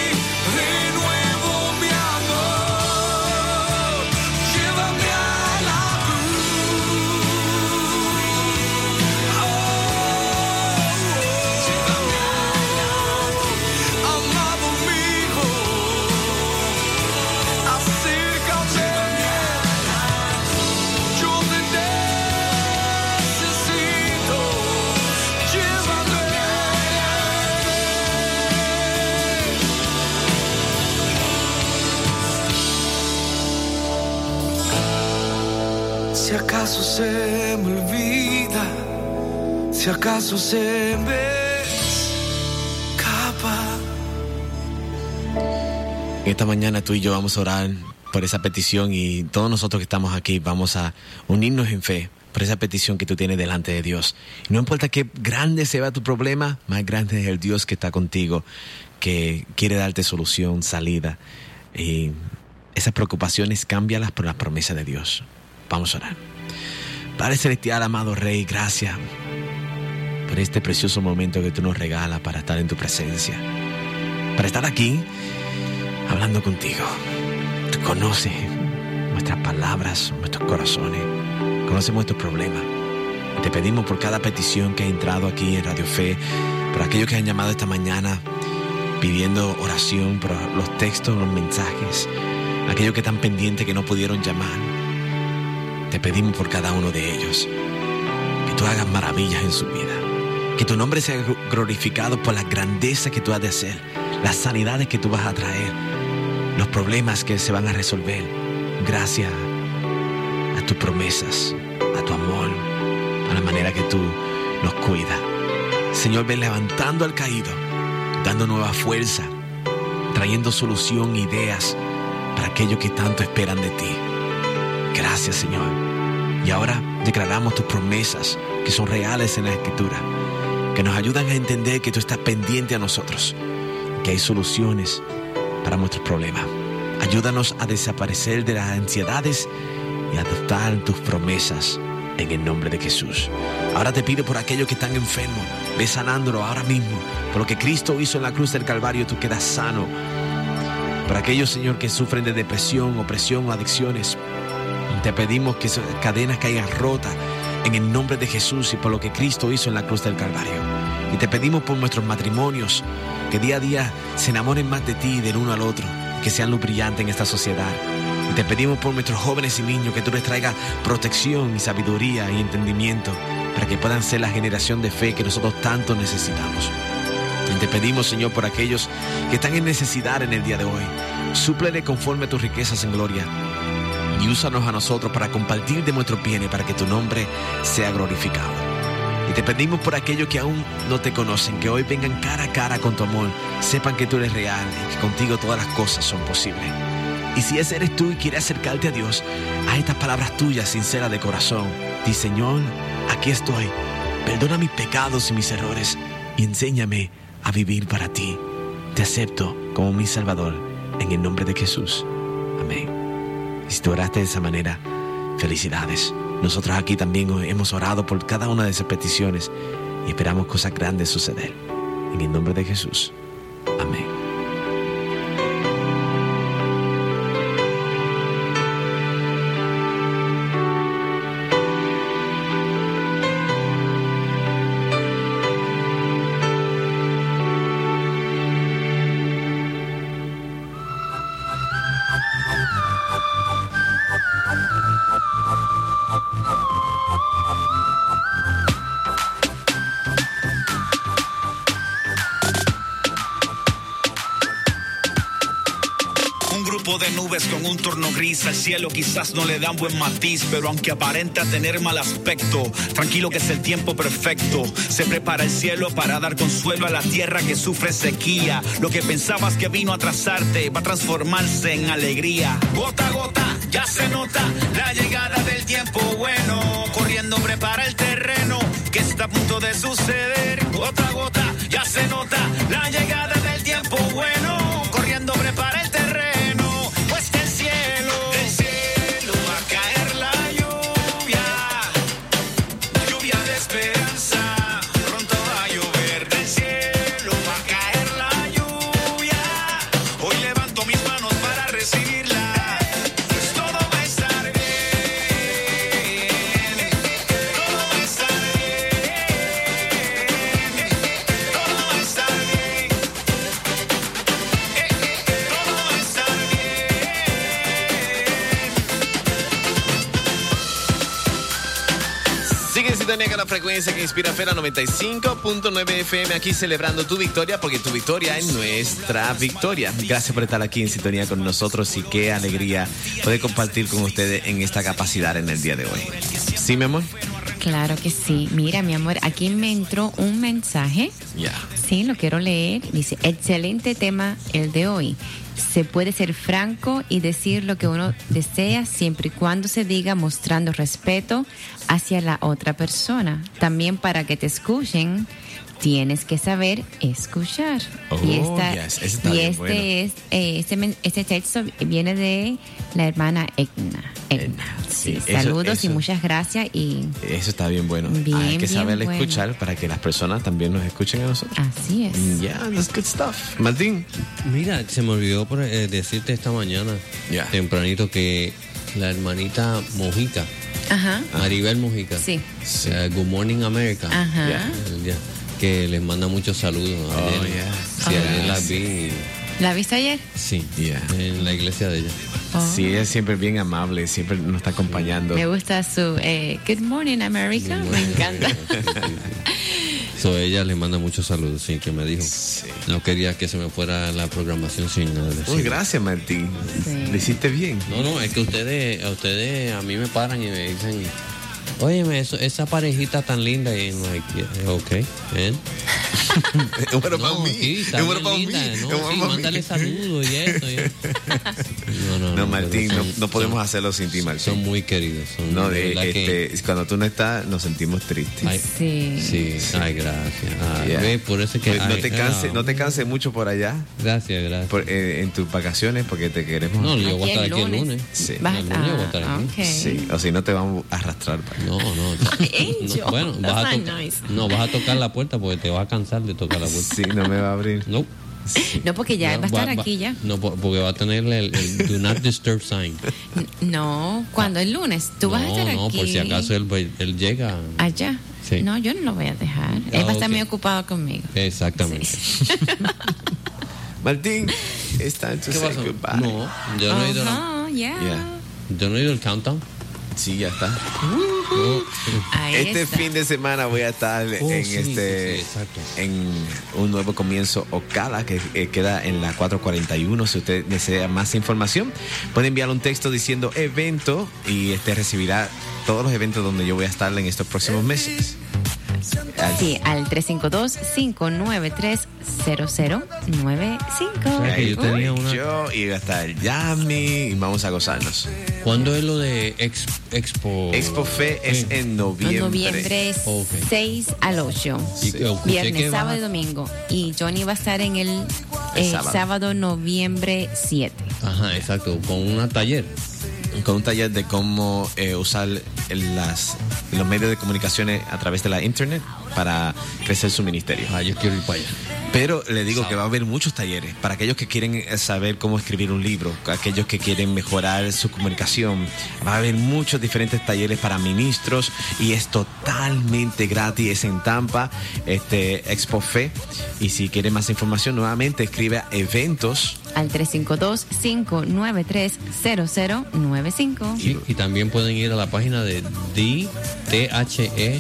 Speaker 5: acaso se me olvida, si acaso se me escapa.
Speaker 2: Esta mañana tú y yo vamos a orar por esa petición y todos nosotros que estamos aquí vamos a unirnos en fe por esa petición que tú tienes delante de Dios. Y no importa qué grande sea tu problema, más grande es el Dios que está contigo, que quiere darte solución, salida. Y esas preocupaciones cámbialas por la promesa de Dios. Vamos a orar. Padre Celestial, amado Rey, gracias por este precioso momento que tú nos regalas para estar en tu presencia, para estar aquí hablando contigo. Tú conoces nuestras palabras, nuestros corazones, conoces nuestros problemas. Y te pedimos por cada petición que ha entrado aquí en Radio Fe, por aquellos que han llamado esta mañana pidiendo oración, por los textos, los mensajes, aquellos que están pendientes que no pudieron llamar. Te pedimos por cada uno de ellos que tú hagas maravillas en su vida, que tu nombre sea glorificado por la grandeza que tú has de hacer, las sanidades que tú vas a traer, los problemas que se van a resolver gracias a tus promesas, a tu amor, a la manera que tú nos cuidas. Señor, ven levantando al caído, dando nueva fuerza, trayendo solución, ideas para aquellos que tanto esperan de ti. Gracias, Señor. Y ahora declaramos tus promesas que son reales en la Escritura, que nos ayudan a entender que tú estás pendiente a nosotros, que hay soluciones para nuestros problemas. Ayúdanos a desaparecer de las ansiedades y a adoptar tus promesas en el nombre de Jesús. Ahora te pido por aquellos que están enfermos, ve sanándolo ahora mismo. Por lo que Cristo hizo en la cruz del Calvario, tú quedas sano. Por aquellos, Señor, que sufren de depresión, opresión o adicciones, te pedimos que esas cadenas caigan rotas en el nombre de Jesús y por lo que Cristo hizo en la cruz del Calvario. Y te pedimos por nuestros matrimonios, que día a día se enamoren más de ti y del uno al otro, que sean luz brillante en esta sociedad. Y te pedimos por nuestros jóvenes y niños, que tú les traigas protección y sabiduría y entendimiento para que puedan ser la generación de fe que nosotros tanto necesitamos. Y te pedimos, Señor, por aquellos que están en necesidad en el día de hoy, súplele conforme a tus riquezas en gloria y úsanos a nosotros para compartir de nuestros bienes para que tu nombre sea glorificado. Y te pedimos por aquellos que aún no te conocen, que hoy vengan cara a cara con tu amor, sepan que tú eres real y que contigo todas las cosas son posibles. Y si ese eres tú y quieres acercarte a Dios, a estas palabras tuyas sinceras de corazón, di: Señor, aquí estoy, perdona mis pecados y mis errores y enséñame a vivir para ti. Te acepto como mi Salvador en el nombre de Jesús. Amén. Y si tú oraste de esa manera, felicidades. Nosotros aquí también hemos orado por cada una de esas peticiones y esperamos cosas grandes suceder. En el nombre de Jesús. Amén.
Speaker 9: De nubes con un torno gris, al cielo quizás no le dan buen matiz, pero aunque aparenta tener mal aspecto, tranquilo que es el tiempo perfecto. Se prepara el cielo para dar consuelo a la tierra que sufre sequía. Lo que pensabas que vino a atrasarte va a transformarse en alegría. Gota a gota ya se nota la llegada del tiempo bueno, corriendo prepara el terreno que está a punto de suceder. Gota a gota ya se nota la llegada del tiempo bueno, corriendo prepara el terreno.
Speaker 2: sintonía con la frecuencia que inspira Fera noventa y cinco punto nueve F M, aquí celebrando tu victoria, porque tu victoria es nuestra victoria. Gracias por estar aquí en sintonía con nosotros y qué alegría poder compartir con ustedes en esta capacidad en el día de hoy. ¿Sí, mi amor?
Speaker 3: Claro que sí. Mira, mi amor, aquí me entró un mensaje.
Speaker 2: Ya. Yeah.
Speaker 3: Sí, lo quiero leer. Dice, excelente tema el de hoy. Se puede ser franco y decir lo que uno desea siempre y cuando se diga mostrando respeto hacia la otra persona. También para que te escuchen, tienes que saber escuchar.
Speaker 2: Oh,
Speaker 3: y esta,
Speaker 2: yes. Ese está
Speaker 3: y
Speaker 2: bien
Speaker 3: este
Speaker 2: bueno.
Speaker 3: es eh, este, este texto viene de la hermana Edna. Edna. Sí,
Speaker 2: Sí, eso-
Speaker 3: saludos
Speaker 2: eso-
Speaker 3: y muchas gracias y
Speaker 2: Eso está bien bueno.
Speaker 3: Bien,
Speaker 2: Hay que
Speaker 3: bien
Speaker 2: saber
Speaker 3: bueno.
Speaker 2: escuchar para que las personas también nos escuchen a nosotros.
Speaker 3: así es.
Speaker 2: Yeah, that's good stuff. Martín.
Speaker 4: Mira, se me olvidó por, eh, decirte esta mañana,
Speaker 2: Ya.
Speaker 4: tempranito, que la hermanita Mojica,
Speaker 3: Ajá.
Speaker 4: Maribel Mojica,
Speaker 3: Sí.
Speaker 2: Sí.
Speaker 4: eh, Good Morning America,
Speaker 3: Ajá.
Speaker 2: Ya.
Speaker 4: eh, ya, que les manda muchos saludos.
Speaker 2: Oh,
Speaker 4: Ayer,
Speaker 2: yeah.
Speaker 4: sí,
Speaker 3: Oh,
Speaker 4: ayer
Speaker 3: yes.
Speaker 4: las vi,
Speaker 3: ¿La viste ayer?
Speaker 4: sí,
Speaker 2: Yeah.
Speaker 4: en la iglesia de ella.
Speaker 3: Oh.
Speaker 2: Sí, ella es siempre bien amable, siempre nos está acompañando.
Speaker 3: Me gusta su eh, Good Morning America, me encanta.
Speaker 4: Sí, sí, sí. So, ella le manda muchos saludos, sí, que me dijo.
Speaker 2: Sí.
Speaker 4: No quería que se me fuera la programación sin nada decir.
Speaker 2: Uy, gracias, Martín.
Speaker 3: Sí.
Speaker 2: Lo hiciste bien.
Speaker 4: No, no, es que ustedes, a ustedes, a mí me paran y me dicen, óyeme, eso, esa parejita tan linda, y no hay que, ok, ¿eh?
Speaker 2: What about
Speaker 4: No,
Speaker 2: me?
Speaker 4: sí, está
Speaker 2: What
Speaker 4: bien
Speaker 2: about
Speaker 4: linda,
Speaker 2: me?
Speaker 4: no,
Speaker 2: What
Speaker 4: sí,
Speaker 2: about
Speaker 4: mándale
Speaker 2: me?
Speaker 4: saludos y eso. y- No, no,
Speaker 2: No, Martín,
Speaker 4: pero
Speaker 2: no,
Speaker 4: son-
Speaker 2: no podemos
Speaker 4: son-
Speaker 2: hacerlo sin ti,
Speaker 4: Son
Speaker 2: Martín.
Speaker 4: muy queridos. Son
Speaker 2: No,
Speaker 4: de
Speaker 2: de,
Speaker 4: verdad que-
Speaker 2: este, cuando tú no estás, nos sentimos tristes.
Speaker 4: Ay,
Speaker 3: Sí.
Speaker 4: sí, ay, gracias. Ay,
Speaker 2: Yeah.
Speaker 4: ve, por eso es que...
Speaker 2: Pues no
Speaker 4: ay,
Speaker 2: te canses,
Speaker 4: ah,
Speaker 2: no te canses mucho por allá,
Speaker 4: Gracias, gracias.
Speaker 2: por, eh, en tus vacaciones, porque te queremos.
Speaker 4: No, yo voy a
Speaker 3: Aquí
Speaker 4: estar
Speaker 3: el
Speaker 4: aquí el
Speaker 3: lunes.
Speaker 4: lunes.
Speaker 2: Sí.
Speaker 3: Vas
Speaker 4: El
Speaker 3: a-
Speaker 4: lunes yo voy a estar
Speaker 3: ah,
Speaker 4: aquí.
Speaker 3: ok.
Speaker 2: Sí, o si no te vamos a arrastrar para allá.
Speaker 4: No, no.
Speaker 3: Angel,
Speaker 4: no, bueno, vas a,
Speaker 3: that's
Speaker 4: to-
Speaker 3: not nice.
Speaker 4: no, vas a tocar la puerta porque te vas a cansar de tocar la puerta.
Speaker 2: Sí, no me va a abrir.
Speaker 4: No.
Speaker 3: No, porque ya
Speaker 4: No,
Speaker 3: va a estar
Speaker 4: va-
Speaker 3: aquí ya.
Speaker 4: No, po- porque va a tener el, el Do Not Disturb sign.
Speaker 3: N- No, cuando el lunes. Tú vas a
Speaker 4: no,
Speaker 3: estar
Speaker 4: no,
Speaker 3: aquí.
Speaker 4: por si acaso él, va- él llega.
Speaker 3: Allá.
Speaker 4: Sí.
Speaker 3: No, yo no lo voy a dejar.
Speaker 4: Ah,
Speaker 3: Él va a estar
Speaker 4: ok.
Speaker 3: muy ocupado conmigo.
Speaker 4: Exactamente.
Speaker 3: Sí.
Speaker 2: Martín, it's time to
Speaker 4: ¿Qué
Speaker 2: say
Speaker 4: pasó?
Speaker 2: goodbye.
Speaker 4: No, yo no he ido.
Speaker 3: Ajá, yeah.
Speaker 2: Yeah.
Speaker 4: Yo no he ido al countdown.
Speaker 2: Sí, ya está.
Speaker 4: No.
Speaker 3: Ahí
Speaker 2: Este
Speaker 3: está.
Speaker 2: fin de semana voy a estar
Speaker 4: Oh,
Speaker 2: en
Speaker 4: sí,
Speaker 2: este
Speaker 4: sí, sí, exacto.
Speaker 2: en un nuevo comienzo Ocala que eh, queda en la cuatro cuarenta y uno. Si usted desea más información, puede enviar un texto diciendo evento y este recibirá todos los eventos donde yo voy a estar en estos próximos meses. Al-
Speaker 3: Sí, al tres cinco dos, cinco nueve tres, cero cero nueve cinco.
Speaker 4: ¿Sabes que
Speaker 2: Ahí
Speaker 4: yo tenía
Speaker 2: voy
Speaker 4: una-
Speaker 2: yo y va a estar Yami y vamos a gozarnos.
Speaker 4: ¿Cuándo es lo de ex- Expo?
Speaker 2: Expo Fe es
Speaker 4: Sí.
Speaker 2: en noviembre.
Speaker 3: Noviembre
Speaker 4: Ok.
Speaker 3: seis al ocho.
Speaker 4: Y que escuché
Speaker 3: Viernes,
Speaker 4: que
Speaker 3: sábado
Speaker 4: vas
Speaker 3: y
Speaker 4: a-
Speaker 3: domingo. Y Johnny va a estar en el,
Speaker 2: El
Speaker 3: eh,
Speaker 2: sábado.
Speaker 3: sábado. noviembre siete.
Speaker 4: Ajá, exacto, con un taller.
Speaker 2: Con un taller de cómo eh, usar el- las, los medios de comunicaciones a través de la internet para crecer su ministerio.
Speaker 4: Ah, yo quiero ir para allá.
Speaker 2: Pero le digo que va a haber muchos talleres para aquellos que quieren eh, saber cómo escribir un libro, aquellos que quieren mejorar su comunicación. Va a haber muchos diferentes talleres para ministros y es totalmente gratis. Es en Tampa, este Expo Fe. Y si quiere más información, nuevamente escribe a eventos.
Speaker 3: Al tres cinco dos, cinco nueve tres, cero cero nueve cinco.
Speaker 4: Sí, y también pueden ir a la página de D T H E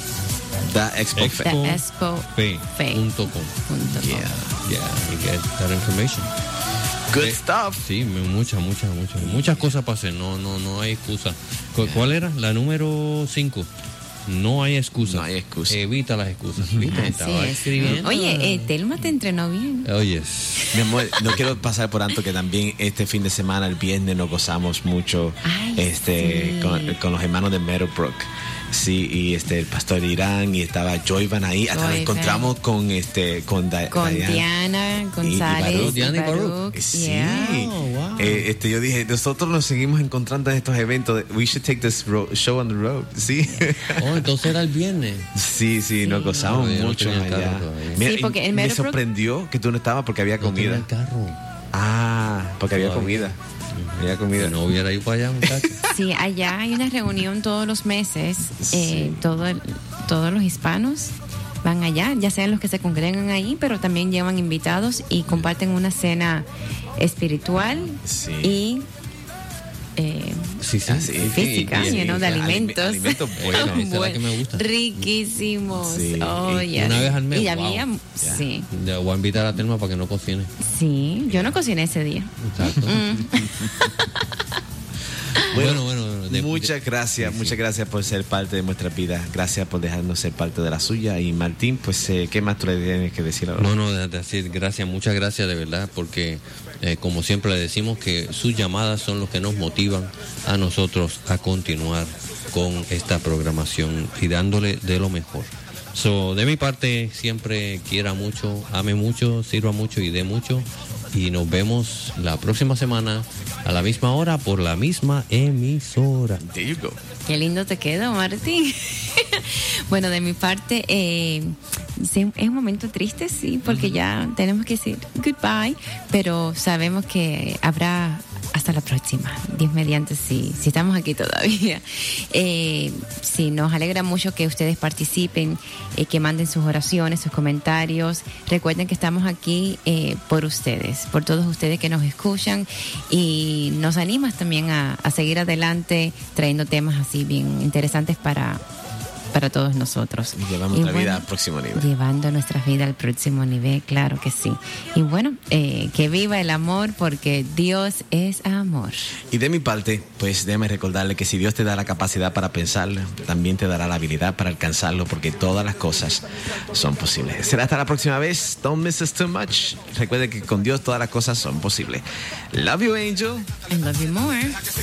Speaker 2: Da Expo Fe.
Speaker 4: Expo
Speaker 3: The Expo
Speaker 4: Fe
Speaker 3: Fe.
Speaker 4: punto com.
Speaker 3: Punto com.
Speaker 2: Yeah.
Speaker 4: Yeah, y get that information.
Speaker 2: Good
Speaker 4: Eh,
Speaker 2: stuff.
Speaker 4: Sí, me- muchas, muchas, muchas, muchas cosas para hacer. No, no, no hay excusa. ¿Cu- ¿Cuál era? La número cinco. No hay excusa.
Speaker 2: No hay excusa.
Speaker 4: Evita las excusas. ¿Viste?
Speaker 3: Así
Speaker 4: Estaba
Speaker 3: es.
Speaker 4: escribiendo.
Speaker 3: Oye, eh, Telma te entrenó bien.
Speaker 4: Oye.
Speaker 2: Mi amor, no quiero pasar por alto que también este fin de semana, el viernes, nos gozamos mucho
Speaker 3: Ay,
Speaker 2: este
Speaker 3: sí.
Speaker 2: con, con los hermanos de Meadowbrook. Sí, y este el pastor Irán y estaba Joyvan ahí. Hasta nos
Speaker 3: Joyvan.
Speaker 2: encontramos con este con, Da-
Speaker 3: Con
Speaker 2: Diana.
Speaker 3: Diana
Speaker 2: Y- y
Speaker 3: González.
Speaker 2: Baruch.
Speaker 4: Diana y Baruch.
Speaker 3: Baruch,
Speaker 2: Sí,
Speaker 3: yeah.
Speaker 4: Oh, wow.
Speaker 2: Eh, este, yo dije, nosotros nos seguimos encontrando en estos eventos. We should take this ro- show on the road. Sí,
Speaker 4: Oh, entonces era el viernes.
Speaker 2: sí, sí, nos gozamos
Speaker 4: No, yo no
Speaker 2: mucho
Speaker 4: tenía el
Speaker 2: allá.
Speaker 4: carro todavía.
Speaker 2: Mira,
Speaker 3: Sí, porque
Speaker 2: y
Speaker 3: el
Speaker 2: me
Speaker 3: Meadowbrook-
Speaker 2: sorprendió que tú no estabas porque había
Speaker 4: No tenía
Speaker 2: comida.
Speaker 4: el carro.
Speaker 2: Ah, porque había
Speaker 4: Todavía.
Speaker 2: comida. Había comida.
Speaker 4: Si no hubiera ido para allá, muchachos.
Speaker 3: Sí, allá hay una reunión todos los meses. Eh, todo el- todos los hispanos van allá, ya sean los que se congregan ahí, pero también llevan invitados y comparten una cena espiritual
Speaker 2: Sí.
Speaker 3: y eh,
Speaker 4: Sí, sí,
Speaker 2: Así,
Speaker 3: física,
Speaker 2: y- y-
Speaker 3: you know, de
Speaker 2: alime-
Speaker 3: alimentos.
Speaker 2: alimentos buenos.
Speaker 4: Esa es la que me gusta.
Speaker 3: Riquísimos.
Speaker 2: Sí.
Speaker 3: Oh,
Speaker 2: Y
Speaker 3: yes.
Speaker 4: una vez al mes,
Speaker 3: Y
Speaker 4: wow.
Speaker 3: había,
Speaker 2: Ya.
Speaker 3: sí,
Speaker 4: Le voy a invitar a Telma para que no cocine.
Speaker 3: sí. Yo no cociné ese día.
Speaker 4: Exacto. Bueno, bueno, bueno. de-
Speaker 2: muchas gracias, muchas gracias por ser parte de nuestra vida. Gracias por dejarnos ser parte de la suya. Y Martín, pues, eh, ¿qué más tú le tienes que decir ahora?
Speaker 4: No, no, de- de- así, gracias, muchas gracias de verdad, porque eh, como siempre le decimos que sus llamadas son los que nos motivan a nosotros a continuar con esta programación y dándole de lo mejor. So, de mi parte, siempre quiera mucho, ame mucho, sirva mucho y dé mucho. Y nos vemos la próxima semana a la misma hora por la misma emisora.
Speaker 2: There you go.
Speaker 3: Qué lindo te quedó, Martín. Bueno, de mi parte, eh, sí, es un momento triste, sí, porque ya tenemos que decir goodbye, pero sabemos que habrá hasta la próxima, Dios mediante, si, si estamos aquí todavía. Eh, sí, nos alegra mucho que ustedes participen, eh, que manden sus oraciones, sus comentarios. Recuerden que estamos aquí eh, por ustedes, por todos ustedes que nos escuchan y nos animas también a, a seguir adelante trayendo temas así bien interesantes para, para todos nosotros.
Speaker 2: Y llevamos
Speaker 3: Y
Speaker 2: nuestra vida
Speaker 3: bueno,
Speaker 2: al próximo nivel.
Speaker 3: Llevando nuestras vidas al próximo nivel, claro que sí. Y bueno, eh, que viva el amor porque Dios es amor.
Speaker 2: Y de mi parte, pues déjame recordarle que si Dios te da la capacidad para pensarlo, también te dará la habilidad para alcanzarlo, porque todas las cosas son posibles. Será hasta la próxima vez. Don't miss us too much. Recuerde que con Dios todas las cosas son posibles. Love you, Angel.
Speaker 3: I love you more.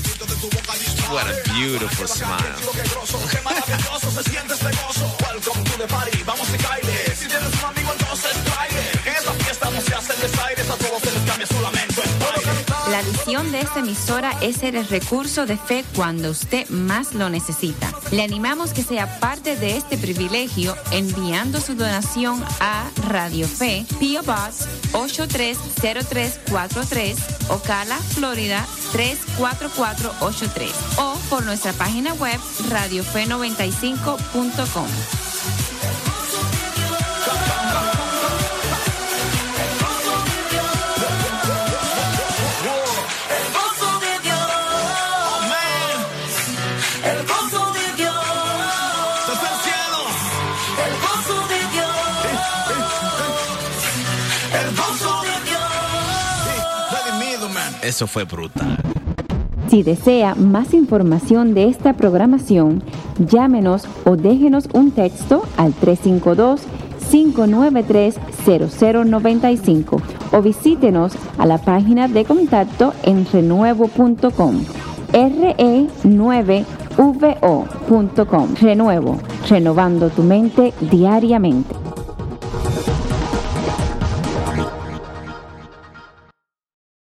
Speaker 2: What a beautiful smile.
Speaker 9: Qué maravilloso se siente este gozo. Welcome to the party, vamos y baile. Si tienes un amigo entonces tráele. En esta fiesta no se hacen desaires, a todos se les cambia su lamento en baile.
Speaker 3: La visión de esta emisora es ser el recurso de fe cuando usted más lo necesita. Le animamos que sea parte de este privilegio enviando su donación a Radio Fe, P O Box ocho tres cero tres cuatro tres, Ocala, Florida tres cuatro cuatro ocho tres o por nuestra página web radio fe noventa y cinco punto com.
Speaker 6: El gozo de Dios, el gozo de Dios,
Speaker 9: Desde el cielo,
Speaker 6: el gozo de Dios, el gozo de Dios.
Speaker 9: redimido, man.
Speaker 2: Eso fue brutal.
Speaker 1: Si desea más información de esta programación, llámenos o déjenos un texto al tres cinco dos, cinco nueve tres, cero cero nueve cinco o visítenos a la página de contacto en renuevo punto com, R E nueve V O punto com. Renuevo, renovando tu mente diariamente.